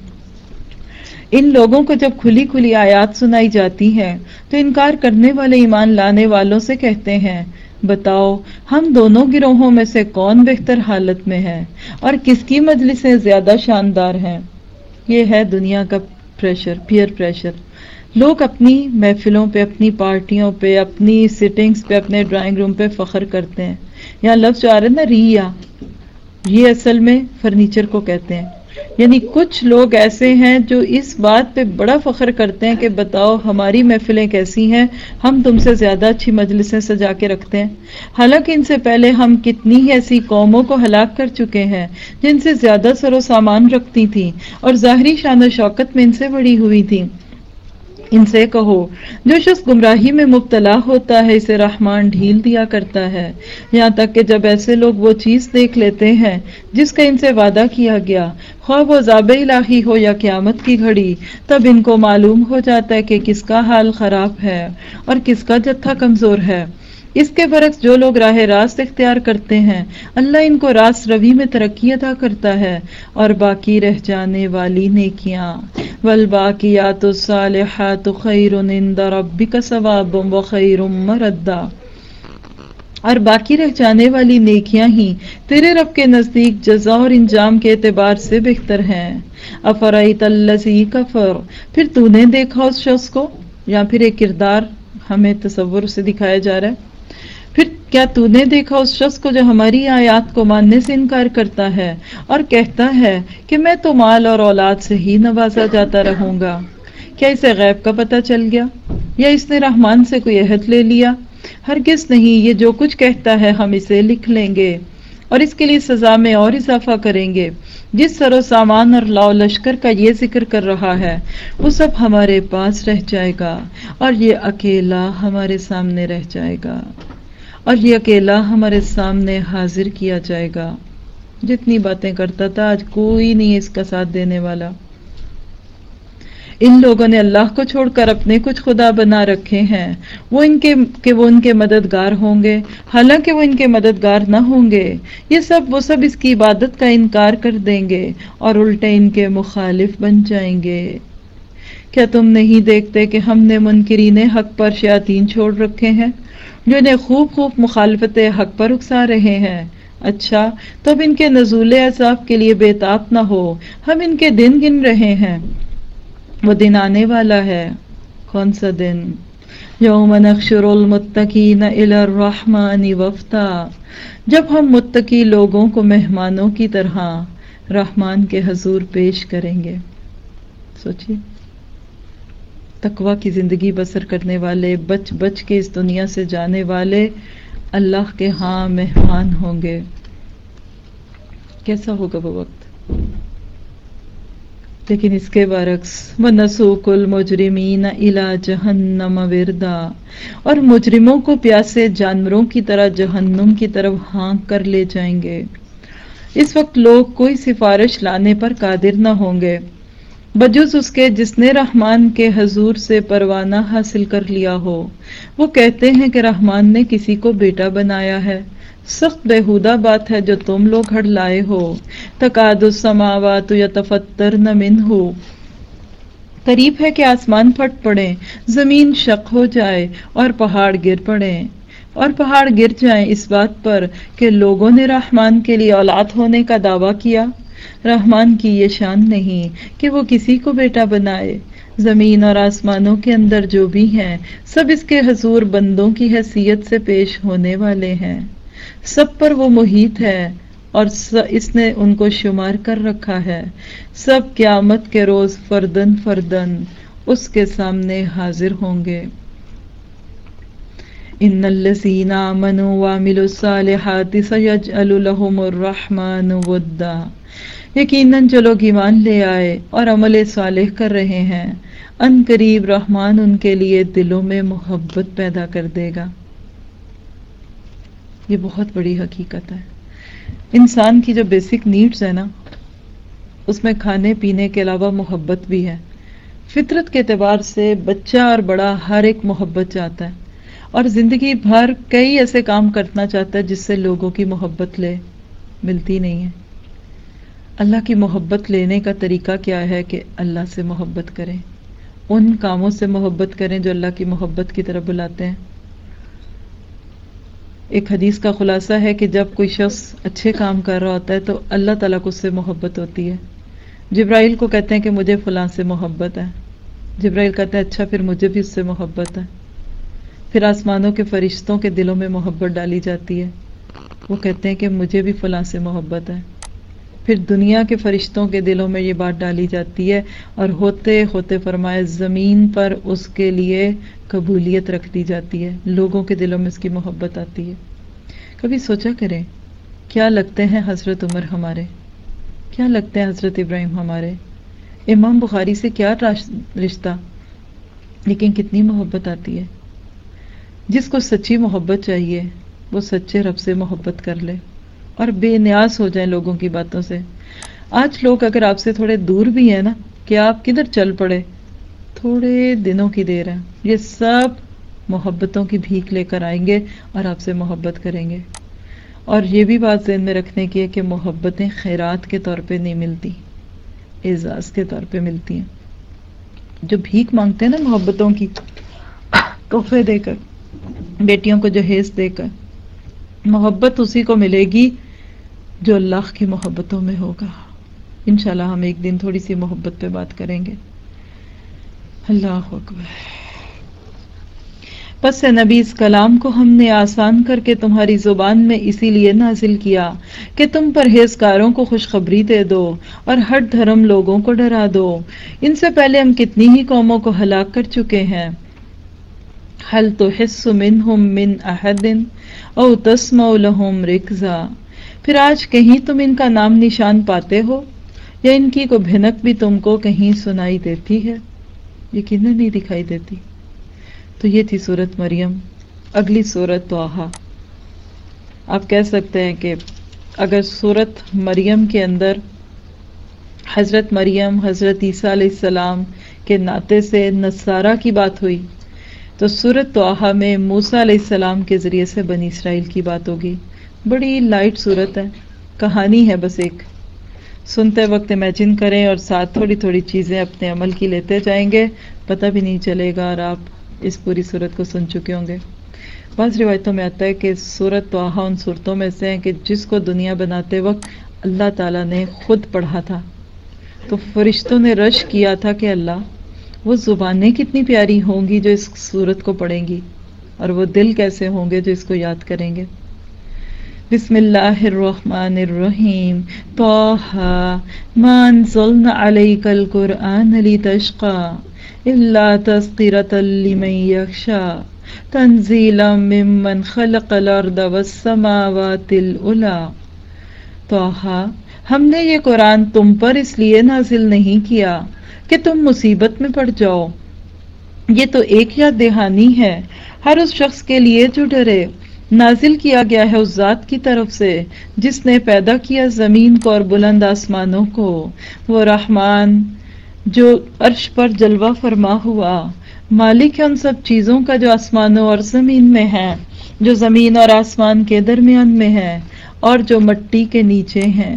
A: ان لوگوں کو جب کھلی کھلی آیات سنائی جاتی ہیں تو انکار کرنے والے ایمان لانے والوں سے کہتے ہیں، بتاؤ ہم دونوں گروہوں میں سے کون بہتر حالت میں ہے اور کس کی مجلسیں زیادہ شاندار ہیں؟ یہ ہے دنیا کا پریشر، پیئر پریشر۔ لوگ اپنی محفلوں پہ، اپنی پارٹیوں پہ، اپنی سیٹنگز پہ، اپنے ڈرائنگ روم پہ فخر کرتے ہیں۔ یہاں لفظ جو آ رہا ہے نا ریا، یہ اصل میں فرنیچر کو کہتے ہیں۔ یعنی کچھ لوگ ایسے ہیں جو اس بات پہ بڑا فخر کرتے ہیں کہ بتاؤ ہماری محفلیں کیسی ہیں، ہم تم سے زیادہ اچھی مجلسیں سجا کے رکھتے ہیں، حالانکہ ان سے پہلے ہم کتنی ہی ایسی قوموں کو ہلاک کر چکے ہیں جن سے زیادہ سر و سامان رکھتی تھیں اور ظاہری شان و شوکت میں ان سے بڑی ہوئی تھیں۔ ان سے کہو جو شخص گمراہی میں مبتلا ہوتا ہے اسے رحمان ڈھیل دیا کرتا ہے، یہاں تک کہ جب ایسے لوگ وہ چیز دیکھ لیتے ہیں جس کا ان سے وعدہ کیا گیا، خواہ وہ عذاب الہی ہو یا قیامت کی گھڑی، تب ان کو معلوم ہو جاتا ہے کہ کس کا حال خراب ہے اور کس کا جتھا کمزور ہے۔ اس کے برعکس جو لوگ راہ راست اختیار کرتے ہیں اللہ ان کو راست روی میں ترقی عطا کرتا ہے اور باقی رہ جانے والی نیکیاں، والباقیات الصالحات خیر عند ربک ثوابا وخیر مردا، اور باقی رہ جانے والی نیکیاں ہی تیرے رب کے نزدیک جزا اور انجام کے اعتبار سے بہتر ہیں۔ افرأیت الذی کفر، پھر تو نے دیکھا اس شخص کو، یا پھر ایک کردار ہمیں تصور سے دکھایا جا رہا ہے. پھر کیا تو نے دیکھا اس شخص کو جو ہماری آیات کو ماننے سے انکار کرتا ہے اور کہتا ہے کہ میں تو مال اور اولاد سے ہی نوازا جاتا رہوں گا؟ کیا اسے غیب کا پتہ چل گیا یا اس نے رحمان سے کوئی عہد لے لیا؟ ہرگز نہیں، یہ جو کچھ کہتا ہے ہم اسے لکھ لیں گے اور اس کے لیے سزا میں اور اضافہ کریں گے. جس سر و سامان اور لاؤ لشکر کا یہ ذکر کر رہا ہے وہ سب ہمارے پاس رہ جائے گا اور یہ اکیلا ہمارے سامنے رہ جائے گا اور یہ اکیلا ہمارے سامنے حاضر کیا جائے گا. جتنی باتیں کرتا تھا آج کوئی نہیں اس کا ساتھ دینے والا. ان لوگوں نے اللہ کو چھوڑ کر اپنے کچھ خدا بنا رکھے ہیں وہ ان کے کہ وہ ان کے مددگار ہوں گے، حالانکہ وہ ان کے مددگار نہ ہوں گے. یہ سب وہ سب اس کی عبادت کا انکار کر دیں گے اور الٹے ان کے مخالف بن جائیں گے. کیا تم نہیں دیکھتے کہ ہم نے منکرین حق پر شیاطین چھوڑ رکھے ہیں جو انہیں خوب خوب مخالفت حق پر اکسا رہے ہیں؟ اچھا تو اب ان کے نزول عذاب کے لیے بے تاب نہ ہو، ہم ان کے دن گن رہے ہیں. وہ دن آنے والا ہے. کون سا دن؟ یوم نحشر المتقین الی الرحمن وفدا، جب ہم متقی لوگوں کو مہمانوں کی طرح رحمان کے حضور پیش کریں گے. سوچیے، تقوی کی زندگی بسر کرنے والے، بچ بچ کے اس دنیا سے جانے والے اللہ کے ہاں مہمان ہوں گے. کیسا ہوگا وہ وقت؟ لیکن اس کے برعکس وَنَسُوقُ الْمُجْرِمِينَ إِلَى جَهَنَّمَ وِرْدًا، اور مجرموں کو پیاسے جانوروں کی طرح جہنم کی طرف ہانک کر لے جائیں گے. اس وقت لوگ کوئی سفارش لانے پر قادر نہ ہوں گے بجز اس کے جس نے رحمان کے حضور سے پروانہ حاصل کر لیا ہو. وہ کہتے ہیں کہ رحمان نے کسی کو بیٹا بنایا ہے. سخت بیہودہ بات ہے جو تم لوگ گھڑ لائے ہو. تکاد السماوات یتفطرن منہ، قریب ہے کہ آسمان پھٹ پڑے، زمین شق ہو جائے اور پہاڑ گر پڑے اور پہاڑ گر جائیں اس بات پر کہ لوگوں نے رحمان کے لیے اولاد ہونے کا دعویٰ کیا. رحمان کی یہ شان نہیں کہ وہ کسی کو بیٹا بنائے. زمین اور آسمانوں کے اندر جو بھی ہیں سب اس کے حضور بندوں کی حیثیت سے پیش ہونے والے ہیں. سب پر وہ محیط ہے اور اس نے ان کو شمار کر رکھا ہے. سب قیامت کے روز فردن فردن اس کے سامنے حاضر ہوں گے. ان الذین آمنوا وعملوا الصالحات سیجعل لهم الرحمن ودا، یقیناً جو لوگ ایمان لے آئے اور عمل صالح کر رہے ہیں ان قریب رحمان ان کے لیے دلوں میں محبت پیدا کر دے گا. یہ بہت بڑی حقیقت ہے. انسان کی جو بیسک نیڈز ہے نا، اس میں کھانے پینے کے علاوہ محبت بھی ہے. فطرت کے اعتبار سے بچہ اور بڑا ہر ایک محبت چاہتا ہے اور زندگی بھر کئی ایسے کام کرنا چاہتا ہے جس سے لوگوں کی محبت لے، ملتی نہیں ہے. اللہ کی محبت لینے کا طریقہ کیا ہے کہ اللہ سے محبت کریں، ان کاموں سے محبت کریں جو اللہ کی محبت کی طرف بلاتے ہیں. ایک حدیث کا خلاصہ ہے کہ جب کوئی شخص اچھے کام کر رہا ہوتا ہے تو اللہ تعالیٰ کو اس سے محبت ہوتی ہے. جبرائیل کو کہتے ہیں کہ مجھے فلاں سے محبت ہے. جبرائیل کہتے ہیں اچھا پھر مجھے بھی اس سے محبت ہے. پھر آسمانوں کے فرشتوں کے دلوں میں محبت ڈالی جاتی ہے، وہ کہتے ہیں کہ مجھے بھی فلاں سے محبت ہے. پھر دنیا کے فرشتوں کے دلوں میں یہ بات ڈالی جاتی ہے اور ہوتے ہوتے فرمائے زمین پر اس کے لیے قبولیت رکھ دی جاتی ہے، لوگوں کے دلوں میں اس کی محبت آتی ہے. کبھی سوچا کریں کیا لگتے ہیں حضرت عمر ہمارے، کیا لگتے ہیں حضرت ابراہیم ہمارے، امام بخاری سے کیا رشتہ، لیکن کتنی محبت آتی ہے. جس کو سچی محبت چاہیے وہ سچے رب سے محبت کر لے اور بے نیاز ہو جائیں لوگوں کی باتوں سے. آج لوگ اگر آپ سے تھوڑے دور بھی ہیں نا کہ آپ کدھر چل پڑے، تھوڑے دنوں کی دیر ہے، یہ سب محبتوں کی بھیک لے کر آئیں گے اور آپ سے محبت کریں گے. اور یہ بھی بات ذہن میں رکھنے کی ہے کہ محبتیں خیرات کے طور پہ نہیں ملتی، اعزاز کے طور پہ ملتی ہیں. جو بھیک مانگتے ہیں نا محبتوں کی، تحفے دے کر، بیٹیوں کو جہیز دے کر، محبت اسی کو ملے گی جو اللہ کی محبتوں میں ہوگا. انشاءاللہ ہم ایک دن تھوڑی سی محبت پہ بات کریں گے. اللہ اکبر. پس نبی اس کلام کو ہم نے آسان کر کے تمہاری زبان میں اسی لیے نازل کیا کہ تم پرہیزگاروں کو خوشخبری دے دو اور ہٹ دھرم لوگوں کو ڈرا دو۔ ان سے پہلے ہم کتنی ہی قوموں کو ہلاک کر چکے ہیں۔ هل تحس منهم من احد او تسمع لهم رکزا، پھر آج کہیں تم ان کا نام نشان پاتے ہو یا ان کی کو بھنک بھی تم کو کہیں سنائی دیتی ہے؟ یقیناً نہیں دکھائی دیتی۔ تو یہ تھی سورت مریم۔ اگلی سورت طٰہٰ۔ آپ کہہ سکتے ہیں کہ اگر سورت مریم کے اندر حضرت مریم حضرت عیسیٰ علیہ السلام کے ناطے سے نصارہ کی بات ہوئی تو سورت طٰہٰ میں موسیٰ علیہ السلام کے ذریعے سے بنی اسرائیل کی بات ہوگی۔ بڑی لائٹ سورت ہے، کہانی ہے بس ایک، سنتے وقت امیجن کریں اور ساتھ تھوڑی تھوڑی چیزیں اپنے عمل کی لیتے جائیں گے، پتہ بھی نہیں چلے گا اور آپ اس پوری سورت کو سن چکے ہوں گے۔ بعض روایتوں میں آتا ہے کہ سورت طٰہٰ ان سورتوں میں سے ہیں کہ جس کو دنیا بناتے وقت اللہ تعالیٰ نے خود پڑھا تھا، تو فرشتوں نے رش کیا تھا کہ اللہ وہ زبانیں کتنی پیاری ہوں گی جو اس سورت کو پڑھیں گی، اور وہ دل کیسے ہوں گے جو اس کو یاد کریں گے۔ بسم اللہ الرحمن الرحیم، طٰہٰ ما انزلنا علیک القرآن لتشقی الا تذکرۃ لمن یخشی تنزیلا ممن خلق الارض والسماوات العلی۔ طٰہٰ، ہم نے یہ قرآن تم پر اس لیے نازل نہیں کیا کہ تم مصیبت میں پڑ جاؤ، یہ تو ایک یاد دہانی ہے ہر اس شخص کے لیے جو ڈرے۔ نازل کیا گیا ہے اس ذات کی طرف سے جس نے پیدا کیا زمین کو اور بلند آسمانوں کو، وہ رحمان جو عرش پر جلوہ فرما ہوا، مالک ہے ان سب چیزوں کا جو آسمانوں اور زمین میں ہے، جو زمین اور آسمان کے درمیان میں ہے اور جو مٹی کے نیچے ہیں۔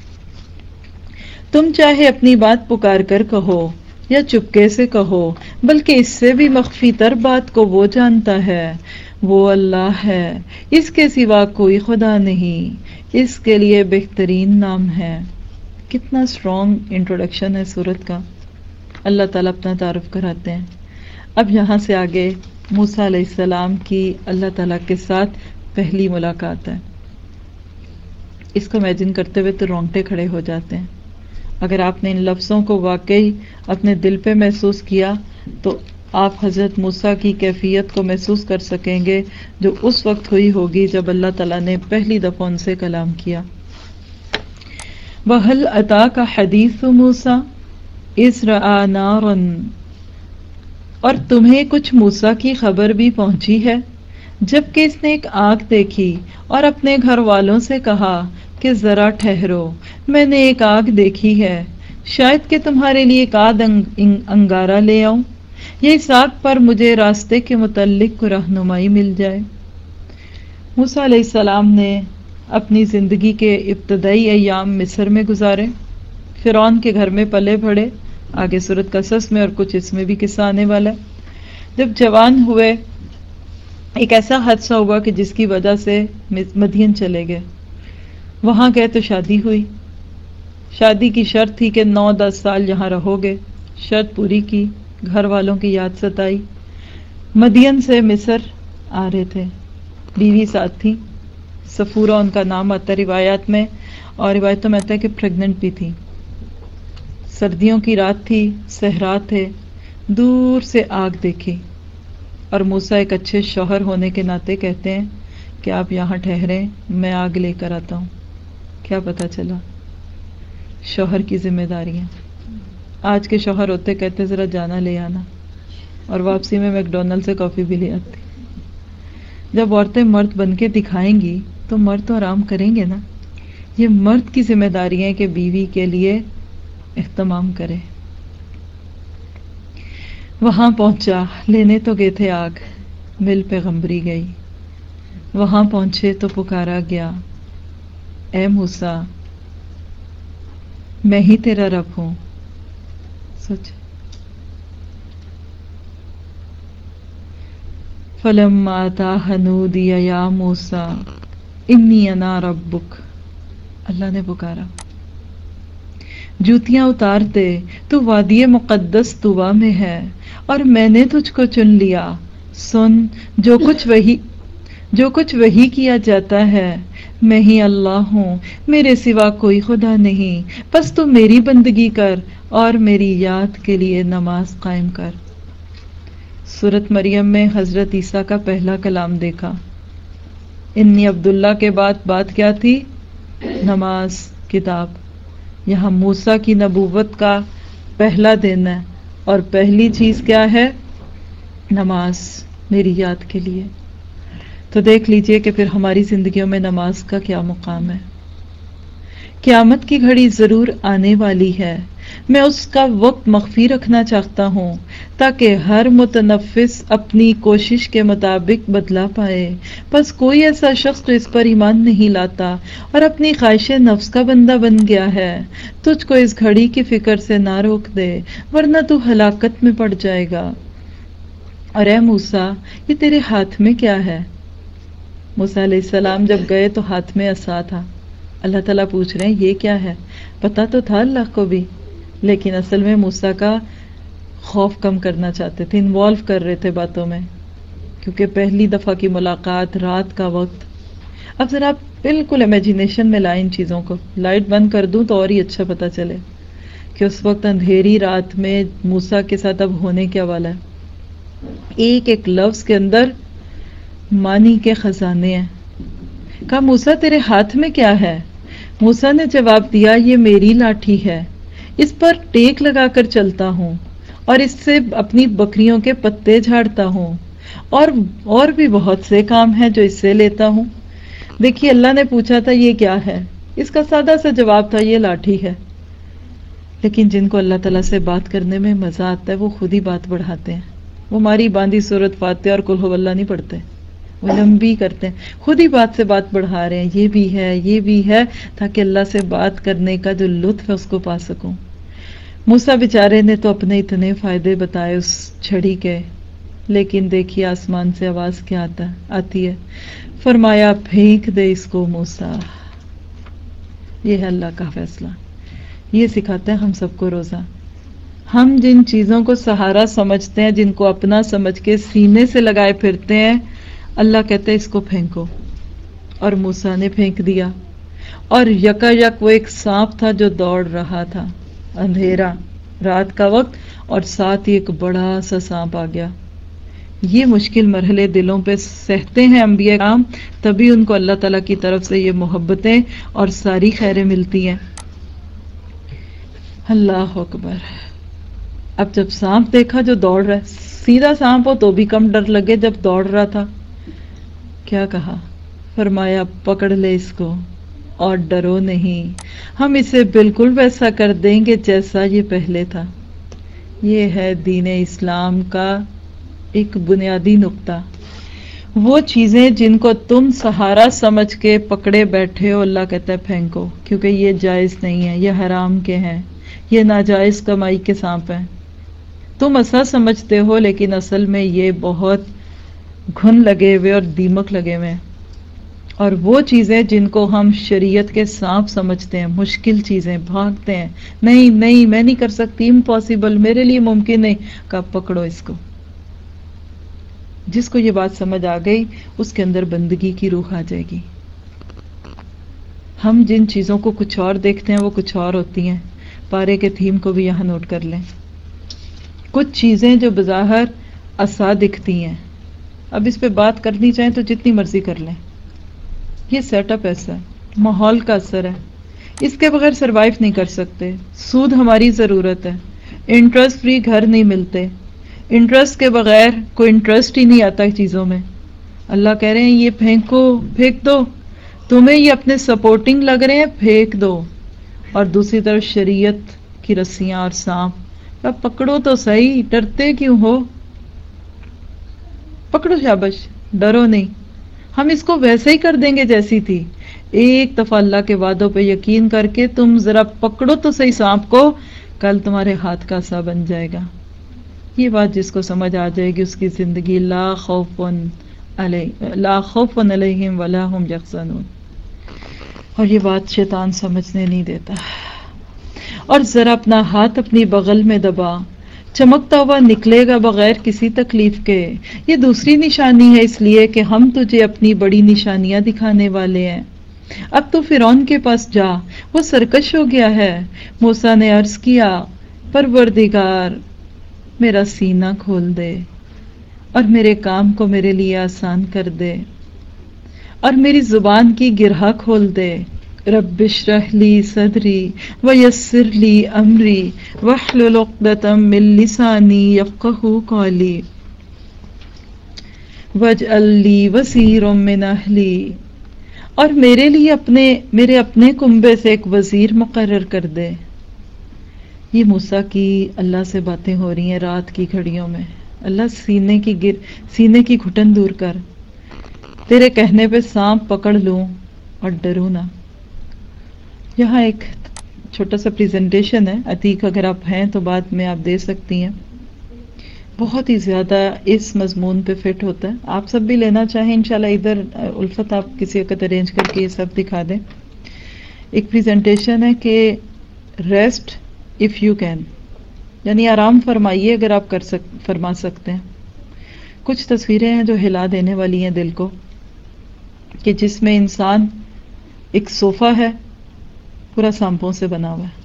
A: تم چاہے اپنی بات پکار کر کہو یا چپکے سے کہو، بلکہ اس سے بھی مخفی تر بات کو وہ جانتا ہے، وہ اللہ ہے، اس کے سوا کوئی خدا نہیں، اس کے لیے بہترین نام ہے۔ کتنا اسٹرانگ انٹروڈکشن ہے سورت کا۔ اللہ تعالیٰ اپنا تعارف کراتے ہیں۔ اب یہاں سے آگے موسیٰ علیہ السلام کی اللہ تعالیٰ کے ساتھ پہلی ملاقات ہے۔ اس کو امیجن کرتے ہوئے تو رونگٹے کھڑے ہو جاتے ہیں۔ اگر آپ نے ان لفظوں کو واقعی اپنے دل پہ محسوس کیا تو آپ حضرت موسیٰ کی کیفیت کو محسوس کر سکیں گے جو اس وقت ہوئی ہوگی جب اللہ تعالیٰ نے پہلی دفعہ ان سے کلام کیا۔ وَهَلْ أَتَاكَ حَدِيثُ مُوسَىٰ إِذْ رَأَىٰ نَارًا، اور تمہیں کچھ موسیٰ کی خبر بھی پہنچی ہے جبکہ اس نے ایک آگ دیکھی اور اپنے گھر والوں سے کہا کہ ذرا ٹھہرو، میں نے ایک آگ دیکھی ہے، شاید کہ تمہارے لیے ایک آدھ انگارہ لے آؤں، یہ اس آگ پر مجھے راستے کے متعلق رہنمائی مل جائے۔ موسیٰ علیہ السلام نے اپنی زندگی کے ابتدائی ایام مصر میں گزارے، فرعون کے گھر میں پلے بڑھے، آگے سورت قصص میں اور کچھ اس میں بھی قصہ آنے والا ہے۔ جب جوان ہوئے ایک ایسا حادثہ ہوا کہ جس کی وجہ سے مدین چلے گئے، وہاں گئے تو شادی ہوئی، شادی کی شرط تھی کہ نو دس سال یہاں رہو گے، شرط پوری کی، گھر والوں کی یاد ستائی، مدین سے مصر آ رہے تھے، بیوی ساتھ تھی، سفورہ ان کا نام آتا ہے روایات میں، اور روایتوں میں آتا ہے کہ پریگننٹ بھی تھی۔ سردیوں کی رات تھی، صحرا تھے، دور سے آگ دیکھی، اور موسیٰ ایک اچھے شوہر ہونے کے ناطے کہتے ہیں کہ آپ یہاں ٹھہریں، میں آگ لے کر آتا ہوں۔ کیا پتہ چلا؟ شوہر کی ذمہ داریاں۔ آج کے شوہر ہوتے کہتے ذرا جانا لے آنا، اور واپسی میں میک ڈونلڈ سے کافی بھی لے آتی۔ جب عورتیں مرد بن کے دکھائیں گی تو مرد تو آرام کریں گے نا۔ یہ مرد کی ذمہ داری ہے کہ بیوی کے لیے اہتمام کرے۔ وہاں پہنچا، لینے تو گئے تھے آگ، مل پیغمبری گئی۔ وہاں پہنچے تو پکارا گیا، اے موسیٰ میں ہی تیرا رب ہوں۔ سچ۔ فَلَمَّا أَتَاهَا نُودِيَ يَا مُوسَىٰ إِنِّي أَنَا رَبُّكَ، اللہ نے پکارا، جوتیاں اتار دے، تو وادی مقدس طویٰ میں ہے اور میں نے تجھ کو چن لیا، سن جو کچھ وہی جو کچھ وہی کیا جاتا ہے، میں ہی اللہ ہوں، میرے سوا کوئی خدا نہیں، پس تو میری بندگی کر اور میری یاد کے لیے نماز قائم کر۔ سورۃ مریم میں حضرت عیسیٰ کا پہلا کلام دیکھا۔ انی عبداللہ کے بعد بات کیا تھی؟ نماز، کتاب۔ یہاں موسیٰ کی نبوت کا پہلا دن ہے اور پہلی چیز کیا ہے؟ نماز، میری یاد کے لیے۔ تو دیکھ لیجئے کہ پھر ہماری زندگیوں میں نماز کا کیا مقام ہے۔ قیامت کی گھڑی ضرور آنے والی ہے، میں اس کا وقت مخفی رکھنا چاہتا ہوں تاکہ ہر متنفس اپنی کوشش کے مطابق بدلہ پائے۔ بس کوئی ایسا شخص جو اس پر ایمان نہیں لاتا اور اپنی خواہش نفس کا بندہ بن گیا ہے، تجھ کو اس گھڑی کی فکر سے نہ روک دے ورنہ تو ہلاکت میں پڑ جائے گا۔ اور اے موسیٰ، یہ تیرے ہاتھ میں کیا ہے؟ موسیٰ علیہ السلام جب گئے تو ہاتھ میں عصا تھا۔ اللہ تعالیٰ پوچھ رہے ہیں یہ کیا ہے؟ پتا تو تھا اللہ کو بھی، لیکن اصل میں موسیٰ کا خوف کم کرنا چاہتے تھے، انوالو کر رہے تھے باتوں میں، کیونکہ پہلی دفعہ کی ملاقات، رات کا وقت۔ اب ذرا آپ بالکل امیجینیشن میں لائیں ان چیزوں کو، لائٹ بند کر دوں تو اور ہی اچھا پتا چلے کہ اس وقت اندھیری رات میں موسیٰ کے ساتھ اب ہونے کیا والا ہے۔ ایک ایک لفظ کے اندر معنی کے خزانے ہیں۔ کہا موسیٰ تیرے ہاتھ میں کیا ہے؟ موسیٰ نے جواب دیا یہ میری لاٹھی ہے، اس پر ٹیک لگا کر چلتا ہوں اور اس سے اپنی بکریوں کے پتے جھاڑتا ہوں، اور اور بھی بہت سے کام ہیں جو اس سے لیتا ہوں۔ دیکھیے اللہ نے پوچھا تھا یہ کیا ہے، اس کا سادہ سا جواب تھا یہ لاٹھی ہے، لیکن جن کو اللہ تعالیٰ سے بات کرنے میں مزہ آتا ہے وہ خود ہی بات بڑھاتے ہیں۔ وہ ماری باندھی سورۃ فاتحہ اور قل هو اللہ نہیں پڑھتے، وہ لمبی کرتے ہیں، خود ہی بات سے بات بڑھا رہے ہیں، یہ بھی ہے یہ بھی ہے، تاکہ اللہ سے بات کرنے کا جو لطف ہے اس کو پا سکوں۔ موسیٰ بیچارے نے تو اپنے اتنے فائدے بتائے اس چھڑی کے، لیکن دیکھیے آسمان سے آواز کیا آتا ہے آتی ہے، فرمایا پھینک دے اس کو موسیٰ۔ یہ ہے اللہ کا فیصلہ، یہ سکھاتا ہے ہم سب کو روزہ۔ ہم جن چیزوں کو سہارا سمجھتے ہیں، جن کو اپنا سمجھ کے سینے سے لگائے پھرتے ہیں، اللہ کہتے ہیں اس کو پھینکو، اور موسیٰ نے پھینک دیا، اور یکا یک وہ ایک سانپ تھا جو دوڑ رہا تھا، اندھیرا رات کا وقت، اور ساتھ ہی ایک بڑا سا سانپ آ گیا۔ یہ مشکل مرحلے دلوں پہ سہتے ہیں انبیاء کرام، تبھی ان کو اللہ تعالیٰ کی طرف سے یہ محبتیں اور ساری خیریں ملتی ہیں۔ اللہ اکبر۔ اب جب سانپ دیکھا جو دوڑ رہا ہے، سیدھا سانپ ہو تو بھی کم ڈر لگے، جب دوڑ رہا تھا کیا کہا؟ فرمایا پکڑ لے اس کو اور ڈرو نہیں، ہم اسے بالکل ویسا کر دیں گے جیسا یہ پہلے تھا۔ یہ ہے دین اسلام کا ایک بنیادی نقطہ۔ وہ چیزیں جن کو تم سہارا سمجھ کے پکڑے بیٹھے ہو، اللہ کہتا ہے پھینکو، کیونکہ یہ جائز نہیں ہے، یہ حرام کے ہیں، یہ ناجائز کمائی کے سانپ ہیں۔ تم ایسا سمجھتے ہو لیکن اصل میں یہ بہت گھن لگے ہوئے اور دیمک لگے ہوئے ہیں۔ اور وہ چیزیں جن کو ہم شریعت کے سانپ سمجھتے ہیں، مشکل چیزیں، بھاگتے ہیں، نہیں نہیں میں نہیں کر سکتی، امپاسبل، میرے لیے ممکن نہیں، کہا پکڑو اس کو۔ جس کو یہ بات سمجھ آ گئی اس کے اندر بندگی کی روح آ جائے گی۔ ہم جن چیزوں کو کچھ اور دیکھتے ہیں وہ کچھ اور ہوتی ہیں۔ پارے کے تھیم کو بھی یہاں نوٹ کر لیں۔ کچھ چیزیں جو بظاہر عصا دکھتی ہیں، اب اس پہ بات کرنی چاہیں تو جتنی مرضی کر لیں، یہ سیٹ اپ ایسا ہے، ماحول کا اثر ہے، اس کے بغیر سروائیو نہیں کر سکتے۔ سود ہماری ضرورت ہے، انٹرسٹ فری گھر نہیں ملتے، انٹرسٹ کے بغیر کوئی انٹرسٹ ہی نہیں آتا چیزوں میں۔ اللہ کہہ رہے ہیں یہ پھینکو، پھینک دو، تمہیں یہ اپنے سپورٹنگ لگ رہے ہیں، پھینک دو۔ اور دوسری طرف شریعت کی رسیاں اور سانپ، اب پکڑو تو صحیح، ڈرتے کیوں ہو؟ پکڑو، شابش، ڈرو نہیں، ہم اس کو ویسے ہی کر دیں گے جیسی تھی۔ ایک دفعہ اللہ کے وعدوں پہ یقین کر کے تم ذرا پکڑو تو صحیح سانپ کو، کل تمہارے ہاتھ کا عصا بن جائے گا۔ یہ بات جس کو سمجھ آ جائے گی اس کی زندگی لا خوف علی لا خوف علیہم ولا ہم یحزنون۔ اور یہ بات شیطان سمجھنے نہیں دیتا۔ اور ذرا اپنا ہاتھ اپنی بغل میں دبا، چمکتا ہوا نکلے گا بغیر کسی تکلیف کے. یہ دوسری نشانی ہے اس لیے کہ ہم تجھے اپنی بڑی نشانیاں دکھانے والے ہیں. اب تو فرعون کے پاس جا، وہ سرکش ہو گیا ہے. موسیٰ نے عرض کیا، پروردگار میرا سینہ کھول دے اور میرے کام کو میرے لیے آسان کر دے اور میری زبان کی گرہ کھول دے. رب اشرح لی صدری ویسر لی امری واحلل عقدۃ من لسانی یفقہوا قولی واجعل لی وزیرا من اہلی، اور میرے لیے اپنے میرے اپنے کنبے سے ایک وزیر مقرر کر دے. یہ موسیٰ کی اللہ سے باتیں ہو رہی ہیں رات کی گھڑیوں میں. اللہ سینے کی گر سینے کی گھٹن دور کر، تیرے کہنے پہ سانپ پکڑ لوں اور ڈروں نہ. یہاں ایک چھوٹا سا پریزنٹیشن ہے، عتیق اگر آپ ہیں تو بعد میں آپ دے سکتی ہیں. بہت ہی زیادہ اس مضمون پہ فٹ ہوتا ہے. آپ سب بھی لینا چاہیں انشاءاللہ ادھر الفت آپ کسی وقت ارینج کر کے یہ سب دکھا دیں. ایک پریزنٹیشن ہے کہ ریسٹ اف یو کین، یعنی آرام فرمائیے اگر آپ کر سک فرما سکتے ہیں. کچھ تصویریں ہیں جو ہلا دینے والی ہیں دل کو، کہ جس میں انسان ایک صوفہ ہے پورا سانپوں سے بنا ہوا ہے،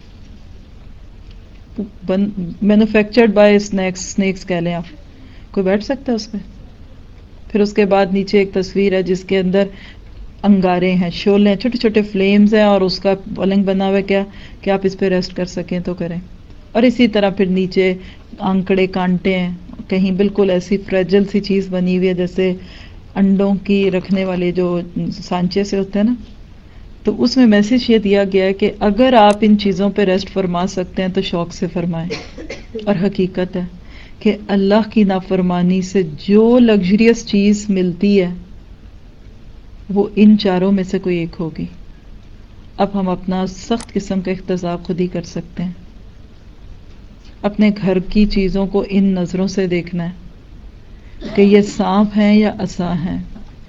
A: مینوفیکچرڈ بائی اسنیکس اسنیکس کہہ لیں آپ. کوئی بیٹھ سکتا ہے اس پہ؟ پھر اس کے بعد نیچے ایک تصویر ہے جس کے اندر انگارے ہیں، شعلے ہیں، چھوٹے چھوٹے فلیمز ہیں، اور اس کا پلنگ بنا ہوا ہے کیا کہ آپ اس پہ ریسٹ کر سکیں تو کریں. اور اسی طرح پھر نیچے آنکڑے کانٹے ہیں، کہیں بالکل ایسی فریجل سی چیز بنی ہوئی ہے جیسے انڈوں کی رکھنے والے جو سانچے سے ہوتے ہیں نا. تو اس میں میسج یہ دیا گیا ہے کہ اگر آپ ان چیزوں پہ ریسٹ فرما سکتے ہیں تو شوق سے فرمائیں. اور حقیقت ہے کہ اللہ کی نافرمانی سے جو لگژریس چیز ملتی ہے وہ ان چاروں میں سے کوئی ایک ہوگی. اب ہم اپنا سخت قسم کا احتساب خود ہی کر سکتے ہیں. اپنے گھر کی چیزوں کو ان نظروں سے دیکھنا ہے کہ یہ سانپ ہیں یا عصا ہیں.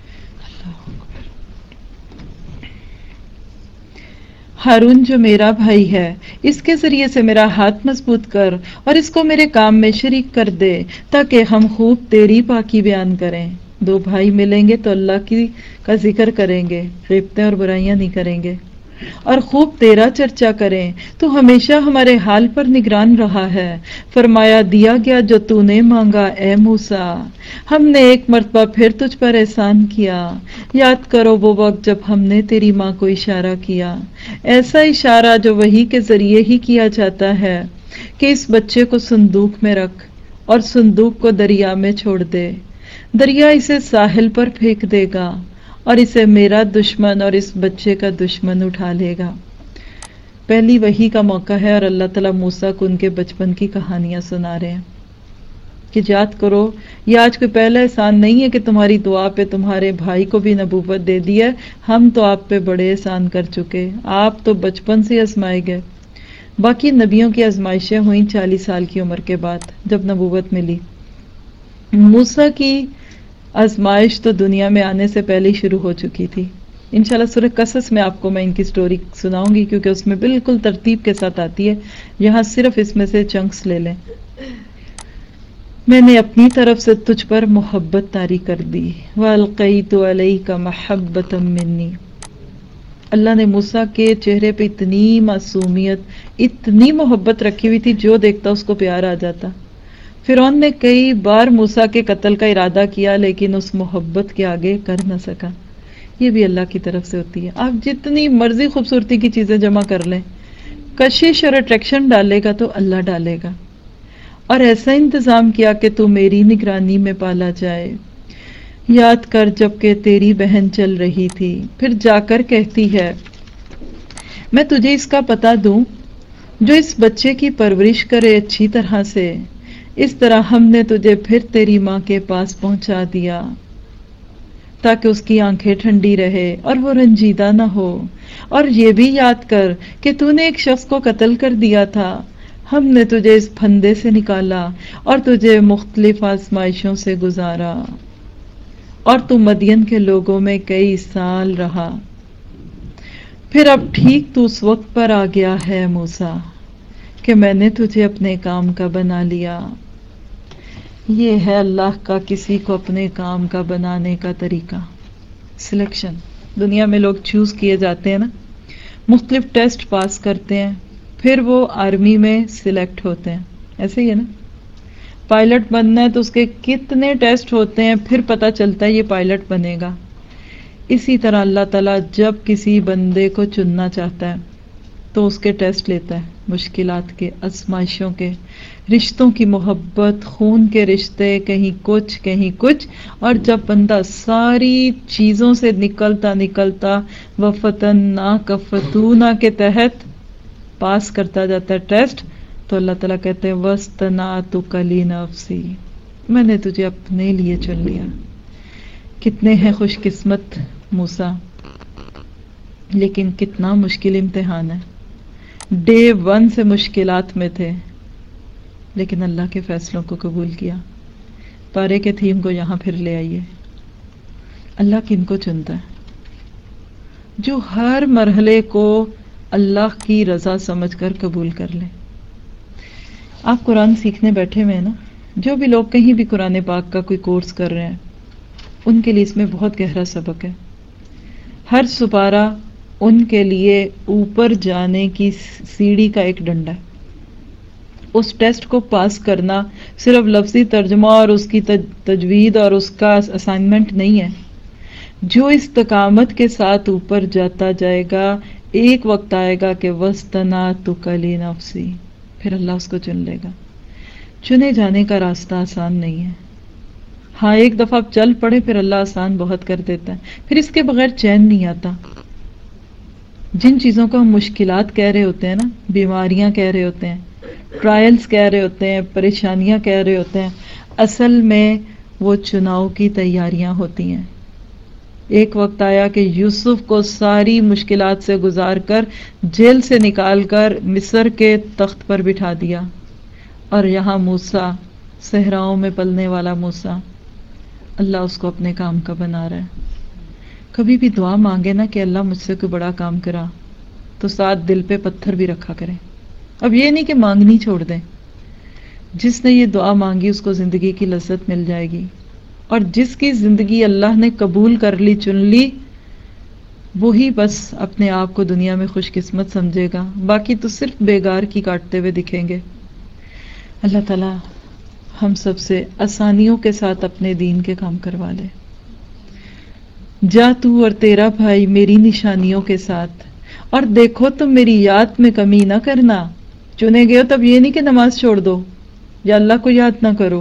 A: ہارون جو میرا بھائی ہے، اس کے ذریعے سے میرا ہاتھ مضبوط کر اور اس کو میرے کام میں شریک کر دے تاکہ ہم خوب تیری پاکی بیان کریں. دو بھائی ملیں گے تو اللہ کی کا ذکر کریں گے، غیبتیں اور برائیاں نہیں کریں گے، اور خوب تیرا چرچا کریں. تو ہمیشہ ہمارے حال پر نگران رہا ہے. فرمایا دیا گیا جو تو نے مانگا اے موسیٰ، ہم نے ایک مرتبہ پھر تجھ پر احسان کیا. یاد کرو وہ وقت جب ہم نے تیری ماں کو اشارہ کیا، ایسا اشارہ جو وحی کے ذریعے ہی کیا جاتا ہے کہ اس بچے کو صندوق میں رکھ اور صندوق کو دریا میں چھوڑ دے. دریا اسے ساحل پر پھینک دے گا اور اسے میرا دشمن اور اس بچے کا دشمن اٹھا لے گا. پہلی وحی کا موقع ہے اور اللہ تعالیٰ موسیٰ کو ان کے بچپن کی کہانیاں سنا رہے ہیں کہ یاد کرو یہ آج کوئی پہلا احسان نہیں ہے کہ تمہاری دعا پہ تمہارے بھائی کو بھی نبوت دے دی ہے. ہم تو آپ پہ بڑے احسان کر چکے، آپ تو بچپن سے آزمائے گئے. باقی نبیوں کی آزمائشیں ہوئیں چالیس سال کی عمر کے بعد جب نبوت ملی. موسیٰ کی آزمائش تو دنیا میں آنے سے پہلے ہی شروع ہو چکی تھی. انشاءاللہ سورہ قصص میں آپ کو میں ان کی سٹوری سناؤں گی کیونکہ اس میں بالکل ترتیب کے ساتھ آتی ہے. یہاں صرف اس میں سے چنکس لے لیں. میں نے اپنی طرف سے تجھ پر محبت طاری کر دی. وَأَلْقَيْتُ عَلَيْكَ مَحَبَّةً مِّنِّي. اللہ نے موسیٰ کے چہرے پہ اتنی معصومیت، اتنی محبت رکھی ہوئی تھی جو دیکھتا اس کو پیار آ جاتا. فرعون نے کئی بار موسیٰ کے قتل کا ارادہ کیا لیکن اس محبت کے آگے کر نہ سکا. یہ بھی اللہ کی طرف سے ہوتی ہے. آپ جتنی مرضی خوبصورتی کی چیزیں جمع کر لیں، کشش اور اٹریکشن ڈالے گا تو اللہ ڈالے گا. اور ایسا انتظام کیا کہ تو میری نگرانی میں پالا جائے. یاد کر جب کہ تیری بہن چل رہی تھی پھر جا کر کہتی ہے میں تجھے اس کا پتہ دوں جو اس بچے کی پرورش کرے اچھی طرح سے. اس طرح ہم نے تجھے پھر تیری ماں کے پاس پہنچا دیا تاکہ اس کی آنکھیں ٹھنڈی رہے اور وہ رنجیدہ نہ ہو. اور یہ بھی یاد کر کہ تو نے ایک شخص کو قتل کر دیا تھا. ہم نے تجھے اس پھندے سے نکالا اور تجھے مختلف آزمائشوں سے گزارا اور تو مدین کے لوگوں میں کئی سال رہا. پھر اب ٹھیک تو اس وقت پر آ گیا ہے موسیٰ کہ میں نے تجھے اپنے کام کا بنا لیا. یہ ہے اللہ کا کسی کو اپنے کام کا بنانے کا طریقہ. سلیکشن. دنیا میں لوگ چوز کیے جاتے ہیں نا، مختلف ٹیسٹ پاس کرتے ہیں، پھر وہ آرمی میں سلیکٹ ہوتے ہیں. ایسے ہی ہے نا، پائلٹ بننا ہے تو اس کے کتنے ٹیسٹ ہوتے ہیں، پھر پتہ چلتا ہے یہ پائلٹ بنے گا. اسی طرح اللہ تعالیٰ جب کسی بندے کو چننا چاہتا ہے تو اس کے ٹیسٹ لیتا ہے، مشکلات کے، آزمائشوں کے، رشتوں کی محبت، خون کے رشتے، کہیں کچھ کہیں کچھ. اور جب بندہ ساری چیزوں سے نکلتا نکلتا وَفَتَنَّاكَ فَتُونَا کے تحت پاس کرتا جاتا ہے ٹیسٹ، تو اللہ تعالیٰ کہتے ہیں وَاسْتَنَعْتُكَ لِنَفْسِي، میں نے تجھے اپنے لیے چن لیا. کتنے ہیں خوش قسمت موسیٰ، لیکن کتنا مشکل امتحان ہے. ڈے ون سے مشکلات میں تھے، لیکن اللہ کے فیصلوں کو قبول کیا. پارے کے تھیم کو یہاں پھر لے آئیے. اللہ کن کو چنتا ہے؟ جو ہر مرحلے کو اللہ کی رضا سمجھ کر قبول کر لے. آپ قرآن سیکھنے بیٹھے ہوئے ہیں نا، جو بھی لوگ کہیں بھی قرآن پاک کا کوئی کورس کر رہے ہیں، ان کے لیے اس میں بہت گہرا سبق ہے. ہر سپارہ ان کے لیے اوپر جانے کی سیڑھی کا ایک ڈنڈا ہے. اس ٹیسٹ کو پاس کرنا صرف لفظی ترجمہ اور اس کی تجوید اور اس کا اسائنمنٹ نہیں ہے. جو استقامت کے ساتھ اوپر جاتا جائے گا، ایک وقت آئے گا کہ وَاسْتَنَعْتُكَ لِنَفْسِي، پھر اللہ اس کو چن لے گا. چنے جانے کا راستہ آسان نہیں ہے. ہاں ایک دفعہ آپ چل پڑے پھر اللہ آسان بہت کر دیتا ہے، پھر اس کے بغیر چین نہیں آتا. جن چیزوں کو ہم مشکلات کہہ رہے ہوتے ہیں نا، بیماریاں کہہ رہے ہوتے ہیں، ٹرائلز کہہ رہے ہوتے ہیں، پریشانیاں کہہ رہے ہوتے ہیں، اصل میں وہ چناؤ کی تیاریاں ہوتی ہیں. ایک وقت آیا کہ یوسف کو ساری مشکلات سے گزار کر جیل سے نکال کر مصر کے تخت پر بٹھا دیا، اور یہاں موسیٰ، صحراؤں میں پلنے والا موسیٰ، اللہ اس کو اپنے کام کا بنا رہا ہے. کبھی بھی دعا مانگے نا کہ اللہ مجھ سے کوئی بڑا کام کرا، تو ساتھ دل پہ پتھر بھی رکھا کریں. اب یہ نہیں کہ مانگنی چھوڑ دیں. جس نے یہ دعا مانگی اس کو زندگی کی لذت مل جائے گی، اور جس کی زندگی اللہ نے قبول کر لی، چن لی، وہی بس اپنے آپ کو دنیا میں خوش قسمت سمجھے گا. باقی تو صرف بیگار کی کاٹتے ہوئے دکھیں گے. اللہ تعالیٰ ہم سب سے آسانیوں کے ساتھ اپنے دین کے کام کروا لے. جا تو اور تیرا بھائی میری نشانیوں کے ساتھ، اور دیکھو تم میری یاد میں کمی نہ کرنا. چنے گئے ہو تب یہ نہیں کہ نماز چھوڑ دو یا اللہ کو یاد نہ کرو.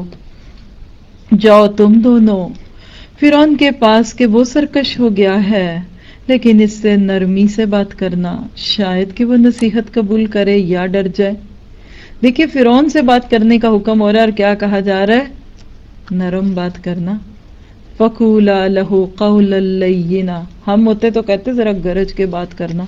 A: جاؤ تم دونوں فرعون کے پاس کہ وہ سرکش ہو گیا ہے، لیکن اس سے نرمی سے بات کرنا، شاید کہ وہ نصیحت قبول کرے یا ڈر جائے. دیکھیے فرعون سے بات کرنے کا حکم ہو رہا ہے، اور کیا کہا جا رہا ہے؟ نرم بات کرنا. فَقُولَا لَهُ قَوْلًا لَيِّنًا، ہم ہوتے تو کہتے ذرا گرج کے بات کرنا،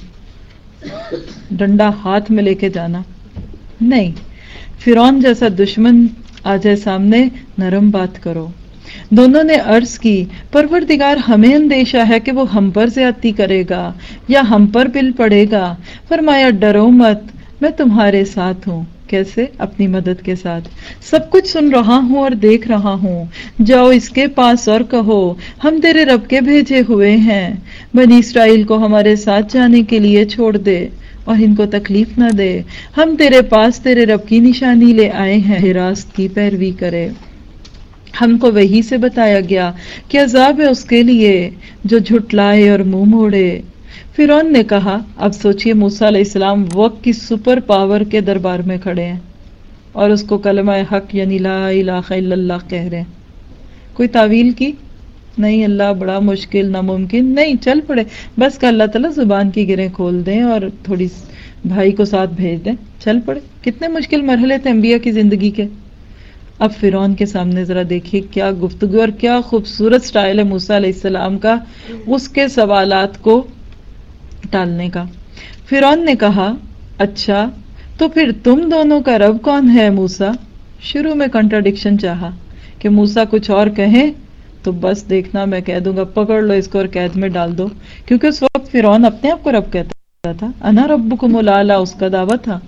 A: ڈنڈا ہاتھ میں لے کے جانا. نہیں، فرعون جیسا دشمن آ جائے سامنے، نرم بات کرو. دونوں نے عرض کی پروردگار ہمیں اندیشہ ہے کہ وہ ہم پر زیادتی کرے گا یا ہم پر بل پڑے گا. فرمایا ڈرو مت، میں تمہارے ساتھ ہوں. کیسے؟ اپنی مدد کے ساتھ. سب کچھ سن رہا ہوں اور دیکھ رہا ہوں. جاؤ اس کے پاس اور کہو ہم تیرے رب کے بھیجے ہوئے ہیں، بنی اسرائیل کو ہمارے ساتھ جانے کے لیے چھوڑ دے اور ان کو تکلیف نہ دے. ہم تیرے پاس تیرے رب کی نشانی لے آئے ہیں، راست کی پیروی کرے. ہم کو وحی سے بتایا گیا کہ عذاب ہے اس کے لیے جو جھٹلائے اور منہ موڑے. فرعون نے کہا، اب سوچئے موسیٰ علیہ السلام وقت کی سپر پاور کے دربار میں کھڑے ہیں اور اس کو کلمہ حق یعنی لا الہ الا اللہ کہہ رہے ہیں. کوئی تعویل کی نہیں، اللہ بڑا مشکل، ناممکن نہیں، چل پڑے. بس کہ اللہ تعالیٰ زبان کی گریں کھول دیں اور تھوڑی بھائی کو ساتھ بھیج دیں، چل پڑے. کتنے مشکل مرحلے تھے انبیاء کی زندگی کے. اب فرعون کے سامنے ذرا دیکھیے کیا گفتگو اور کیا خوبصورت سٹائل ہے موسیٰ علیہ السلام کا اس کے سوالات کو ٹالنے کا. فرعون نے کہا، اچھا تو پھر تم دونوں کا رب کون ہے موسیٰ؟ شروع میں کنٹراڈکشن چاہا کہ موسیٰ کچھ اور کہیں تو بس دیکھنا میں کہہ دوں گا پکڑ لو اس کو اور قید میں ڈال دو، کیونکہ اس وقت فرعون اپنے آپ کو رب کہتا تھا. انا ربکم الاعلی اس کا دعویٰ تھا.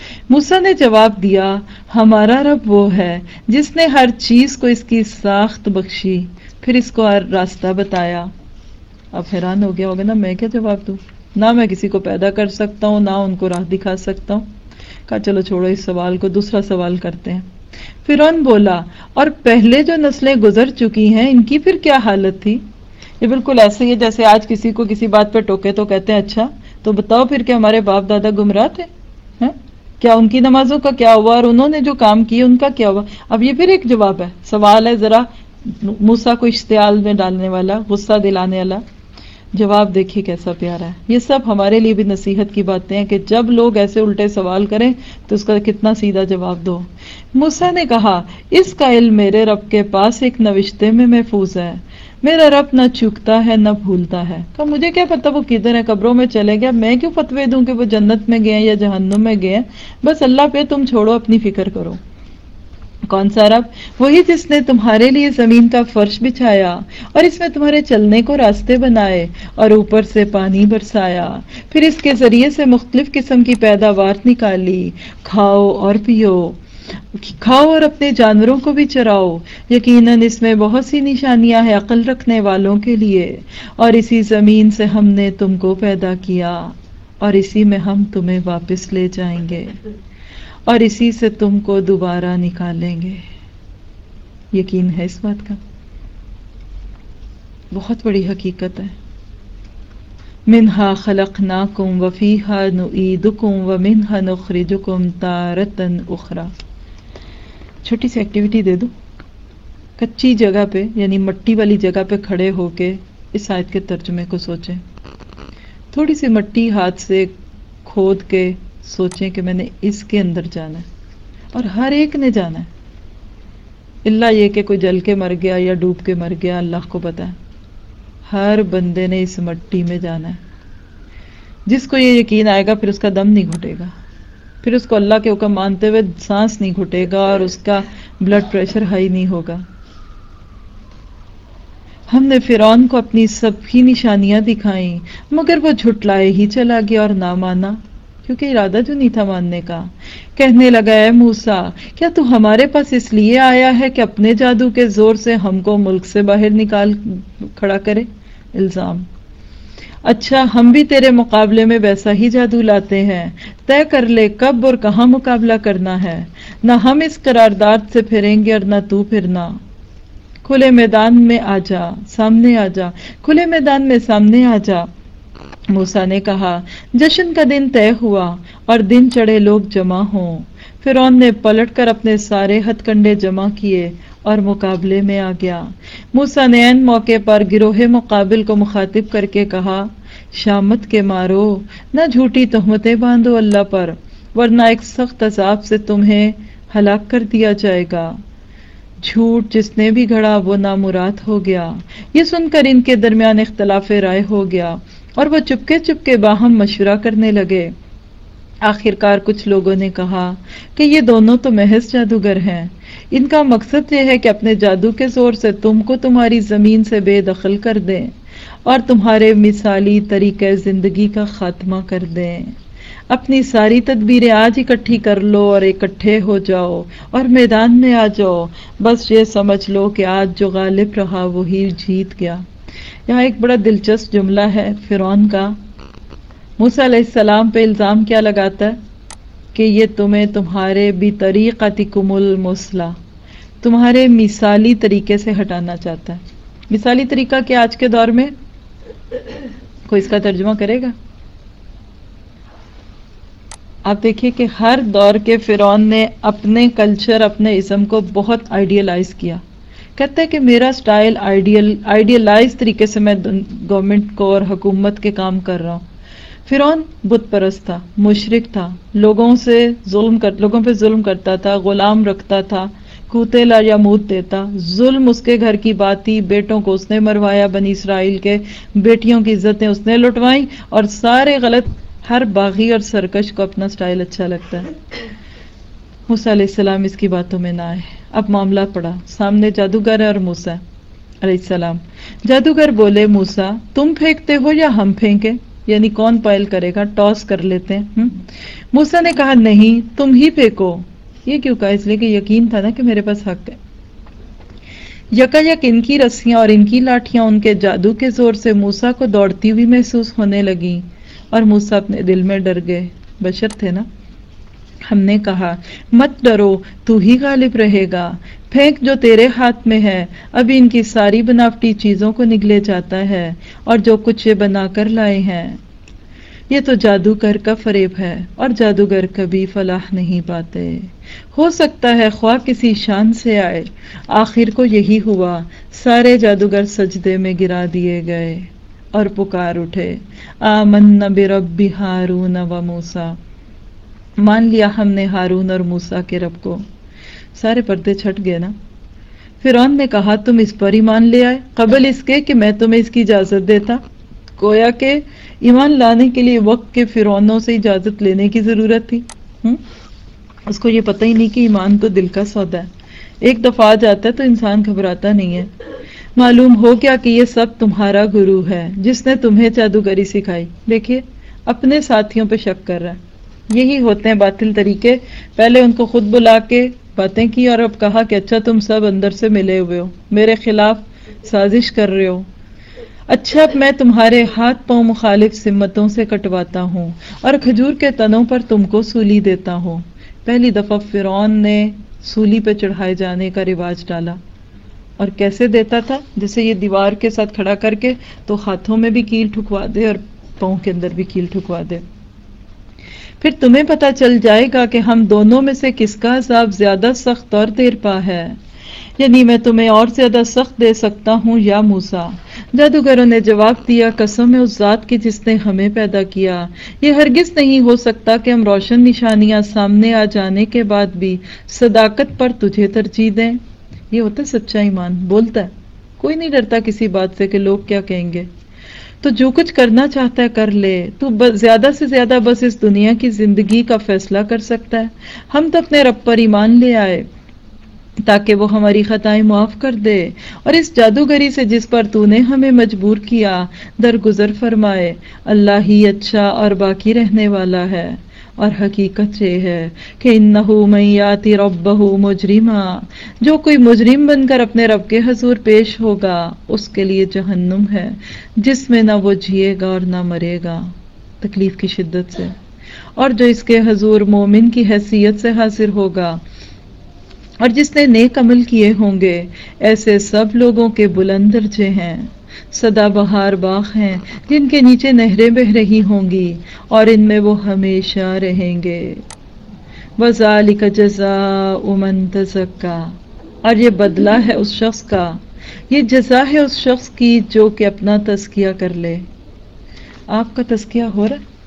A: موسیٰ نے جواب دیا ہمارا رب وہ ہے جس نے ہر چیز کو اس کی ساخت بخشی، پھر اس کو راستہ بتایا۔ اب حیران ہو گیا ہوگا نا، میں کیا جواب دوں؟ نہ میں کسی کو پیدا کر سکتا ہوں، نہ ان کو راہ دکھا سکتا ہوں۔ کہا چلو چھوڑو اس سوال کو، دوسرا سوال کرتے ہیں۔ فرعون بولا اور پہلے جو نسلیں گزر چکی ہیں ان کی پھر کیا حالت تھی؟ یہ بالکل ایسے ہی ہے جیسے آج کسی کو کسی بات پہ ٹوکے تو کہتے ہیں اچھا تو بتاؤ پھر کہ ہمارے باپ دادا گمراہ تھے، ہیں؟ کیا ان کی نمازوں کا کیا ہوا اور انہوں نے جو کام کیے ان کا کیا ہوا؟ اب یہ پھر ایک جواب ہے، سوال ہے ذرا موسیٰ کو اشتعال میں ڈالنے والا، غصہ دلانے والا۔ جواب دیکھیے کیسا پیارا ہے۔ یہ سب ہمارے لیے بھی نصیحت کی باتیں ہیں کہ جب لوگ ایسے الٹے سوال کریں تو اس کا کتنا سیدھا جواب دو۔ موسیٰ نے کہا اس کا علم میرے رب کے پاس ایک نوشتے میں محفوظ ہے، میرا رب نہ چوکتا ہے نہ بھولتا ہے۔ کہ مجھے کیا پتا وہ کدھر ہے، قبروں میں چلے گیا، میں کیوں فتوے دوں کہ وہ جنت میں گئے یا جہنم میں گئے؟ بس اللہ پہ تم چھوڑو، اپنی فکر کرو۔ کون سا رب؟ وہی جس نے تمہارے لیے زمین کا فرش بچھایا اور اس میں تمہارے چلنے کو راستے بنائے اور اوپر سے پانی برسایا، پھر اس کے ذریعے سے مختلف قسم کی پیداوار نکالی، کھاؤ اور پیو، کھاؤ اور اپنے جانوروں کو بھی چراؤ، یقیناً اس میں بہت سی نشانیاں ہیں عقل رکھنے والوں کے لیے۔ اور اسی زمین سے ہم نے تم کو پیدا کیا اور اسی میں ہم تمہیں واپس لے جائیں گے اور اسی سے تم کو دوبارہ نکالیں گے۔ یقین ہے اس بات کا؟ بہت بڑی حقیقت ہے۔ منہا خلقناکم وفیہا نعیدکم ومنہا نخرجکم تارۃ اخری۔ چھوٹی سی ایکٹیویٹی دے دو، کچی جگہ پہ یعنی مٹی والی جگہ پہ کھڑے ہو کے اس آیت کے ترجمے کو سوچیں۔ تھوڑی سی مٹی ہاتھ سے کھود کے سوچیں کہ میں نے اس کے اندر جانا ہے، اور ہر ایک نے جانا ہے، اللہ یہ کہ کوئی جل کے مر گیا یا ڈوب کے مر گیا، اللہ کو پتا ہے۔ ہر بندے نے اس مٹی میں جانا ہے۔ جس کو یہ یقین آئے گا پھر اس کا دم نہیں گھٹے گا، پھر اس کو اللہ کے حکم مانتے ہوئے سانس نہیں گھٹے گا اور اس کا بلڈ پریشر ہائی نہیں ہوگا۔ ہم نے فرعون کو اپنی سب کی نشانیاں دکھائیں مگر وہ جھٹلائے ہی چلا گیا اور نہ مانا، کیونکہ ارادہ جو نہیں تھا ماننے کا۔ کہنے لگا اے موسیٰ کیا تو ہمارے پاس اس لیے آیا ہے کہ اپنے جادو کے زور سے ہم کو ملک سے باہر نکال کھڑا کرے؟ الزام۔ اچھا ہم بھی تیرے مقابلے میں ویسا ہی جادو لاتے ہیں، طے کر لے کب اور کہاں مقابلہ کرنا ہے، نہ ہم اس قرارداد سے پھریں گے اور نہ تو پھرنا۔ کھلے میدان میں آ جا، سامنے آ جا، کھلے میدان میں سامنے آ جا۔ موسیٰ نے کہا جشن کا دن طے ہوا اور دن چڑھے لوگ جمع ہوں۔ فرعون نے پلٹ کر اپنے سارے ہتھ کنڈے جمع کیے اور مقابلے میں آ گیا۔ موسیٰ نے عین موقع پر گروہ مقابل کو مخاطب کر کے کہا شامت کے مارو، نہ جھوٹی تہمتیں باندھو اللہ پر، ورنہ ایک سخت عذاب سے تمہیں ہلاک کر دیا جائے گا۔ جھوٹ جس نے بھی گھڑا وہ نامراد ہو گیا۔ یہ سن کر ان کے درمیان اختلاف رائے ہو گیا اور وہ چپکے چپکے باہم مشورہ کرنے لگے۔ آخر کار کچھ لوگوں نے کہا کہ یہ دونوں تو محض جادوگر ہیں، ان کا مقصد یہ ہے کہ اپنے جادو کے زور سے تم کو تمہاری زمین سے بے دخل کر دیں اور تمہارے مثالی طریقہ زندگی کا خاتمہ کر دیں۔ اپنی ساری تدبیریں آج اکٹھی کر لو اور اکٹھے ہو جاؤ اور میدان میں آ جاؤ، بس یہ سمجھ لو کہ آج جو غالب رہا وہی جیت گیا۔ یہاں ایک بڑا دلچسپ جملہ ہے فرعون کا۔ موسیٰ علیہ السلام پہ الزام کیا لگاتا ہے کہ یہ تمہیں تمہارے بطریقتکم المثلی، تمہارے مثالی طریقے سے ہٹانا چاہتا ہے۔ مثالی طریقہ کیا آج کے دور میں؟ کوئی اس کا ترجمہ کرے گا؟ آپ دیکھیے کہ ہر دور کے فرعون نے اپنے کلچر، اپنے ازم کو بہت آئیڈیلائز کیا۔ کہتا ہے کہ میرا سٹائل آئیڈیل آئیڈیلائز طریقے سے میں گورنمنٹ کو اور حکومت کے کام کر رہا ہوں۔ فرعون بت پرست تھا، مشرک تھا، لوگوں سے ظلم کر لوگوں پہ ظلم کرتا تھا، غلام رکھتا تھا، کوتے لا یا موت دیتا، ظلم اس کے گھر کی بات تھی، بیٹوں کو اس نے مروایا، بنی اسرائیل کے بیٹیوں کی عزتیں اس نے لٹوائیں اور سارے غلط۔ ہر باغی اور سرکش کو اپنا سٹائل اچھا لگتا ہے۔ موسیٰ علیہ السلام اس کی باتوں میں نہ آئے۔ اب معاملہ پڑا، سامنے جادوگر ہے اور موسیٰ علیہ السلام۔ جادوگر بولے موسیٰ تم پھینکتے ہو یا ہم پھینکیں؟ یعنی کون پائل کرے گا، ٹاس کر لیتے ہیں۔ موسیٰ نے کہا نہیں، تم ہی پھینکو۔ یہ کیوں کہا؟ اس لیے کہ یقین تھا نا کہ میرے پاس حق ہے۔ یکا یک ان کی رسیاں اور ان کی لاٹھیاں ان کے جادو کے زور سے موسیٰ کو دوڑتی ہوئی محسوس ہونے لگیں، اور موسیٰ اپنے دل میں ڈر گئے، بشر تھے نا۔ ہم نے کہا مت ڈرو، تو ہی غالب رہے گا، پھینک جو تیرے ہاتھ میں ہے، ابھی ان کی ساری بناوٹی چیزوں کو نگلے جاتا ہے، اور جو کچھ یہ بنا کر لائے ہیں۔ یہ تو جادوگر کا فریب ہے، اور جادوگر کبھی فلاح نہیں پاتے۔ ہو سکتا ہے خواہ کسی شان سے آئے۔ آخر کو یہی ہوا، سارے جادوگر سجدے میں گرا دیے گئے اور پکار اٹھے، آمنا برب ہارون و موسیٰ، مان لیا ہم نے ہارون اور موسیٰ کے رب کو۔ سارے پردے چھٹ گئے نا۔ فرعون نے کہا تم اس پر ایمان لے آئے قبل اس کے کہ میں تمہیں اس کی اجازت دیتا۔ گویا کہ ایمان لانے کے لیے وقت کے فرعونوں سے اجازت لینے کی ضرورت تھی۔ ہم؟ اس کو یہ پتہ ہی نہیں کہ ایمان تو دل کا سودا ہے، ایک دفعہ آ جاتا ہے تو انسان گھبراتا نہیں ہے۔ معلوم ہو گیا کہ یہ سب تمہارا گرو ہے جس نے تمہیں جادوگری سکھائی۔ دیکھیے اپنے ساتھیوں پہ شک کر رہا ہے۔ یہی ہوتے ہیں باطل طریقے، پہلے ان کو خود بلا کے باتیں کی اور اب کہا کہ اچھا تم سب اندر سے ملے ہوئے ہو، میرے خلاف سازش کر رہے ہو، اچھا اب میں تمہارے ہاتھ پاؤں مخالف سمتوں سے کٹواتا ہوں اور کھجور کے تنوں پر تم کو سولی دیتا ہوں۔ پہلی دفعہ فرعون نے سولی پہ چڑھائے جانے کا رواج ڈالا، اور کیسے دیتا تھا؟ جیسے یہ دیوار کے ساتھ کھڑا کر کے تو ہاتھوں میں بھی کیل ٹھکوا دے اور پاؤں کے اندر بھی کیل ٹھکوا دے۔ پھر تمہیں پتا چل جائے گا کہ ہم دونوں میں سے کس کا عذاب زیادہ سخت اور دیر پا ہے، یعنی میں تمہیں اور زیادہ سخت دے سکتا ہوں یا موسیٰ۔ جادوگروں نے جواب دیا قسم ہے اس ذات کی جس نے ہمیں پیدا کیا، یہ ہرگز نہیں ہو سکتا کہ ہم روشن نشانیاں سامنے آ جانے کے بعد بھی صداقت پر تجھے ترجیح دیں۔ یہ ہوتا ہے سچا ایمان، بولتا ہے، کوئی نہیں ڈرتا کسی بات سے کہ لوگ کیا کہیں گے۔ تو جو کچھ کرنا چاہتا ہے کر لے، تو زیادہ سے زیادہ بس اس دنیا کی زندگی کا فیصلہ کر سکتا ہے۔ ہم تو اپنے رب پر ایمان لے آئے تاکہ وہ ہماری خطائیں معاف کر دے، اور اس جادوگری سے جس پر تو نے ہمیں مجبور کیا درگزر فرمائے۔ اللہ ہی اچھا اور باقی رہنے والا ہے، اور حقیقت یہ ہے کہ انہو من یاتی ربہ مجرما، جو کوئی مجرم بن کر اپنے رب کے حضور پیش ہوگا اس کے لیے جہنم ہے جس میں نہ وہ جیے گا اور نہ مرے گا تکلیف کی شدت سے، اور جو اس کے حضور مومن کی حیثیت سے حاضر ہوگا اور جس نے نیک عمل کیے ہوں گے، ایسے سب لوگوں کے بلند درجے ہیں، سدا بہار باغ ہیں جن کے نیچے نہریں بہ رہی ہوں گی اور ان میں وہ ہمیشہ رہیں گے۔ وَذَلِكَ جَزَاءُ مَن تَزَكَّىٰ، اور یہ بدلہ ہے اس شخص کا، یہ جزا ہے اس شخص کی جو کہ اپنا تزکیہ کر لے۔ آپ کا تزکیہ ہو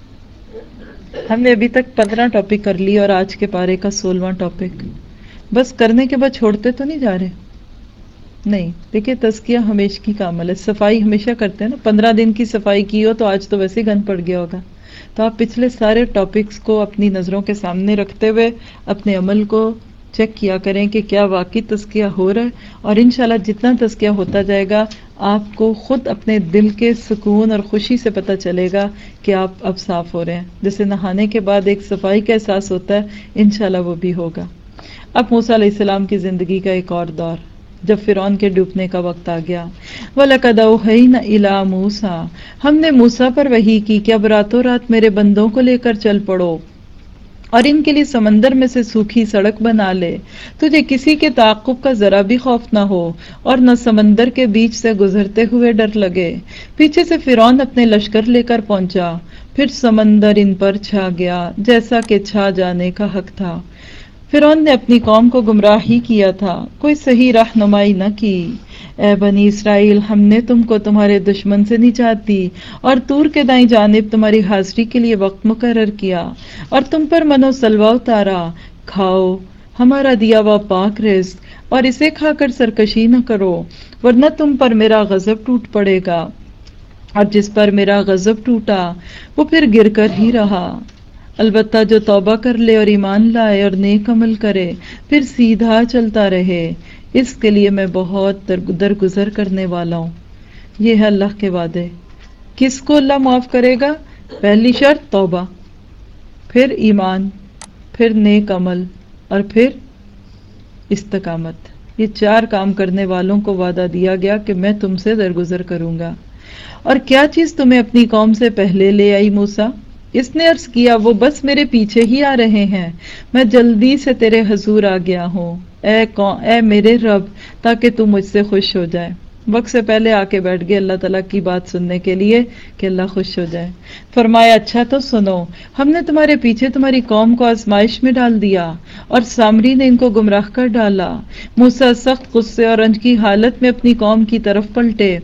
A: رہا؟ ہم نے ابھی تک پندرہ ٹاپک کر لی اور آج کے پارے کا سولہواں ٹاپک، بس کرنے کے بعد چھوڑتے تو نہیں جا رہے؟ نہیں، دیکھیں تزکیہ ہمیشہ کا عمل ہے، صفائی ہمیشہ کرتے ہیں نا، پندرہ دن کی صفائی کی ہو تو آج تو ویسے ہی گند پڑ گیا ہوگا، تو آپ پچھلے سارے ٹاپکس کو اپنی نظروں کے سامنے رکھتے ہوئے اپنے عمل کو چیک کیا کریں کہ کیا واقعی تزکیہ ہو رہا ہے، اور انشاءاللہ جتنا تزکیہ ہوتا جائے گا آپ کو خود اپنے دل کے سکون اور خوشی سے پتہ چلے گا کہ آپ اب صاف ہو رہے ہیں، جیسے نہانے کے بعد ایک صفائی کا احساس ہوتا ہے، انشاءاللہ وہ بھی ہوگا۔ اب موسیٰ علیہ السلام کی زندگی کا ایک اور دور، جب فرعون کے ڈوبنے کا وقت آ گیا۔ وَلَقَدْ أَوْحَيْنَا إِلَىٰ مُوسَىٰ، ہم نے موسیٰ پر وحی کی کہ اب راتوں رات میرے بندوں کو لے کر چل پڑو اور ان کے لیے سمندر میں سے سوکھی سڑک بنا لے، تجھے کسی کے تعاقب کا ذرا بھی خوف نہ ہو اور نہ سمندر کے بیچ سے گزرتے ہوئے ڈر لگے۔ پیچھے سے فرعون اپنے لشکر لے کر پہنچا، پھر سمندر ان پر چھا گیا جیسا کہ چھا جانے کا حق تھا۔ فرعون نے اپنی قوم کو گمراہ ہی کیا تھا، کوئی صحیح رہنمائی نہ کی۔ اے بنی اسرائیل، ہم نے تم کو تمہارے دشمن سے نجات دی اور طور کے دائیں جانب تمہاری حاضری کے لیے وقت مقرر کیا اور تم پر من و سلوہ اتارا۔ کھاؤ ہمارا دیا ہوا پاک رزق اور اسے کھا کر سرکشی نہ کرو، ورنہ تم پر میرا غضب ٹوٹ پڑے گا، اور جس پر میرا غضب ٹوٹا وہ پھر گر کر ہی رہا۔ البتہ جو توبہ کر لے اور ایمان لائے اور نیک عمل کرے پھر سیدھا چلتا رہے، اس کے لیے میں بہت درگزر کرنے والا ہوں۔ یہ ہے اللہ کے وعدے۔ کس کو اللہ معاف کرے گا؟ پہلی شرط توبہ، پھر ایمان، پھر نیک عمل، اور پھر استقامت۔ یہ چار کام کرنے والوں کو وعدہ دیا گیا کہ میں تم سے درگزر کروں گا۔ اور کیا چیز تمہیں اپنی قوم سے پہلے لے آئی موسیٰ؟ اس نے عرض کیا وہ بس میرے پیچھے ہی آ رہے ہیں، میں جلدی سے تیرے حضور آ گیا ہوں اے قوم اے میرے رب، تاکہ تو مجھ سے خوش ہو جائے۔ وقت سے پہلے آ کے بیٹھ گئے اللہ تعالیٰ کی بات سننے کے لیے کہ اللہ خوش ہو جائے۔ فرمایا اچھا تو سنو، ہم نے تمہارے پیچھے تمہاری قوم کو آزمائش میں ڈال دیا اور سامری نے ان کو گمراہ کر ڈالا۔ موسیٰ سخت غصے اور رنج کی حالت میں اپنی قوم کی طرف پلٹے،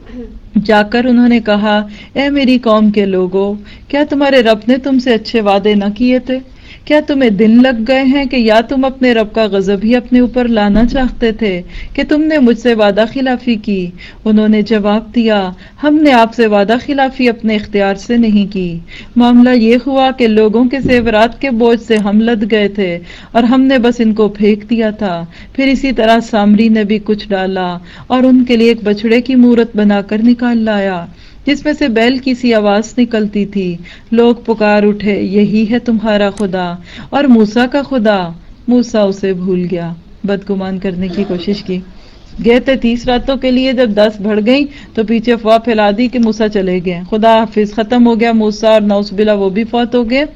A: جا کر انہوں نے کہا اے میری قوم کے لوگوں، کیا تمہارے رب نے تم سے اچھے وعدے نہ کیے تھے؟ کیا تمہیں دن لگ گئے ہیں کہ یا تم اپنے رب کا غضب ہی اپنے اوپر لانا چاہتے تھے کہ تم نے مجھ سے وعدہ خلافی کی؟ انہوں نے جواب دیا ہم نے آپ سے وعدہ خلافی اپنے اختیار سے نہیں کی، معاملہ یہ ہوا کہ لوگوں کے زیورات کے بوجھ سے ہم لد گئے تھے اور ہم نے بس ان کو پھینک دیا تھا۔ پھر اسی طرح سامری نے بھی کچھ ڈالا اور ان کے لیے ایک بچڑے کی مورت بنا کر نکال لایا جس میں سے بیل کی سی آواز نکلتی تھی۔ لوگ پکار اٹھے یہی ہے تمہارا خدا اور موسیٰ کا خدا۔ موسیٰ اسے بھول گیا، بدگمان کرنے کی کوشش کی۔ گئے تھے تیس راتوں کے لیے، جب دس بڑھ گئیں تو پیچھے افواہ پھیلا دی کہ موسیٰ چلے گئے، خدا حافظ، ختم ہو گیا موسیٰ، اور نعوذ باللہ وہ بھی فوت ہو گئے۔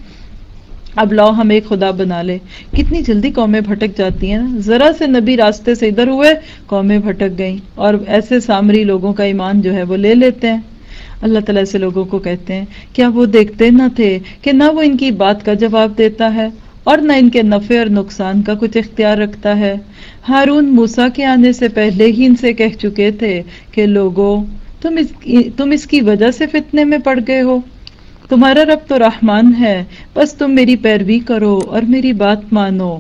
A: اب لاؤ ہم ایک خدا بنا لے۔ کتنی جلدی قومیں بھٹک جاتی ہیں نا، ذرا سے نبی راستے سے ادھر ہوئے قومیں بھٹک گئیں، اور ایسے سامری لوگوں کا ایمان جو ہے وہ لے لیتے ہیں۔ اللہ تعالیٰ سے لوگوں کو کہتے ہیں کیا وہ دیکھتے نہ تھے کہ نہ وہ ان کی بات کا جواب دیتا ہے اور نہ ان کے نفع اور نقصان کا کچھ اختیار رکھتا ہے؟ ہارون موسیٰ کے آنے سے پہلے ہی ان سے کہہ چکے تھے کہ لوگوں تم اس تم اس کی وجہ سے فتنے میں پڑ گئے ہو، تمہارا رب تو رحمان ہے، بس تم میری پیروی کرو اور میری بات مانو۔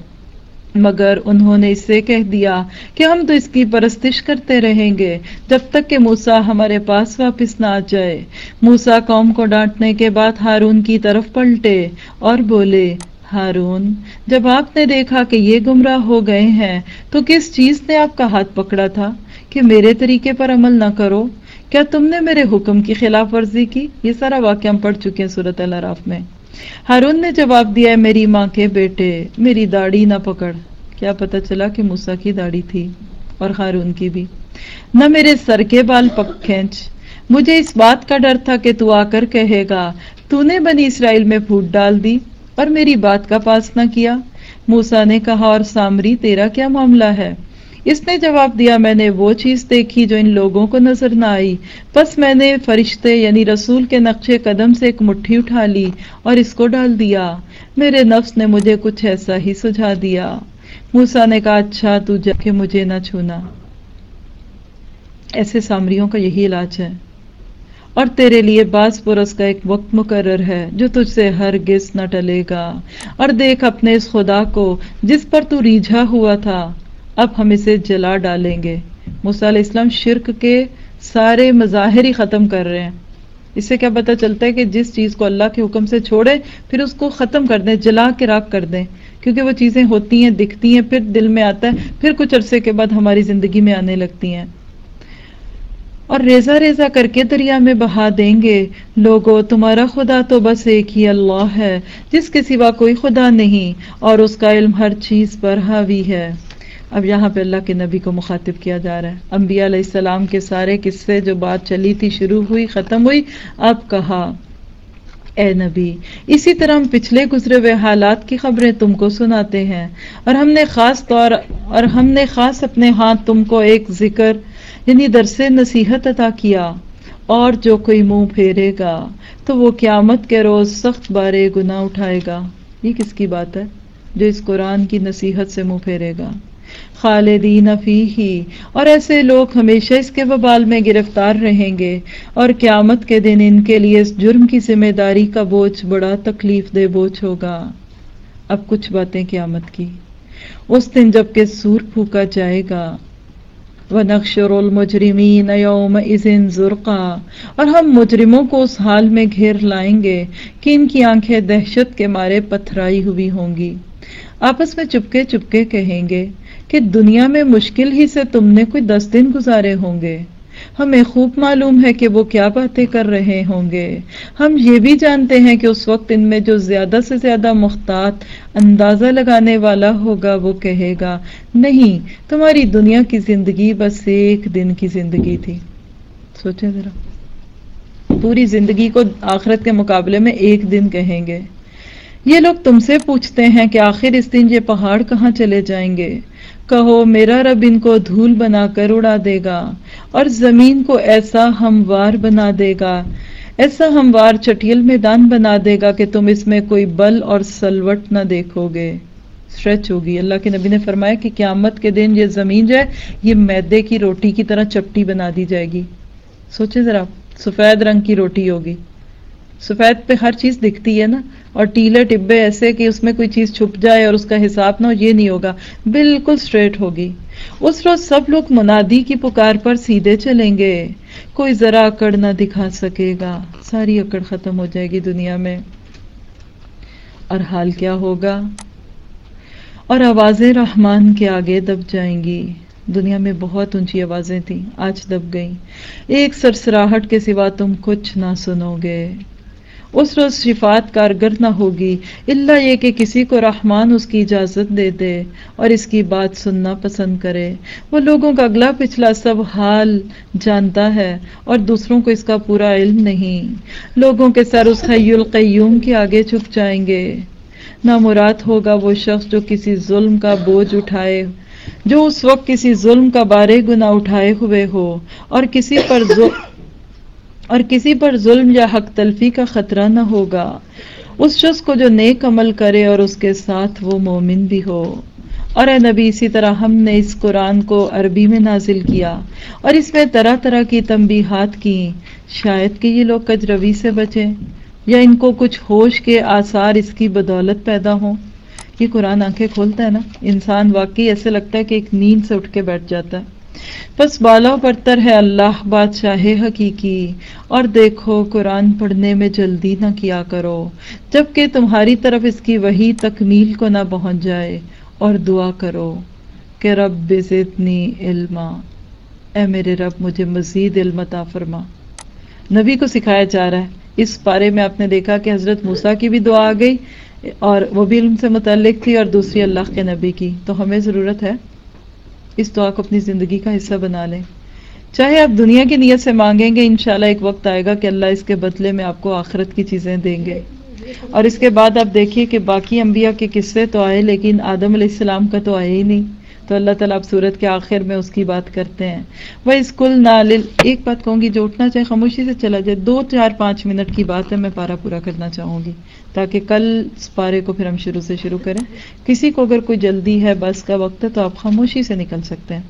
A: مگر انہوں نے اس سے کہہ دیا کہ ہم تو اس کی پرستش کرتے رہیں گے جب تک کہ موسیٰ ہمارے پاس واپس نہ آ جائے۔ موسیٰ قوم کو ڈانٹنے کے بعد ہارون کی طرف پلٹے اور بولے ہارون، جب آپ نے دیکھا کہ یہ گمراہ ہو گئے ہیں تو کس چیز نے آپ کا ہاتھ پکڑا تھا کہ میرے طریقے پر عمل نہ کرو؟ کیا تم نے میرے حکم کی خلاف ورزی کی؟ یہ سارا واقعہ ہم پڑھ چکے ہیں سورۃ الاعراف میں۔ ہارون نے جواب دیا میری ماں کے بیٹے، میری داڑھی نہ پکڑ۔ کیا پتہ چلا کہ موسیٰ کی داڑھی تھی اور ہارون کی بھی۔ نہ میرے سر کے بال پک کھینچ، مجھے اس بات کا ڈر تھا کہ تو آ کر کہے گا تو نے بنی اسرائیل میں پھوٹ ڈال دی اور میری بات کا پاس نہ کیا۔ موسیٰ نے کہا اور سامری تیرا کیا معاملہ ہے؟ اس نے جواب دیا میں نے وہ چیز دیکھی جو ان لوگوں کو نظر نہ آئی، بس میں نے فرشتے یعنی رسول کے نقشے قدم سے ایک مٹھی اٹھا لی اور اس کو ڈال دیا، میرے نفس نے مجھے کچھ ایسا ہی سجھا دیا۔ موسیٰ نے کہا اچھا تو جا کے مجھے نہ چھونا۔ ایسے سامریوں کا یہی علاج ہے، اور تیرے لیے باز پرس کا ایک وقت مقرر ہے جو تجھ سے ہرگز نہ ٹلے گا، اور دیکھ اپنے اس خدا کو جس پر تو ریجھا ہوا تھا، اب ہم اسے جلا ڈالیں گے۔ موسیٰ علیہ السلام شرک کے سارے مظاہر ہی ختم کر رہے ہیں۔ اس سے کیا پتہ چلتا ہے کہ جس چیز کو اللہ کے حکم سے چھوڑے پھر اس کو ختم کر دیں، جلا کے راکھ کر دیں، کیونکہ وہ چیزیں ہوتی ہیں، دکھتی ہیں، پھر دل میں آتا ہے، پھر کچھ عرصے کے بعد ہماری زندگی میں آنے لگتی ہیں، اور ریزہ ریزہ کر کے دریا میں بہا دیں گے۔ لوگو تمہارا خدا تو بس ایک ہی اللہ ہے جس کے سوا کوئی خدا نہیں، اور اس کا علم ہر چیز پر حاوی ہے۔ اب یہاں پہ اللہ کے نبی کو مخاطب کیا جا رہا ہے۔ انبیاء علیہ السلام کے سارے قصے جو بات چلی تھی شروع ہوئی ختم ہوئی، اب کہا اے نبی اسی طرح ہم پچھلے گزرے ہوئے حالات کی خبریں تم کو سناتے ہیں، اور ہم نے خاص طور اور ہم نے خاص اپنے ہاتھ تم کو ایک ذکر یعنی درس نصیحت عطا کیا، اور جو کوئی منہ پھیرے گا تو وہ قیامت کے روز سخت بارے گناہ اٹھائے گا۔ یہ کس کی بات ہے؟ جو اس قرآن کی نصیحت سے منہ پھیرے گا۔ خالدین فیہ، اور ایسے لوگ ہمیشہ اس کے وبال میں گرفتار رہیں گے، اور قیامت کے دن ان کے لیے اس جرم کی ذمہ داری کا بوجھ بڑا تکلیف دہ بوجھ ہوگا۔ اب کچھ باتیں قیامت کی۔ اس دن جب کہ سور پھونکا جائے گا، وَنَحْشُرُ الْمُجْرِمِينَ يَوْمَئِذٍ زُرْقًا، اور ہم مجرموں کو اس حال میں گھیر لائیں گے کہ ان کی آنکھیں دہشت کے مارے پتھرائی ہوئی ہوں گی۔ آپس میں چپکے چپکے کہیں گے کہ دنیا میں مشکل ہی سے تم نے کوئی دس دن گزارے ہوں گے، ہمیں خوب معلوم ہے کہ وہ کیا باتیں کر رہے ہوں گے. ہم یہ بھی جانتے ہیں کہ اس وقت ان میں جو زیادہ سے زیادہ محتاط اندازہ لگانے والا ہوگا وہ کہے گا نہیں تمہاری دنیا کی زندگی بس ایک دن کی زندگی تھی. سوچیں ذرا، پوری زندگی کو آخرت کے مقابلے میں ایک دن کہیں گے. یہ لوگ تم سے پوچھتے ہیں کہ آخر اس دن یہ پہاڑ کہاں چلے جائیں گے. کہو میرا رب ان کو دھول بنا کر اڑا دے گا اور زمین کو ایسا ہموار بنا دے گا، ایسا ہموار چٹیل میدان بنا دے گا کہ تم اس میں کوئی بل اور سلوٹ نہ دیکھو گے. اسٹریچ ہوگی. اللہ کے نبی نے فرمایا کہ قیامت کے دن یہ زمین جو ہے یہ میدے کی روٹی کی طرح چپٹی بنا دی جائے گی. سوچیں ذرا، سفید رنگ کی روٹی ہوگی، سفید پہ ہر چیز دکھتی ہے نا، اور ٹیلے ٹبے ایسے کہ اس میں کوئی چیز چھپ جائے اور اس کا حساب نہ ہو، یہ نہیں ہوگا، بالکل سٹریٹ ہوگی. اس روز سب لوگ منادی کی پکار پر سیدھے چلیں گے، کوئی ذرا اکڑ نہ دکھا سکے گا، ساری اکڑ ختم ہو جائے گی دنیا میں. اور حال کیا ہوگا؟ اور آوازیں رحمان کے آگے دب جائیں گی. دنیا میں بہت اونچی آوازیں تھیں، آج دب گئیں. ایک سرسراہٹ کے سوا تم کچھ نہ سنو گے. اس روز شفاعت کارگر نہ ہوگی الا یہ کہ کسی کو رحمان اس کی اجازت دے دے اور اس کی بات سننا پسند کرے. وہ لوگوں کا اگلا پچھلا سب حال جانتا ہے اور دوسروں کو اس کا پورا علم نہیں. لوگوں کے سر اس حی القیوم کے آگے جھک جائیں گے. نامراد ہوگا وہ شخص جو کسی ظلم کا بوجھ اٹھائے، جو اس وقت کسی ظلم کا بارے گناہ اٹھائے ہوئے ہو اور کسی پر ظلم اور کسی پر ظلم یا حق تلفی کا خطرہ نہ ہوگا. اس شخص کو جو نیک عمل کرے اور اس کے ساتھ وہ مومن بھی ہو. اور اے نبی اسی طرح ہم نے اس قرآن کو عربی میں نازل کیا اور اس میں طرح طرح کی تنبیہات کی، شاید کہ یہ لوگ کجروی سے بچیں یا ان کو کچھ ہوش کے آثار اس کی بدولت پیدا ہوں. یہ قرآن آنکھیں کھولتا ہے نا، انسان واقعی ایسے لگتا ہے کہ ایک نیند سے اٹھ کے بیٹھ جاتا ہے. بس بالا برتر ہے اللہ بادشاہ حقیقی، اور دیکھو قرآن پڑھنے میں جلدی نہ کیا کرو جبکہ تمہاری طرف اس کی وحی تکمیل کو نہ پہنچ جائے، اور دعا کرو کہ رب زدنی علما، اے میرے رب مجھے مزید علم عطا فرما. نبی کو سکھایا جا رہا ہے. اس بارے میں آپ نے دیکھا کہ حضرت موسیٰ کی بھی دعا آ گئی اور وہ بھی علم سے متعلق تھی، اور دوسری اللہ کے نبی کی. تو ہمیں ضرورت ہے اس دعا کو اپنی زندگی کا حصہ بنا لیں. چاہے آپ دنیا کی نیت سے مانگیں گے، انشاءاللہ ایک وقت آئے گا کہ اللہ اس کے بدلے میں آپ کو آخرت کی چیزیں دیں گے. اور اس کے بعد آپ دیکھیے کہ باقی انبیاء کے قصے تو آئے لیکن آدم علیہ السلام کا تو آئے ہی نہیں. تو اللہ تعالیٰ اب سورت کے آخر میں اس کی بات کرتے ہیں. وَإِذْ نالل ایک بات کہوں گی، جو اٹھنا چاہے خاموشی سے چلا جائے. دو چار پانچ منٹ کی بات ہے، میں پارا پورا کرنا چاہوں گی تاکہ کل اس پارے کو پھر ہم شروع سے شروع کریں. کسی کو اگر کوئی جلدی ہے، بس کا وقت ہے، تو آپ خاموشی سے نکل سکتے ہیں.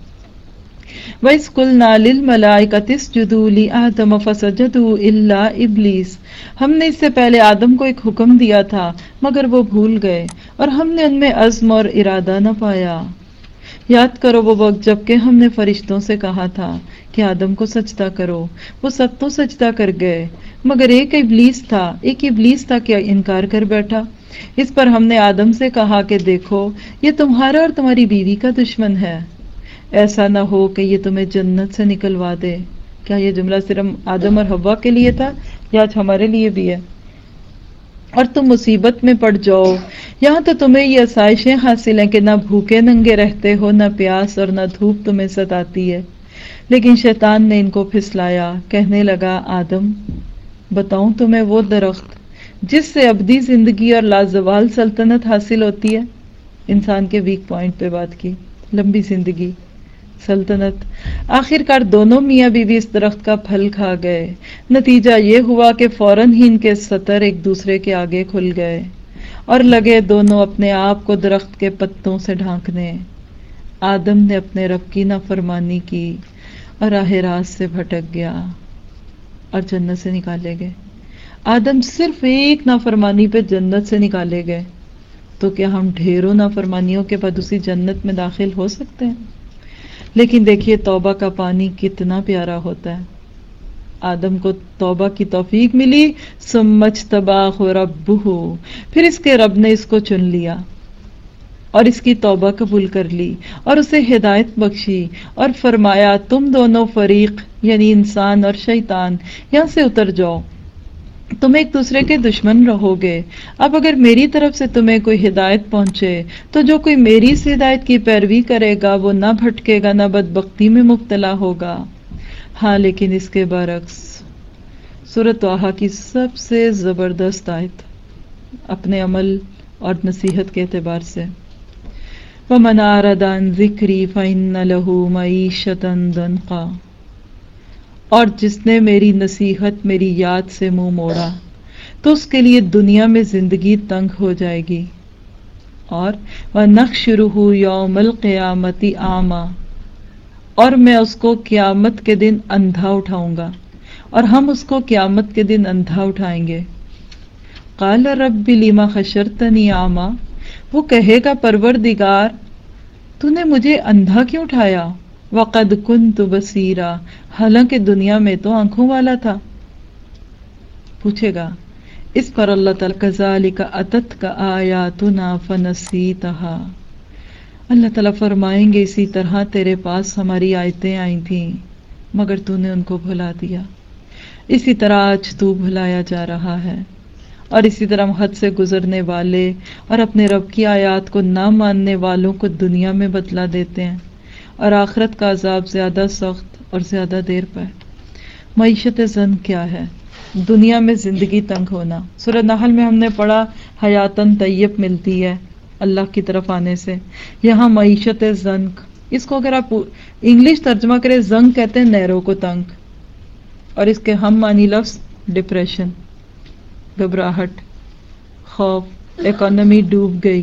A: وَإِذْ قُلْنَا لِلْمَلَائِكَةِ اسْجُدُوا لِآدَمَ فَسَجَدُوا إِلَّا إِبْلِيسَ، ہم نے اس سے پہلے آدم کو ایک حکم دیا تھا مگر وہ بھول گئے اور ہم نے ان میں عزم اور ارادہ نہ پایا. یاد کرو وہ وقت جب کہ ہم نے فرشتوں سے کہا تھا کہ آدم کو سجدہ کرو، وہ سب تو سجدہ کر گئے مگر ایک ابلیس تھا ایک ابلیس تھا کہ انکار کر بیٹھا. اس پر ہم نے آدم سے کہا کہ دیکھو یہ تمہارا اور تمہاری بیوی کا دشمن ہے، ایسا نہ ہو کہ یہ تمہیں جنت سے نکلوا دے. کیا یہ جملہ صرف آدم اور حوا کے لیے تھا یا آج ہمارے لیے بھی ہے؟ اور تم مصیبت میں پڑ جاؤ. یہاں تو تمہیں یہ آسائشیں حاصل ہیں کہ نہ بھوکے ننگے رہتے ہو، نہ پیاس اور نہ دھوپ تمہیں ستاتی ہے. لیکن شیطان نے ان کو پھسلایا، کہنے لگا آدم بتاؤں تمہیں وہ درخت جس سے ابدی زندگی اور لازوال سلطنت حاصل ہوتی ہے. انسان کے ویک پوائنٹ پہ بات کی، لمبی زندگی، سلطنت. آخر کار دونوں میاں بیوی اس درخت کا پھل کھا گئے. نتیجہ یہ ہوا کہ فوراً ہی ان کے سطر ایک دوسرے کے آگے کھل گئے اور لگے دونوں اپنے آپ کو درخت کے پتوں سے ڈھانکنے. آدم نے اپنے رب کی نافرمانی کی اور راہ راست سے بھٹک گیا اور جنت سے نکالے گئے. آدم صرف ایک نافرمانی پہ جنت سے نکالے گئے، تو کیا ہم ڈھیروں نافرمانیوں کے بعد اسی جنت میں داخل ہو سکتے ہیں؟ لیکن دیکھیے توبہ کا پانی کتنا پیارا ہوتا ہے. آدم کو توبہ کی توفیق ملی، ثم اجتباہ ربہ، پھر اس کے رب نے اس کو چن لیا اور اس کی توبہ قبول کر لی اور اسے ہدایت بخشی اور فرمایا تم دونوں فریق یعنی انسان اور شیطان، یہاں سے اتر جاؤ، تم ایک دوسرے کے دشمن رہو گے۔ اب اگر میری طرف سے تمہیں کوئی ہدایت پہنچے تو جو کوئی میری اس ہدایت کی پیروی کرے گا وہ نہ بھٹکے گا، نہ بدبختی میں مبتلا ہوگا۔ ہاں لیکن اس کے برعکس سورۃ طٰہٰ کی سب سے زبردست آیت اپنے عمل اور نصیحت کے اعتبار سے، وَمَنْ أَعْرَضَ عَنْ ذِكْرِي فَإِنَّ لَهُ مَعِيشَةً ضَنْكًا، اور جس نے میری نصیحت، میری یاد سے منہ موڑا تو اس کے لیے دنیا میں زندگی تنگ ہو جائے گی، اور وَنَحْشُرُهُ يَوْمَ الْقِيَامَةِ أَعْمَىٰ، اور میں اس کو قیامت کے دن اندھا اٹھاؤں گا، اور ہم اس کو قیامت کے دن اندھا اٹھائیں گے۔ قَالَ رَبِّ لِمَ حَشَرْتَنِي أَعْمَىٰ، وہ کہے گا پروردگار تو نے مجھے اندھا کیوں اٹھایا، وَقَدْ كُنْتُ بَصِيرًا، حالانکہ دنیا میں تو آنکھوں والا تھا۔ پوچھے گا اس پر اللہ تعالیٰ كَذَلِكَ أَتَتْكَ آيَاتُنَا فَنَسِيتَهَا، اللہ تعالیٰ فرمائیں گے اسی طرح تیرے پاس ہماری آیتیں آئی تھیں مگر تو نے ان کو بھلا دیا، اسی طرح آج تو بھلایا جا رہا ہے، اور اسی طرح ہم حد سے گزرنے والے اور اپنے رب کی آیات کو نہ ماننے والوں کو دنیا میں بدلا دیتے ہیں، اور آخرت کا عذاب زیادہ سخت اور زیادہ دیر پر۔ معیشت زن کیا ہے؟ دنیا میں زندگی تنگ ہونا۔ سورہ نحل میں ہم نے پڑھا حیاتن طیب ملتی ہے اللہ کی طرف آنے سے، یہاں معیشت زنک، اس کو اگر آپ انگلش ترجمہ کریں زنگ کہتے ہیں نیرو کو، تنگ، اور اس کے ہم معنی لفظ ڈپریشن، گھبراہٹ، خوف، اکانومی ڈوب گئی،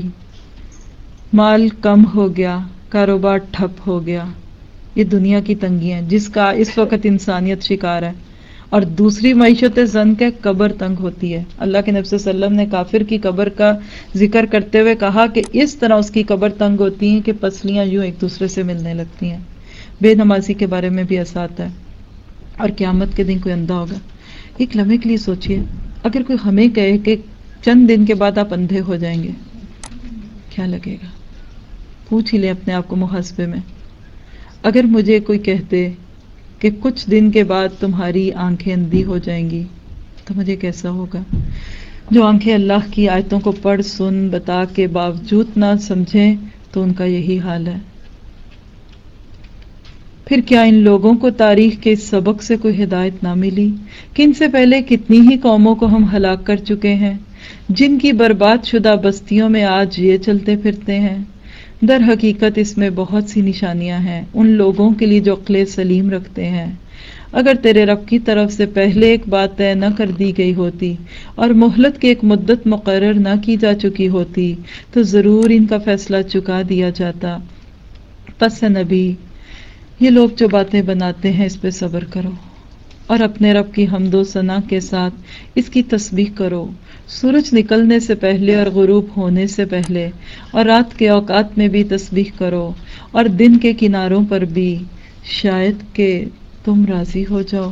A: مال کم ہو گیا، کاروبار ٹھپ ہو گیا، یہ دنیا کی تنگی ہیں جس کا اس وقت انسانیت شکار ہے۔ اور دوسری معیشت زن کے قبر تنگ ہوتی ہے۔ اللہ کے نبی صلی اللہ علیہ وسلم نے کافر کی قبر کا ذکر کرتے ہوئے کہا کہ اس طرح اس کی قبر تنگ ہوتی ہیں کہ پسلیاں یوں ایک دوسرے سے ملنے لگتی ہیں۔ بے نمازی کے بارے میں بھی ایسا آتا ہے، اور قیامت کے دن کوئی اندھا ہوگا۔ ایک لمحے کے لیے سوچئے اگر کوئی ہمیں کہے کہ چند دن کے بعد آپ اندھے ہو جائیں گے، کیا لگے گا؟ پوچھ ہی لیں اپنے آپ کو محاسبے میں۔ اگر مجھے کوئی کہتے کہ کچھ دن کے بعد تمہاری آنکھیں اندھی ہو جائیں گی تو مجھے کیسا ہوگا؟ جو آنکھیں اللہ کی آیتوں کو پڑھ سن بتا کے باوجود نہ سمجھیں تو ان کا یہی حال ہے۔ پھر کیا ان لوگوں کو تاریخ کے اس سبق سے کوئی ہدایت نہ ملی کہ ان سے پہلے کتنی ہی قوموں کو ہم ہلاک کر چکے ہیں جن کی برباد شدہ بستیوں میں آج یہ چلتے پھرتے ہیں؟ در حقیقت اس میں بہت سی نشانیاں ہیں ان لوگوں کے لیے جو عقل سلیم رکھتے ہیں۔ اگر تیرے رب کی طرف سے پہلے ایک بات طے نہ کر دی گئی ہوتی اور مہلت کی ایک مدت مقرر نہ کی جا چکی ہوتی تو ضرور ان کا فیصلہ چکا دیا جاتا۔ پس نبی، یہ لوگ جو باتیں بناتے ہیں اس پہ صبر کرو اور اپنے رب کی حمد و ثنا کے ساتھ اس کی تسبیح کرو، سورج نکلنے سے پہلے اور غروب ہونے سے پہلے، اور رات کے اوقات میں بھی تسبیح کرو اور دن کے کناروں پر بھی، شاید کہ تم راضی ہو جاؤ۔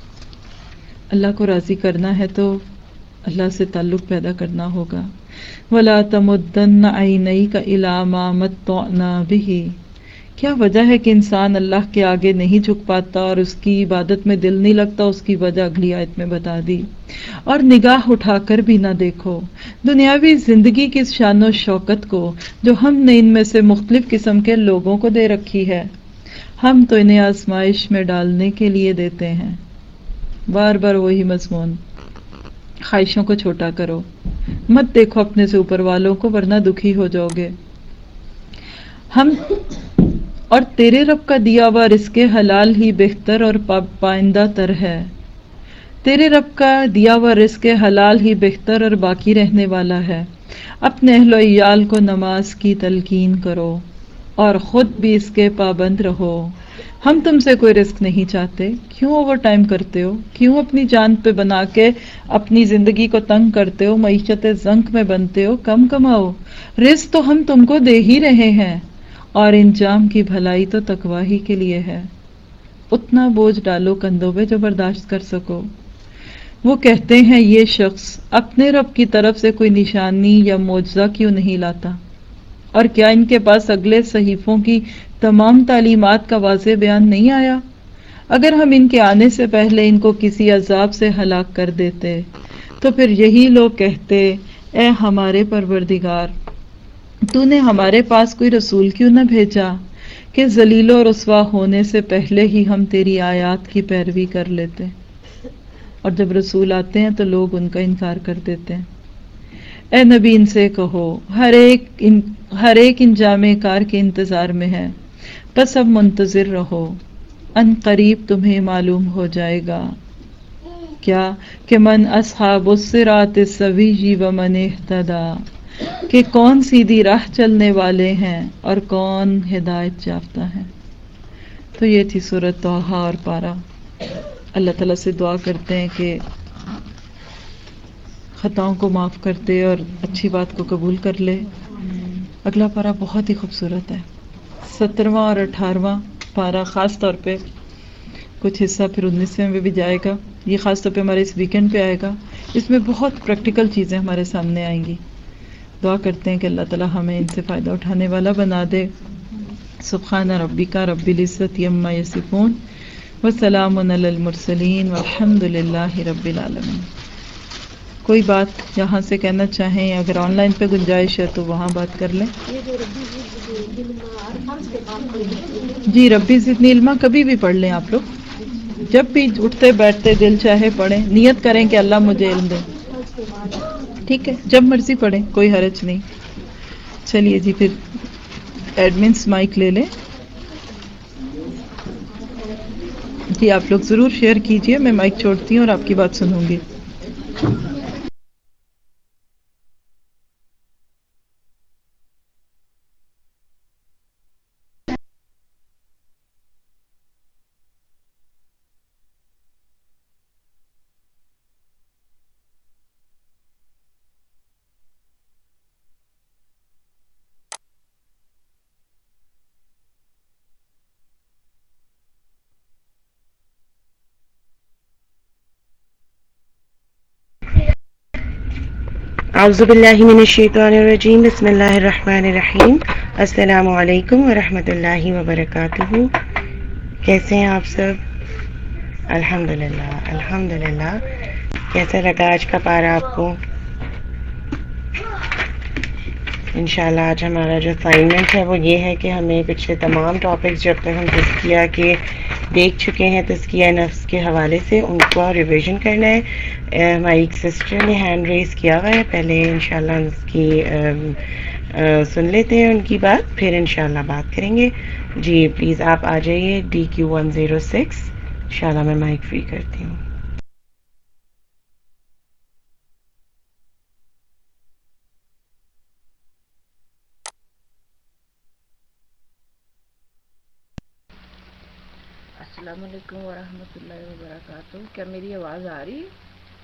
A: اللہ کو راضی کرنا ہے تو اللہ سے تعلق پیدا کرنا ہوگا۔ وَلَا تَمُدَّنَّ عَيْنَيْكَ إِلَىٰ مَا مَتَّعْنَا بِهِ، کیا وجہ ہے کہ انسان اللہ کے آگے نہیں جھک پاتا اور اس کی عبادت میں دل نہیں لگتا؟ اس کی وجہ اگلی آیت میں بتا دی۔ اور نگاہ اٹھا کر بھی نہ دیکھو دنیاوی زندگی کی اس شان و شوکت کو جو ہم نے ان میں سے مختلف قسم کے لوگوں کو دے رکھی ہے۔ ہم تو انہیں آزمائش میں ڈالنے کے لیے دیتے ہیں۔ بار بار وہی مضمون، خواہشوں کو چھوٹا کرو، مت دیکھو اپنے سے اوپر والوں کو ورنہ دکھی ہو جاؤ گے۔ ہم اور تیرے رب کا دیا ہوا رزق حلال ہی بہتر اور پائندہ تر ہے۔ تیرے رب کا دیا ہوا رزق حلال ہی بہتر اور باقی رہنے والا ہے۔ اپنے اہل و عیال کو نماز کی تلقین کرو اور خود بھی اس کے پابند رہو۔ ہم تم سے کوئی رزق نہیں چاہتے، کیوں اوور ٹائم کرتے ہو؟ کیوں اپنی جان پہ بنا کے اپنی زندگی کو تنگ کرتے ہو؟ معیشت زنک میں بنتے ہو؟ کم کماؤ، رزق تو ہم تم کو دے ہی رہے ہیں، اور انجام کی بھلائی تو تقوی ہی کے لیے ہے۔ اتنا بوجھ ڈالو کندھوں پہ جو برداشت کر سکو۔ وہ کہتے ہیں یہ شخص اپنے رب کی طرف سے کوئی نشانی یا معجزہ کیوں نہیں لاتا؟ اور کیا ان کے پاس اگلے صحیفوں کی تمام تعلیمات کا واضح بیان نہیں آیا؟ اگر ہم ان کے آنے سے پہلے ان کو کسی عذاب سے ہلاک کر دیتے تو پھر یہی لوگ کہتے اے ہمارے پروردگار تو نے ہمارے پاس کوئی رسول کیوں نہ بھیجا کہ ذلیل و رسوا ہونے سے پہلے ہی ہم تیری آیات کی پیروی کر لیتے. اور جب رسول آتے ہیں تو لوگ ان کا انکار کر دیتے ہیں. اے نبی ان سے کہو ہر ایک ان ہر ایک انجام کار کے انتظار میں ہے، بس اب منتظر رہو، ان قریب تمہیں معلوم ہو جائے گا کیا کہ من اصحاب الصراط السوی و من اہتدی، کہ کون سیدھی راہ چلنے والے ہیں اور کون ہدایت یافتہ ہیں. تو یہ تھی سورۃ طٰہٰ اور پارہ. اللہ تعالیٰ سے دعا کرتے ہیں کہ خطاؤں کو معاف کرتے اور اچھی بات کو قبول کر لے. اگلا پارہ بہت ہی خوبصورت ہے، سترواں اور اٹھارہواں پارہ. خاص طور پہ کچھ حصہ پھر انیسویں میں بھی جائے گا. یہ خاص طور پہ ہمارے اس ویکنڈ پہ آئے گا. اس میں بہت پریکٹیکل چیزیں ہمارے سامنے آئیں گی. دعا کرتے ہیں کہ اللہ تعالیٰ ہمیں ان سے فائدہ اٹھانے والا بنا دے. سبحان ربک رب العزت عما یصفون وسلام علی المرسلین والحمد للہ رب العالمین. کوئی بات یہاں سے کہنا چاہیں، اگر آن لائن پہ گنجائش ہے تو وہاں بات کر لیں. جی ربی زدنی علما کبھی بھی پڑھ لیں آپ لوگ، جب بھی اٹھتے بیٹھتے دل چاہے پڑھیں. نیت کریں کہ اللہ مجھے علم دے. ٹھیک ہے، جب مرضی پڑھیں، کوئی حرج نہیں. چلیے جی، پھر ایڈمنس مائک لے لیں. جی آپ لوگ ضرور شیئر کیجئے، میں مائک چھوڑتی ہوں اور آپ کی بات سنوں گی.
B: اعوذ باللہ من الشیطان الرجیم، بسم اللہ الرحمن الرحیم. السلام علیکم ورحمۃ اللہ وبرکاتہ. کیسے ہیں آپ سب؟ الحمدللہ الحمدللہ. کیسا لگا آج کا پارہ آپ کو؟ انشاءاللہ آج ہمارا جو اسائنمنٹ ہے وہ یہ ہے کہ ہمیں پچھلے تمام ٹاپکس جب تک ہم تزکیہ کے دیکھ چکے ہیں، تزکیہ نفس کے حوالے سے، ان کو ریویژن کرنا ہے. ہماری ایک سسٹر نے ہینڈ ریز کیا ہوا ہے، پہلے انشاءاللہ اس کی سن لیتے ہیں ان کی بات، پھر انشاءاللہ بات کریں گے. جی پلیز آپ آ جائیے D Q one zero six. انشاءاللہ میں مائک فری کرتی ہوں.
C: السلام علیکم ورحمۃ اللہ وبرکاتہ. کیا میری آواز آ رہی ہے؟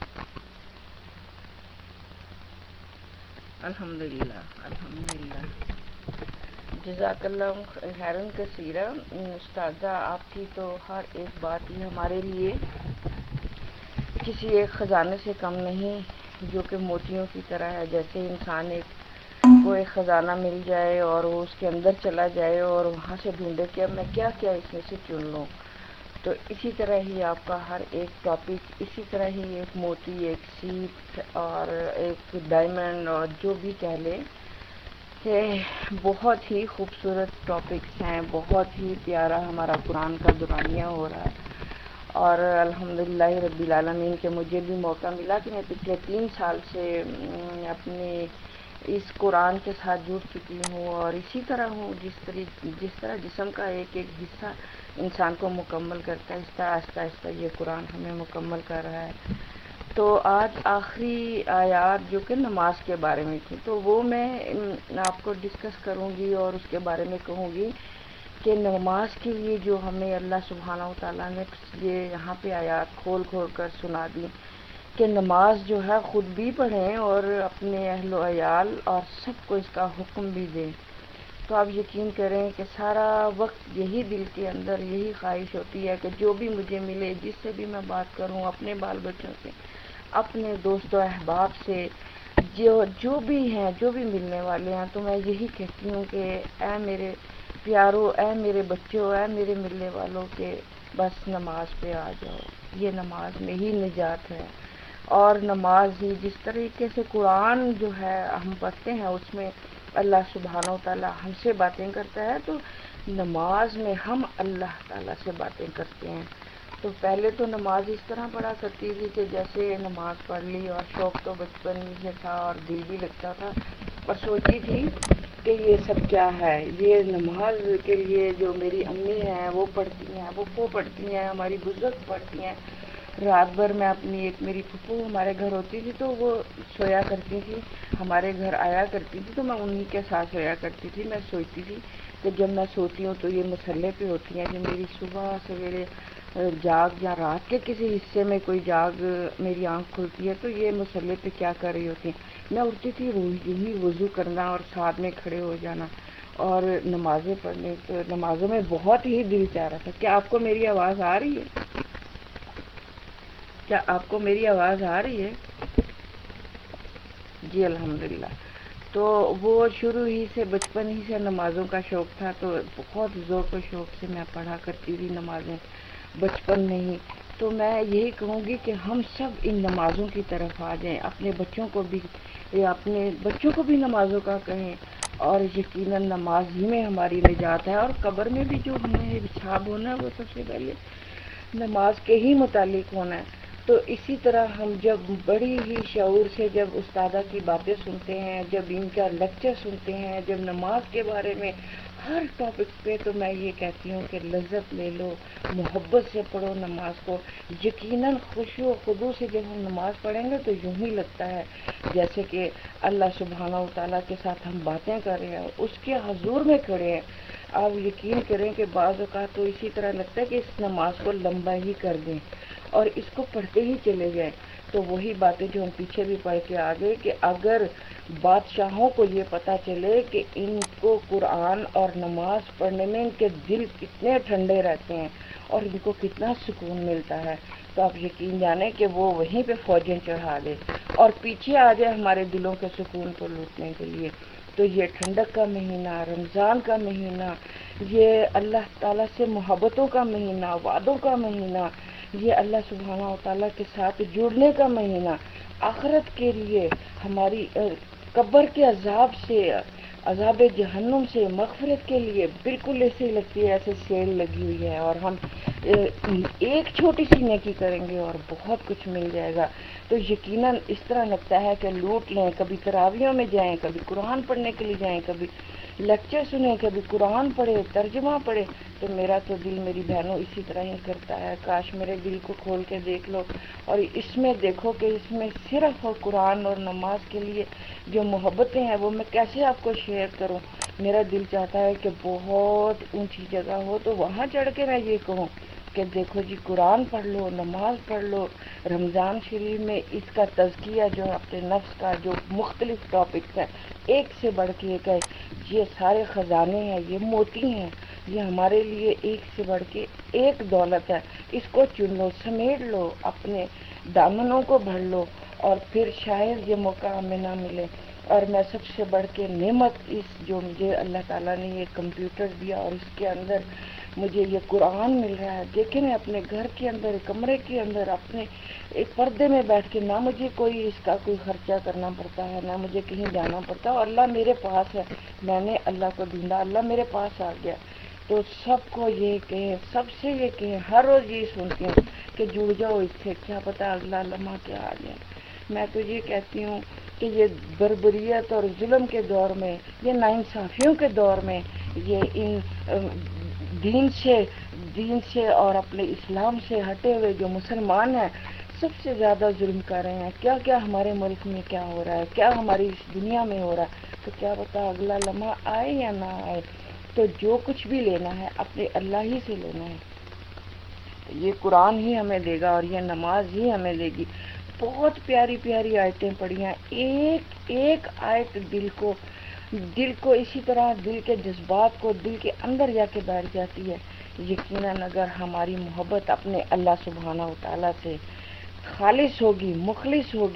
C: الحمدللہ الحمدللہ. جزاک اللہ خیرن کثیرہ. استاذہ آپ کی تو ہر ایک بات ہی ہمارے لیے کسی ایک خزانے سے کم نہیں، جو کہ موتیوں کی طرح ہے. جیسے انسان ایک کو ایک خزانہ مل جائے اور وہ اس کے اندر چلا جائے اور وہاں سے ڈھونڈے کہ اب میں کیا کیا اس میں سے چن لوں، تو اسی طرح ہی آپ کا ہر ایک ٹاپک اسی طرح ہی ایک موتی، ایک سیپ اور ایک ڈائمنڈ اور جو بھی کہہ لیں کہ بہت ہی خوبصورت ٹاپکس ہیں. بہت ہی پیارا ہمارا قرآن کا دورانیہ ہو رہا ہے. اور الحمدللہ رب العالمین کہ مجھے بھی موقع ملا کہ میں پچھلے تین سال سے اپنے اس قرآن کے ساتھ جڑ چکی ہوں، اور اسی طرح ہوں جس طرح جس طرح جسم کا ایک ایک حصہ انسان کو مکمل کرتا ہے، اس طرح آہستہ آہستہ یہ قرآن ہمیں مکمل کر رہا ہے. تو آج آخری آیات جو کہ نماز کے بارے میں تھی، تو وہ میں آپ کو ڈسکس کروں گی اور اس کے بارے میں کہوں گی کہ نماز کے لیے جو ہمیں اللہ سبحانہ و تعالیٰ نے یہ یہاں پہ آیات کھول کھول کر سنا دی کہ نماز جو ہے خود بھی پڑھیں اور اپنے اہل و عیال اور سب کو اس کا حکم بھی دیں. تو آپ یقین کریں کہ سارا وقت یہی دل کے اندر یہی خواہش ہوتی ہے کہ جو بھی مجھے ملے، جس سے بھی میں بات کروں، اپنے بال بچوں سے، اپنے دوست و احباب سے، جو جو بھی ہیں، جو بھی ملنے والے ہیں، تو میں یہی کہتی ہوں کہ اے میرے پیارو، اے میرے بچوں، اے میرے ملنے والوں کے بس نماز پہ آ جاؤ، یہ نماز میں ہی نجات ہے۔ اور نماز ہی جس طریقے سے قرآن جو ہے ہم پڑھتے ہیں اس میں اللہ سبحانہ و تعالی ہم سے باتیں کرتا ہے، تو نماز میں ہم اللہ تعالی سے باتیں کرتے ہیں۔ تو پہلے تو نماز اس طرح پڑھا کرتی تھی کہ جیسے نماز پڑھ لی، اور شوق تو بچپن سے تھا اور دل بھی لگتا تھا، اور سوچی تھی کہ یہ سب کیا ہے، یہ نماز کے لیے جو میری امی ہیں وہ پڑھتی ہیں، پھوپھو پڑھتی ہیں، ہماری بزرگ پڑھتی ہیں۔ رات بھر میں اپنی ایک میری پھوپھو ہمارے گھر ہوتی تھی تو وہ سویا کرتی تھی، ہمارے گھر آیا کرتی تھی تو میں انہی کے ساتھ سویا کرتی تھی۔ میں سوچتی تھی کہ جب میں سوتی ہوں تو یہ مصلے پہ ہوتی ہیں، کہ میری صبح سویرے جاگ یا رات کے کسی حصے میں کوئی جاگ میری آنکھ کھلتی ہے تو یہ مصلے پہ کیا کر رہی ہوتی ہیں۔ میں اٹھتی تھی یوں ہی وضو کرنا اور ساتھ میں کھڑے ہو جانا اور نمازیں پڑھنے، تو نمازوں میں بہت ہی دل چاہ رہا تھا۔ کیا آپ کو میری آواز آ رہی ہے؟ کیا آپ کو میری آواز آ رہی ہے؟ جی الحمدللہ۔ تو وہ شروع ہی سے بچپن ہی سے نمازوں کا شوق تھا، تو بہت ذوق و شوق سے میں پڑھا کرتی تھی نمازیں بچپن میں ہی۔ تو میں یہی کہوں گی کہ ہم سب ان نمازوں کی طرف آ جائیں، اپنے بچوں کو بھی اپنے بچوں کو بھی نمازوں کا کہیں، اور یقیناً نماز ہی میں ہماری نجات ہے، اور قبر میں بھی جو ہمیں حساب ہونا ہے وہ سب سے پہلے نماز کے ہی متعلق ہونا ہے۔ تو اسی طرح ہم جب بڑی ہی شعور سے جب استادہ کی باتیں سنتے ہیں، جب ان کا لیکچر سنتے ہیں، جب نماز کے بارے میں ہر ٹاپک پہ، تو میں یہ کہتی ہوں کہ لذت لے لو، محبت سے پڑھو نماز کو۔ یقیناً خشوع و خضوع سے جب ہم نماز پڑھیں گے تو یوں ہی لگتا ہے جیسے کہ اللہ سبحانہ و تعالیٰ کے ساتھ ہم باتیں کر رہے ہیں، اس کے حضور میں کھڑے ہیں۔ آپ یقین کریں کہ بعض اوقات تو اسی طرح لگتا ہے کہ اس نماز کو لمبا ہی کر دیں اور اس کو پڑھتے ہی چلے جائیں۔ تو وہی باتیں جو ہم پیچھے بھی پڑھ کے آگے، کہ اگر بادشاہوں کو یہ پتہ چلے کہ ان کو قرآن اور نماز پڑھنے میں ان کے دل کتنے ٹھنڈے رہتے ہیں اور ان کو کتنا سکون ملتا ہے، تو آپ یقین جانیں کہ وہ وہیں پہ فوجیں چڑھا دے اور پیچھے آ جائے ہمارے دلوں کے سکون کو لوٹنے کے لیے۔ تو یہ ٹھنڈک کا مہینہ، رمضان کا مہینہ، یہ اللہ تعالیٰ سے محبتوں کا مہینہ، وعدوں کا مہینہ، یہ اللہ سبحانہ و تعالیٰ کے ساتھ جڑنے کا مہینہ، آخرت کے لیے ہماری قبر کے عذاب سے، عذاب جہنم سے مغفرت کے لیے بالکل ایسے لگتی ہے ایسے سیل لگی ہوئی ہے، اور ہم ایک چھوٹی سی نیکی کریں گے اور بہت کچھ مل جائے گا۔ تو یقیناً اس طرح لگتا ہے کہ لوٹ لیں، کبھی تراویحوں میں جائیں، کبھی قرآن پڑھنے کے لیے جائیں، کبھی لیکچر سنیں، کبھی قرآن پڑھے، ترجمہ پڑھے۔ تو میرا تو دل میری بہنوں اسی طرح ہی کرتا ہے، کاش میرے دل کو کھول کے دیکھ لو اور اس میں دیکھو کہ اس میں صرف قرآن اور نماز کے لیے جو محبتیں ہیں وہ میں کیسے آپ کو شیئر کروں۔ میرا دل چاہتا ہے کہ بہت اونچی جگہ ہو تو وہاں چڑھ کے میں یہ کہوں کہ دیکھو جی قرآن پڑھ لو، نماز پڑھ لو، رمضان شریف میں اس کا تزکیہ جو اپنے نفس کا جو مختلف ٹاپکس ہیں ایک سے بڑھ کے ایک ہے، یہ سارے خزانے ہیں، یہ موتی ہیں، یہ ہمارے لیے ایک سے بڑھ کے ایک دولت ہے۔ اس کو چن لو، سمیٹ لو، اپنے دامنوں کو بھر لو، اور پھر شاید یہ موقع ہمیں نہ ملے۔ اور میں سب سے بڑھ کے نعمت اس جو مجھے اللہ تعالیٰ نے یہ کمپیوٹر دیا اور اس کے اندر مجھے یہ قرآن مل رہا ہے، دیکھیں میں اپنے گھر کے اندر، کمرے کے اندر، اپنے ایک پردے میں بیٹھ کے، نہ مجھے کوئی اس کا کوئی خرچہ کرنا پڑتا ہے، نہ مجھے کہیں جانا پڑتا، اور اللہ میرے پاس ہے، میں نے اللہ کو ڈھونڈا، اللہ میرے پاس آ گیا۔ تو سب کو یہ کہیں، سب سے یہ کہیں، ہر روز یہ سنتی ہوں کہ جڑ جاؤ اس سے، کیا پتہ اگلا لمحہ کیا آ جائے۔ میں تو یہ کہتی ہوں کہ یہ بربریت اور ظلم کے دور میں، یہ ناانصافیوں کے دور میں، یہ ان دین سے دین سے اور اپنے اسلام سے ہٹے ہوئے جو مسلمان ہیں سب سے زیادہ ظلم کر رہے ہیں۔ کیا کیا ہمارے ملک میں کیا ہو رہا ہے، کیا ہماری اس دنیا میں ہو رہا ہے، تو کیا پتہ اگلا لمحہ آئے یا نہ آئے۔ تو جو کچھ بھی لینا ہے اپنے اللہ ہی سے لینا ہے، یہ قرآن ہی ہمیں دے گا اور یہ نماز ہی ہمیں دے گی۔ بہت پیاری پیاری آیتیں پڑھی ہیں، ایک ایک آیت دل کو دل کو اسی طرح دل کے جذبات کو دل کے اندر جا کے بیٹھ جاتی ہے۔ یقیناً اگر ہماری محبت اپنے اللہ سبحانہ و تعالیٰ سے خالص ہوگی، مخلص ہوگی،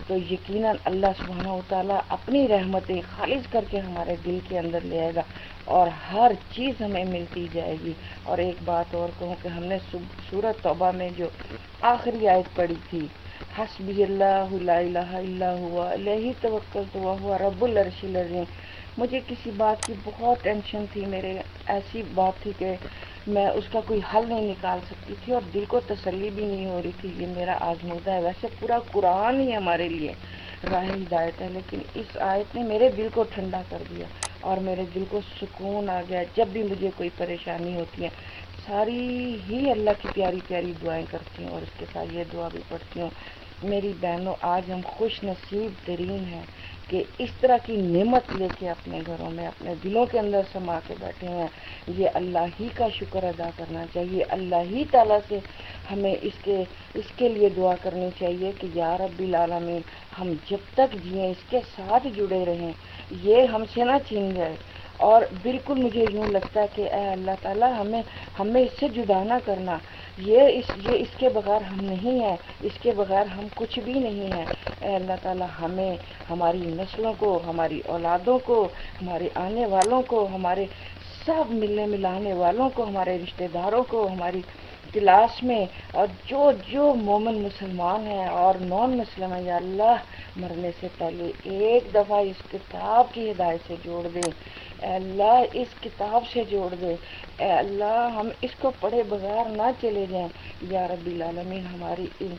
C: تو یقیناً اللہ سبحانہ و تعالیٰ اپنی رحمتیں خالص کر کے ہمارے دل کے اندر لے آئے گا اور ہر چیز ہمیں ملتی جائے گی۔ اور ایک بات اور کہوں کہ ہم نے سورۃ توبہ میں جو آخری آیت پڑھی تھی، حسبی اللہ لا الہ الا هو علیہ توکلت وہو رب العرش العظیم، مجھے کسی بات کی بہت ٹینشن تھی، میرے ایسی بات تھی کہ میں اس کا کوئی حل نہیں نکال سکتی تھی اور دل کو تسلی بھی نہیں ہو رہی تھی، یہ میرا آزمودہ ہے۔ ویسے پورا قرآن ہی ہمارے لیے راہ ہدایت ہے، لیکن اس آیت نے میرے دل کو ٹھنڈا کر دیا اور میرے دل کو سکون آ گیا۔ جب بھی مجھے کوئی پریشانی ہوتی ہے ساری ہی اللہ کی پیاری پیاری دعائیں کرتی ہوں اور اس کے ساتھ یہ دعا بھی پڑھتی ہوں، میری بہنوں آج ہم خوش نصیب ترین ہیں کہ اس طرح کی نعمت لے کے اپنے گھروں میں اپنے دلوں کے اندر سما کے بیٹھے ہیں۔ یہ اللہ ہی کا شکر ادا کرنا چاہیے، اللہ ہی تعالیٰ سے ہمیں اس کے اس کے لیے دعا کرنی چاہیے کہ یا رب العالمین ہم جب تک جئیں اس کے ساتھ جڑے رہیں، یہ ہم سے نہ چھین جائے۔ اور بالکل مجھے یوں لگتا ہے کہ اے اللہ تعالیٰ ہمیں ہمیں اس سے جدا نہ کرنا، یہ اس یہ اس کے بغیر ہم نہیں ہیں، اس کے بغیر ہم کچھ بھی نہیں ہیں۔ اے اللہ تعالیٰ ہمیں، ہماری نسلوں کو، ہماری اولادوں کو، ہمارے آنے والوں کو، ہمارے سب ملنے ملانے والوں کو، ہمارے رشتہ داروں کو، ہماری کلاس میں اور جو جو مومن مسلمان ہیں اور نان مسلم ہیں، یا اللہ مرنے سے پہلے ایک دفعہ اس کتاب کی ہدایت سے جوڑ دے، اے اللہ اس کتاب سے جوڑ دے، اے اللہ ہم اس کو پڑھے بغیر نہ چلے جائیں۔ یا رب العالمین ہماری ان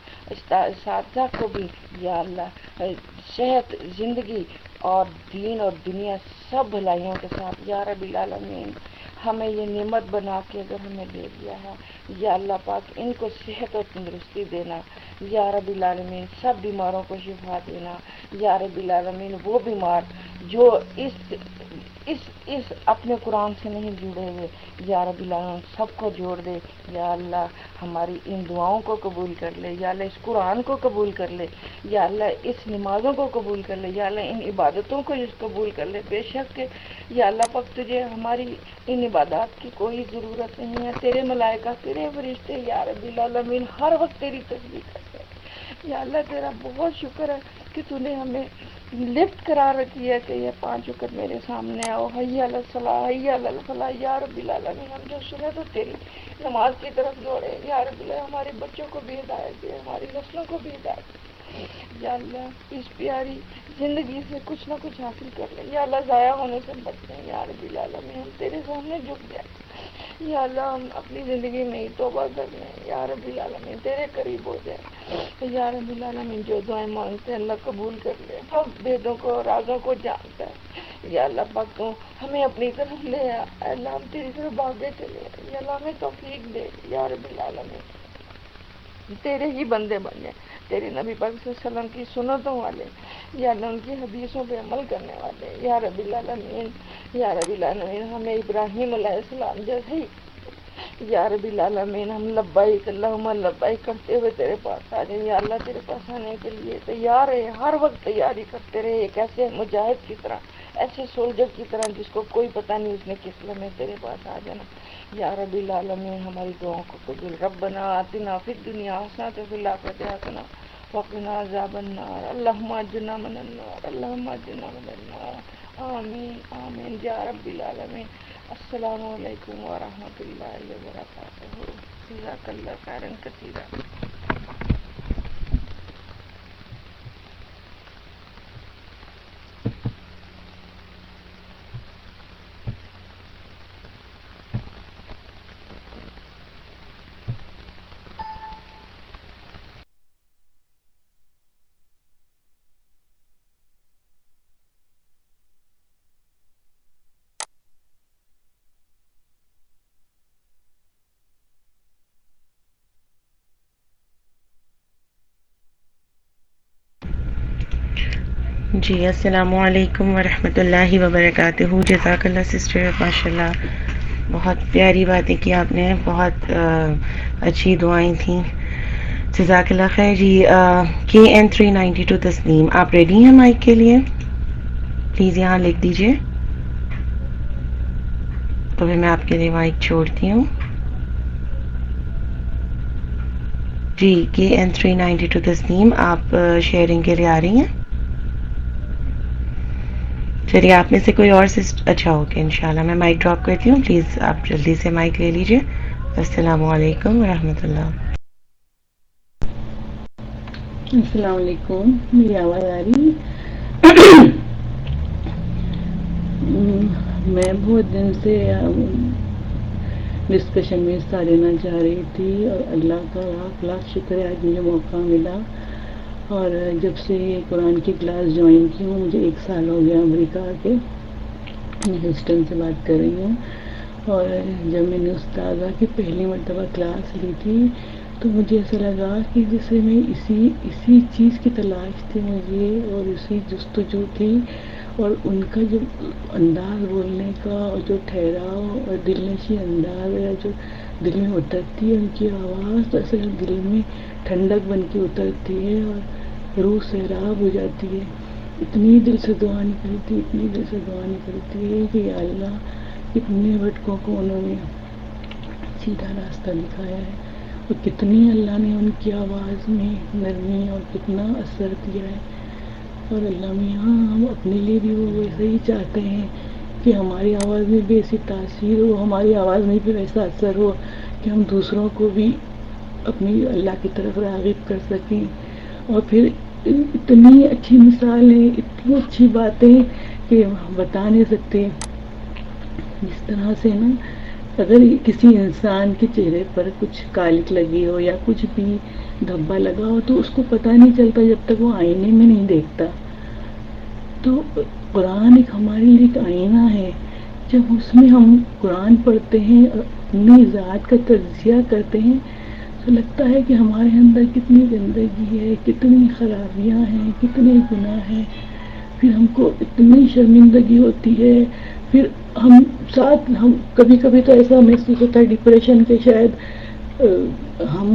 C: اساتذہ کو بھی یا اللہ صحت، زندگی اور دین اور دنیا سب بھلائیوں کے ساتھ یا رب العالمین ہمیں یہ نعمت بنا کے اگر ہمیں دے دیا ہے، یا اللہ پاک ان کو صحت اور تندرستی دینا، یا رب العالمین سب بیماروں کو شفا دینا، یا رب العالمین وہ بیمار جو اس اس اس اپنے قرآن سے نہیں جڑے ہوئے، یا رب العالمین سب کو جوڑ دے، یا اللہ ہماری ان دعاؤں کو قبول کر لے، یا اللہ اس قرآن کو قبول کر لے، یا اللہ اس نمازوں کو قبول کر لے، یا اللہ ان عبادتوں کو قبول کر لے۔ بے شک کہ یا اللہ پاک تجھے ہماری ان عبادات کی کوئی ضرورت نہیں ہے، تیرے ملائکہ، تیرے فرشتے یا رب العالمین ہر وقت تیری تسبیح کرتے ہیں۔ یا اللہ تیرا بہت شکر ہے کہ تو نے ہمیں لفٹ قرار رکھی ہے کہ یہ پانچ وقت میرے سامنے آؤ، حی علی الصلاۃ، حی علی الفلاح، یا رب العالمین ہم جو سنے تو تیری نماز کی طرف دوڑے، یا رب العالمین ہمارے بچوں کو بھی ہدایت دے، ہماری نسلوں کو بھی ہدایت دے، یا اللہ اس پیاری زندگی سے کچھ نہ کچھ حاصل کر لیں، یا اللہ ضائع ہونے سے بچ لیں، یا رب العالمین ہم تیرے سامنے جھک جائیں، یا اللہ ہم اپنی زندگی میں ہی توبہ کر لیں، یا رب العالمین تیرے قریب ہو جائیں، یا رب العالمین جو دعائیں مانگتے ہیں اللہ قبول کر لے، سب بھیدوں کو رازوں کو جانتا ہے، یا اللہ پاک تو ہمیں اپنی طرف لے آ، اللہ ہم تیری طرف بھاگے چلے، یا اللہ ہمیں توفیق دے، یا رب العالمین تیرے ہی بندے بن جائیں، تیرے نبی پاک صلی اللہ علیہ وسلم کی سنتوں والے، یا اللہ ان کی حدیثوں پہ عمل کرنے والے، یا رب العالمین یا رب العالمین ہمیں ابراہیم علیہ السلام جیسے ہی یا رب العالمین ہم لبیک اللہم لبیک کرتے ہوئے تیرے پاس آ جائیں، یا اللہ تیرے پاس آنے کے لیے تیار ہے، ہر وقت تیاری کرتے رہے، ایک ایسے مجاہد کی طرح، ایسے سولجر کی طرح جس کو کوئی پتہ نہیں اس نے کس لمحے تیرے پاس آ جانا۔ یا رب العالمین ہماری دعاؤں کو قبول، ربنا آتنا فی الدنیا حسنۃ وفی الآخرۃ حسنۃ وقنا عذاب النار، اللہم اجرنا من النار، اللہم اجرنا من النار، آمین آمین یا رب العالمین۔ السلام علیکم ورحمۃ اللہ وبرکاتہ، جزاک اللہ خیرا کثیرا۔
B: جی السلام علیکم ورحمۃ اللہ وبرکاتہ۔ جزاک اللہ سسٹر، ماشاء اللہ بہت پیاری باتیں کی آپ نے، بہت اچھی دعائیں تھیں، جزاک اللہ خیر۔ G K N three ninety two Tasneem, آپ ریڈی ہیں مائک کے لیے؟ پلیز یہاں لکھ دیجیے، تو پھر میں آپ کے لیے مائک چھوڑتی ہوں۔ G K N three ninety two Tasneem, آپ شیئرنگ کے لیے آ رہی ہیں؟ چلیے آپ میں سے کوئی اور سسٹ اچھا اوکے انشاءاللہ میں مائک ڈراپ کرتی ہوں، پلیز آپ جلدی سے مائک لے لیجئے۔ السلام علیکم ورحمۃ اللہ۔
D: السلام علیکم، میری آواز آ رہی؟ میں بہت دن سے ڈسکشن میں حصہ لینا چاہ رہی تھی اور اللہ کا لاکھ لاکھ شکر ہے آج مجھے موقع ملا، اور جب سے یہ قرآن کی کلاس جوائن کی ہوں، مجھے ایک سال ہو گیا امریکہ کے، میں ہیوسٹن سے بات کر رہی ہوں، اور جب میں نے استاذہ کی پہلی مرتبہ کلاس لی تھی تو مجھے ایسا لگا کہ جیسے میں اسی اسی چیز کی تلاش تھی مجھے، اور اسی جستجو تھی، اور ان کا جو انداز بولنے کا اور جو ٹھہراؤ اور دل نشیں انداز ہے، جو دل میں اترتی ہے ان کی آواز، تو ایسا دل میں ٹھنڈک بن کے اترتی ہے اور روح سیراب ہو جاتی ہے۔ اتنی دل سے دعا نکلتی اتنی دل سے دعا نکلتی ہے کہ یا اللہ کتنے بھٹکوں کو انہوں نے سیدھا راستہ دکھایا ہے، اور کتنی اللہ نے ان کی آواز میں نرمی اور کتنا اثر دیا ہے، اور اللہ میاں ہم اپنے لیے بھی وہ ویسے ہی چاہتے ہیں کہ ہماری آواز میں بھی ایسی تاثیر ہو، ہماری آواز میں بھی ویسا اثر ہو کہ ہم دوسروں کو بھی اپنی اللہ کی طرف راغب کر سکیں، اور پھر اتنی اچھی مثالیں اتنی اچھی باتیں کہ بتا نہیں سکتے۔ جس طرح سے نا اگر کسی انسان کے چہرے پر کچھ کالک لگی ہو یا کچھ بھی دھبا لگا ہو تو اس کو پتہ نہیں چلتا جب تک وہ آئینے میں نہیں دیکھتا۔ تو قرآن ایک ہمارے لیے ایک آئینہ ہے، جب اس میں ہم قرآن پڑھتے ہیں اور اپنی ذات کا تجزیہ کرتے ہیں تو لگتا ہے کہ ہمارے اندر کتنی گندگی ہے، کتنی خرابیاں ہیں، کتنے گناہ ہیں، پھر ہم کو اتنی شرمندگی ہوتی ہے، پھر ہم ساتھ ہم کبھی کبھی تو ایسا محسوس ہوتا ہے ڈپریشن کے شاید ہم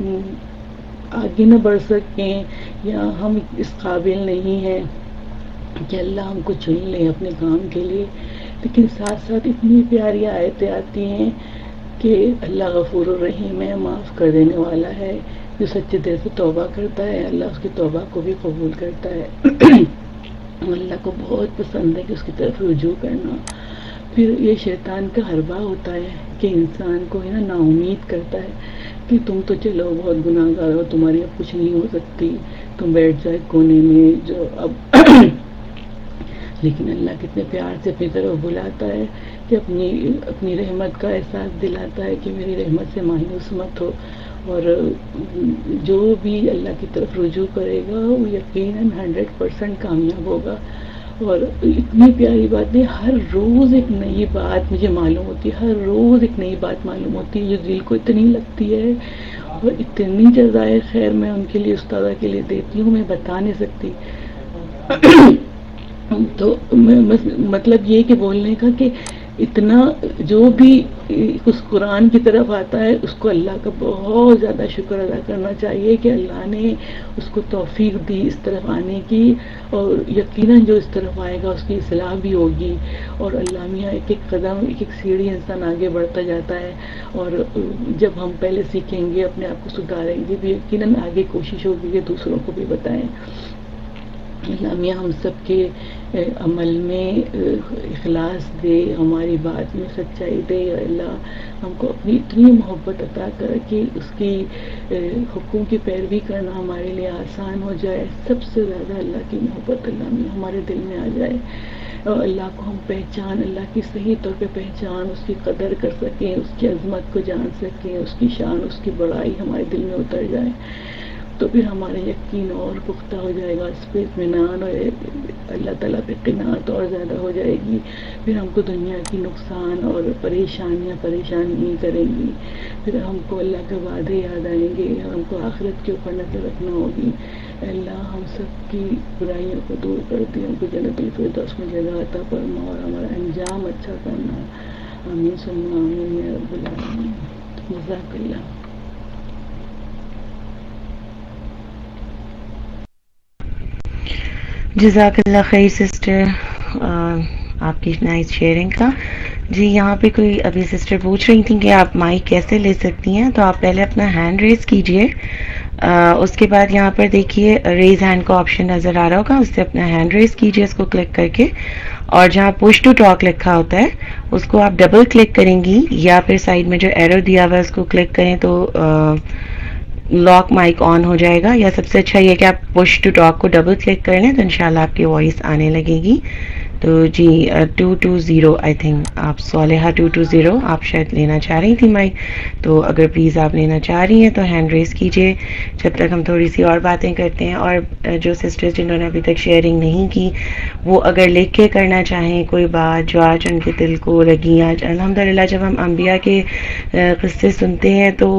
D: آگے نہ بڑھ سکیں یا ہم اس قابل نہیں ہیں کہ اللہ ہم کو چن لے اپنے کام کے لیے، لیکن ساتھ ساتھ اتنی پیاری آیتیں آتی ہیں کہ اللہ غفور الرحیم ہے، معاف کر دینے والا ہے، جو سچے دل سے توبہ کرتا ہے اللہ اس کی توبہ کو بھی قبول کرتا ہے۔ اللہ کو بہت پسند ہے کہ اس کی طرف رجوع کرنا۔ پھر یہ شیطان کا حربہ ہوتا ہے کہ انسان کو ہے نا نا امید کرتا ہے کہ تم تو چلو بہت گناہ گار ہو، تمہاری اب کچھ نہیں ہو سکتی، تم بیٹھ جائے کونے میں جو اب لیکن اللہ کتنے پیار سے اپنی طرف بلاتا ہے کہ اپنی اپنی رحمت کا احساس دلاتا ہے کہ میری رحمت سے مایوس مت ہو، اور جو بھی اللہ کی طرف رجوع کرے گا وہ یقیناً ہنڈریڈ پرسینٹ کامیاب ہوگا۔ اور اتنی پیاری باتیں، ہر روز ایک نئی بات مجھے معلوم ہوتی ہے، ہر روز ایک نئی بات معلوم ہوتی ہے جو دل کو اتنی لگتی ہے، اور اتنی جزائے خیر میں ان کے لیے استادہ کے لیے دیتی ہوں میں بتا نہیں سکتی۔ تو مطلب یہ کہ بولنے کا کہ اتنا جو بھی اس قرآن کی طرف آتا ہے اس کو اللہ کا بہت زیادہ شکر ادا کرنا چاہیے کہ اللہ نے اس کو توفیق دی اس طرف آنے کی، اور یقیناً جو اس طرف آئے گا اس کی اصلاح بھی ہوگی، اور اللہ میاں ایک ایک قدم ایک ایک سیڑھی انسان آگے بڑھتا جاتا ہے، اور جب ہم پہلے سیکھیں گے اپنے آپ کو سدھاریں گے بھی یقیناً آگے کوشش ہوگی کہ دوسروں کو بھی بتائیں۔ اللہ میاں ہم سب کے عمل میں اخلاص دے، ہماری بات میں سچائی دے، اللہ ہم کو اپنی اتنی محبت عطا کر کہ اس کی حکم کی پیروی کرنا ہمارے لیے آسان ہو جائے۔ سب سے زیادہ اللہ کی محبت اللہ میں ہمارے دل میں آ جائے، اور اللہ کو ہم پہچان، اللہ کی صحیح طور پہ پہچان، اس کی قدر کر سکیں، اس کی عظمت کو جان سکیں، اس کی شان، اس کی بڑائی ہمارے دل میں اتر جائے، تو پھر ہمارا یقین اور پختہ ہو جائے گا، اس پہ اطمینان اور اللہ تعالیٰ پہ قناعت اور زیادہ ہو جائے گی، پھر ہم کو دنیا کی نقصان اور پریشانیاں پریشان نہیں کریں گی، پھر ہم کو اللہ کے وعدے یاد آئیں گے، ہم کو آخرت کے اوپر نظر رکھنا ہوگی۔ اللہ ہم سب کی برائیوں کو دور کر دے، ہم کو جنت الفردوس میں جگہ عطا فرما، اور ہمارا انجام اچھا کرنا۔ آمین ثم آمین یا رب العالمین۔ جزاک اللہ۔
B: جزاک اللہ خیر سسٹر آپ کی نائس شیئرنگ کا۔ جی یہاں پہ کوئی ابھی سسٹر پوچھ رہی تھیں کہ آپ مائک کیسے لے سکتی ہیں. تو آپ پہلے اپنا ہینڈ ریز کیجئے, اس کے بعد یہاں پر دیکھیے ریز ہینڈ کا آپشن نظر آ رہا ہوگا, اس سے اپنا ہینڈ ریز کیجئے اس کو کلک کر کے, اور جہاں پش ٹو ٹاک لکھا ہوتا ہے اس کو آپ ڈبل کلک کریں گی, یا پھر سائڈ میں جو ایرو دیا ہوا ہے اس کو کلک کریں تو لاک مائک آن ہو جائے گا, یا سب سے اچھا یہ کہ آپ پش ٹو ٹاک کو ڈبل کلک کر لیں تو انشاءاللہ آپ کی وائس آنے لگے گی. تو G two two zero I think آپ صالحہ ٹو ٹو زیرو آپ شاید لینا چاہ رہی تھی مائک, تو اگر پلیز آپ لینا چاہ رہی ہیں تو ہینڈ ریز کیجئے جب تک ہم تھوڑی سی اور باتیں کرتے ہیں. اور جو سسٹرز جنہوں نے ابھی تک شیئرنگ نہیں کی وہ اگر لکھ کے کرنا چاہیں کوئی بات جو آج ان کے دل کو لگی. آج الحمدللہ جب ہم انبیاء کے قصے سنتے ہیں تو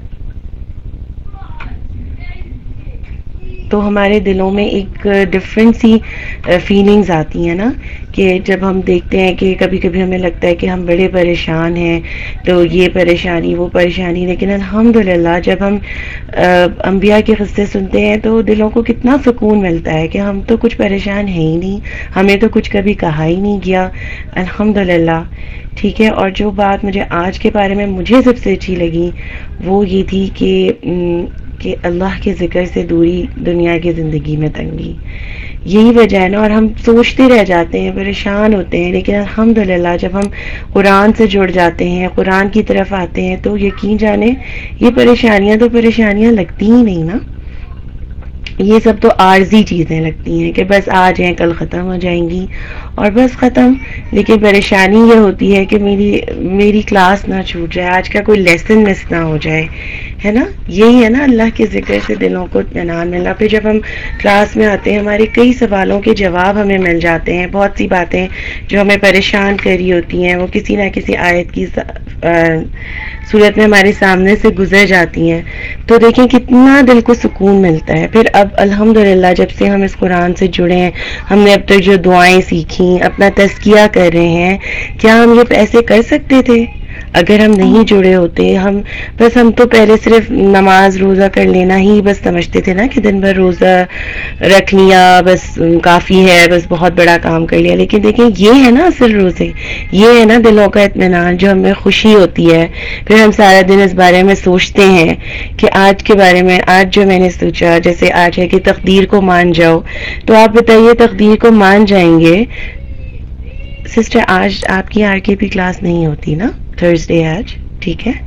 B: تو ہمارے دلوں میں ایک ڈفرینٹ سی فیلنگز آتی ہیں نا, کہ جب ہم دیکھتے ہیں کہ کبھی کبھی ہمیں لگتا ہے کہ ہم بڑے پریشان ہیں تو یہ پریشانی وہ پریشانی, لیکن الحمدللہ جب ہم انبیاء کے قصے سنتے ہیں تو دلوں کو کتنا سکون ملتا ہے کہ ہم تو کچھ پریشان ہیں ہی نہیں, ہمیں تو کچھ کبھی کہا ہی نہیں گیا الحمدللہ. ٹھیک ہے. اور جو بات مجھے آج کے بارے میں مجھے سب سے اچھی لگی وہ یہ تھی کہ کہ اللہ کے ذکر سے دوری دنیا کی زندگی میں تنگی, یہی وجہ ہے نا. اور ہم سوچتے رہ جاتے ہیں, پریشان ہوتے ہیں, لیکن الحمدللہ جب ہم قرآن سے جڑ جاتے ہیں, قرآن کی طرف آتے ہیں تو یقین جانیں یہ پریشانیاں تو پریشانیاں لگتی ہی نہیں نا, یہ سب تو عارضی چیزیں لگتی ہیں کہ بس آ جائیں کل ختم ہو جائیں گی اور بس ختم. لیکن پریشانی یہ ہوتی ہے کہ میری میری کلاس نہ چھوٹ جائے, آج کا کوئی لیسن مس نہ ہو جائے, ہے نا. یہی ہے نا اللہ کے ذکر سے دلوں کو اطمینان ملنا. پھر جب ہم کلاس میں آتے ہیں ہمارے کئی سوالوں کے جواب ہمیں مل جاتے ہیں, بہت سی باتیں جو ہمیں پریشان کری ہوتی ہیں وہ کسی نہ کسی آیت کی صورت میں ہمارے سامنے سے گزر جاتی ہیں, تو دیکھیں کتنا دل کو سکون ملتا ہے. پھر اب الحمدللہ جب سے ہم اس قرآن سے جڑے ہیں, ہم نے اب تک جو دعائیں سیکھیں, اپنا تزکیہ کر رہے ہیں, کیا ہم یہ ایسے کر سکتے تھے اگر ہم نہیں جڑے ہوتے؟ ہم بس ہم تو پہلے صرف نماز روزہ کر لینا ہی بس سمجھتے تھے نا کہ دن بھر روزہ رکھ لیا بس کافی ہے, بس بہت بڑا کام کر لیا. لیکن دیکھیں یہ ہے نا اصل روزے, یہ ہے نا دلوں کا اطمینان جو ہمیں خوشی ہوتی ہے. پھر ہم سارا دن اس بارے میں سوچتے ہیں کہ آج کے بارے میں, آج جو میں نے سوچا, جیسے آج ہے کہ تقدیر کو مان جاؤ, تو آپ بتائیے تقدیر کو مان جائیں گے؟ سسٹر آج آپ کی آر کے پی کلاس نہیں ہوتی نا, تھرسڈے آج, ٹھیک ہے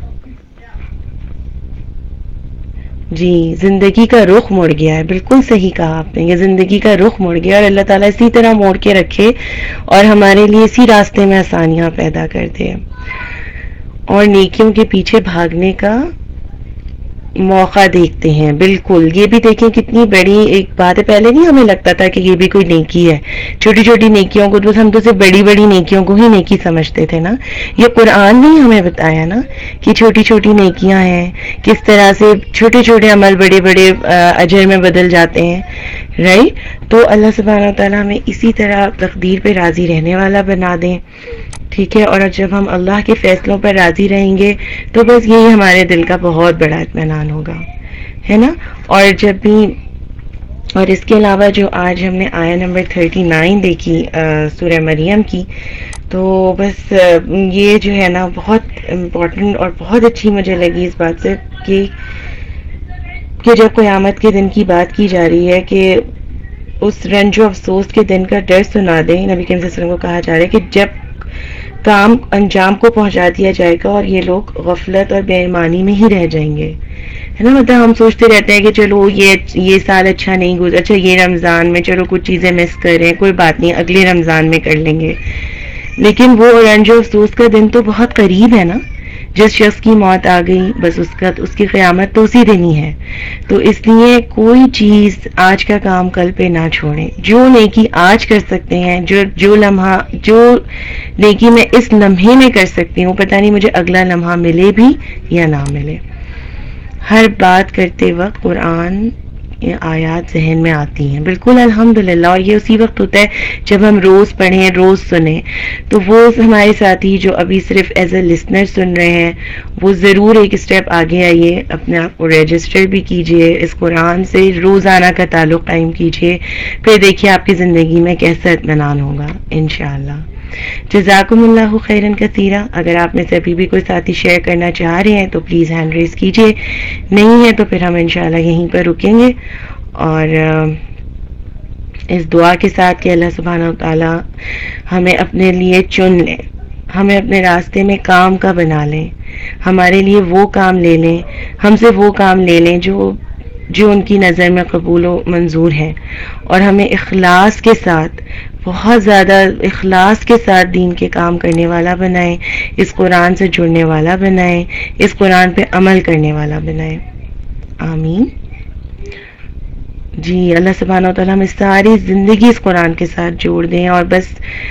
B: جی. زندگی کا رخ مڑ گیا ہے, بالکل صحیح کہا آپ نے, یہ زندگی کا رخ مڑ گیا, اور اللہ تعالیٰ اسی طرح موڑ کے رکھے اور ہمارے لیے اسی راستے میں آسانیاں پیدا کر دے اور نیکیوں کے پیچھے بھاگنے کا موقع دیکھتے ہیں. بالکل, یہ بھی دیکھیں کتنی بڑی ایک بات ہے. پہلے نہیں ہمیں لگتا تھا کہ یہ بھی کوئی نیکی ہے, چھوٹی چھوٹی نیکیوں کو تو ہم تو صرف بڑی بڑی نیکیوں کو ہی نیکی سمجھتے تھے نا. یہ قرآن نے ہمیں بتایا نا کہ چھوٹی چھوٹی نیکیاں ہیں, کس طرح سے چھوٹے چھوٹے عمل بڑے بڑے اجر میں بدل جاتے ہیں, رائٹ. تو اللہ سبحانہ و تعالیٰ ہمیں اسی طرح تقدیر پہ راضی رہنے والا بنا دیں, ٹھیک ہے. اور جب ہم اللہ کے فیصلوں پر راضی رہیں گے تو بس یہی ہمارے دل کا بہت بڑا اطمینان ہوگا, ہے نا. اور جب بھی, اور اس کے علاوہ جو آج ہم نے آیا نمبر تھرٹی نائن دیکھی سورہ مریم کی, تو بس یہ جو ہے نا بہت امپورٹنٹ اور بہت اچھی مجھے لگی اس بات سے کہ کہ جب قیامت کے دن کی بات کی جا رہی ہے کہ اس رنج و افسوس کے دن کا ڈر سنا دیں. نبی کریم صلی اللہ علیہ وسلم کو کہا جا رہا ہے کہ جب کام انجام کو پہنچا دیا جائے گا اور یہ لوگ غفلت اور بے ایمانی میں ہی رہ جائیں گے, ہے نا. مطلب ہم سوچتے رہتے ہیں کہ چلو یہ یہ سال اچھا نہیں گزرا, اچھا یہ رمضان میں چلو کچھ چیزیں مس کر رہے ہیں, کوئی بات نہیں اگلے رمضان میں کر لیں گے. لیکن وہ رنج و افسوس کا دن تو بہت قریب ہے نا. جس شخص کی موت آ گئی بس اس کا اس کی قیامت تو اسی دن ہی ہے. تو اس لیے کوئی چیز آج کا کام کل پہ نہ چھوڑیں. جو نیکی آج کر سکتے ہیں, جو جو لمحہ جو نیکی میں اس لمحے میں کر سکتی ہوں, پتہ نہیں مجھے اگلا لمحہ ملے بھی یا نہ ملے. ہر بات کرتے وقت قرآن آیات ذہن میں آتی ہیں, بالکل الحمدللہ. اور یہ اسی وقت ہوتا ہے جب ہم روز پڑھیں, روز سنیں. تو وہ ہمارے ساتھی جو ابھی صرف ایز اے لسنر سن رہے ہیں وہ ضرور ایک اسٹیپ آگے آئیے, اپنے آپ کو رجسٹر بھی کیجئے, اس قرآن سے روزانہ کا تعلق قائم کیجئے, پھر دیکھیے آپ کی زندگی میں کیسا اطمینان ہوگا انشاءاللہ. جزاکم اللہ خیرن کثیرا. اگر آپ میں سے ابھی بھی کوئی ساتھی شیئر کرنا چاہ رہے ہیں تو پلیز ہینڈ ریز کیجیے, نہیں ہے تو پھر ہم انشاءاللہ یہیں پر رکیں گے, اور اس دعا کے ساتھ کہ اللہ سبحانہ و تعالی ہمیں اپنے لیے چن لیں, ہمیں اپنے راستے میں کام کا بنا لیں, ہمارے لیے وہ کام لے لیں, ہم سے وہ کام لے لیں جو جو ان کی نظر میں قبول و منظور ہیں, اور ہمیں اخلاص کے ساتھ, بہت زیادہ اخلاص کے ساتھ دین کے کام کرنے والا بنائیں, اس قرآن سے جڑنے والا بنائیں, اس قرآن پہ عمل کرنے والا بنائیں. آمین. جی اللہ سبحانہ و تعالیٰ ہمیں ساری زندگی اس قرآن کے ساتھ جوڑ دیں اور بس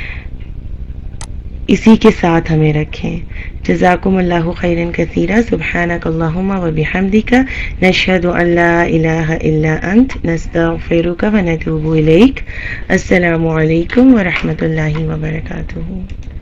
B: اسی کے ساتھ ہمیں رکھیں. جزاکم اللہ خیرا کثیرا. سبحانک اللہم و بحمدک, نشہد ان لا الہ الا انت, نستغفرک و نتوب الیک. السلام علیکم ورحمۃ اللہ وبرکاتہ.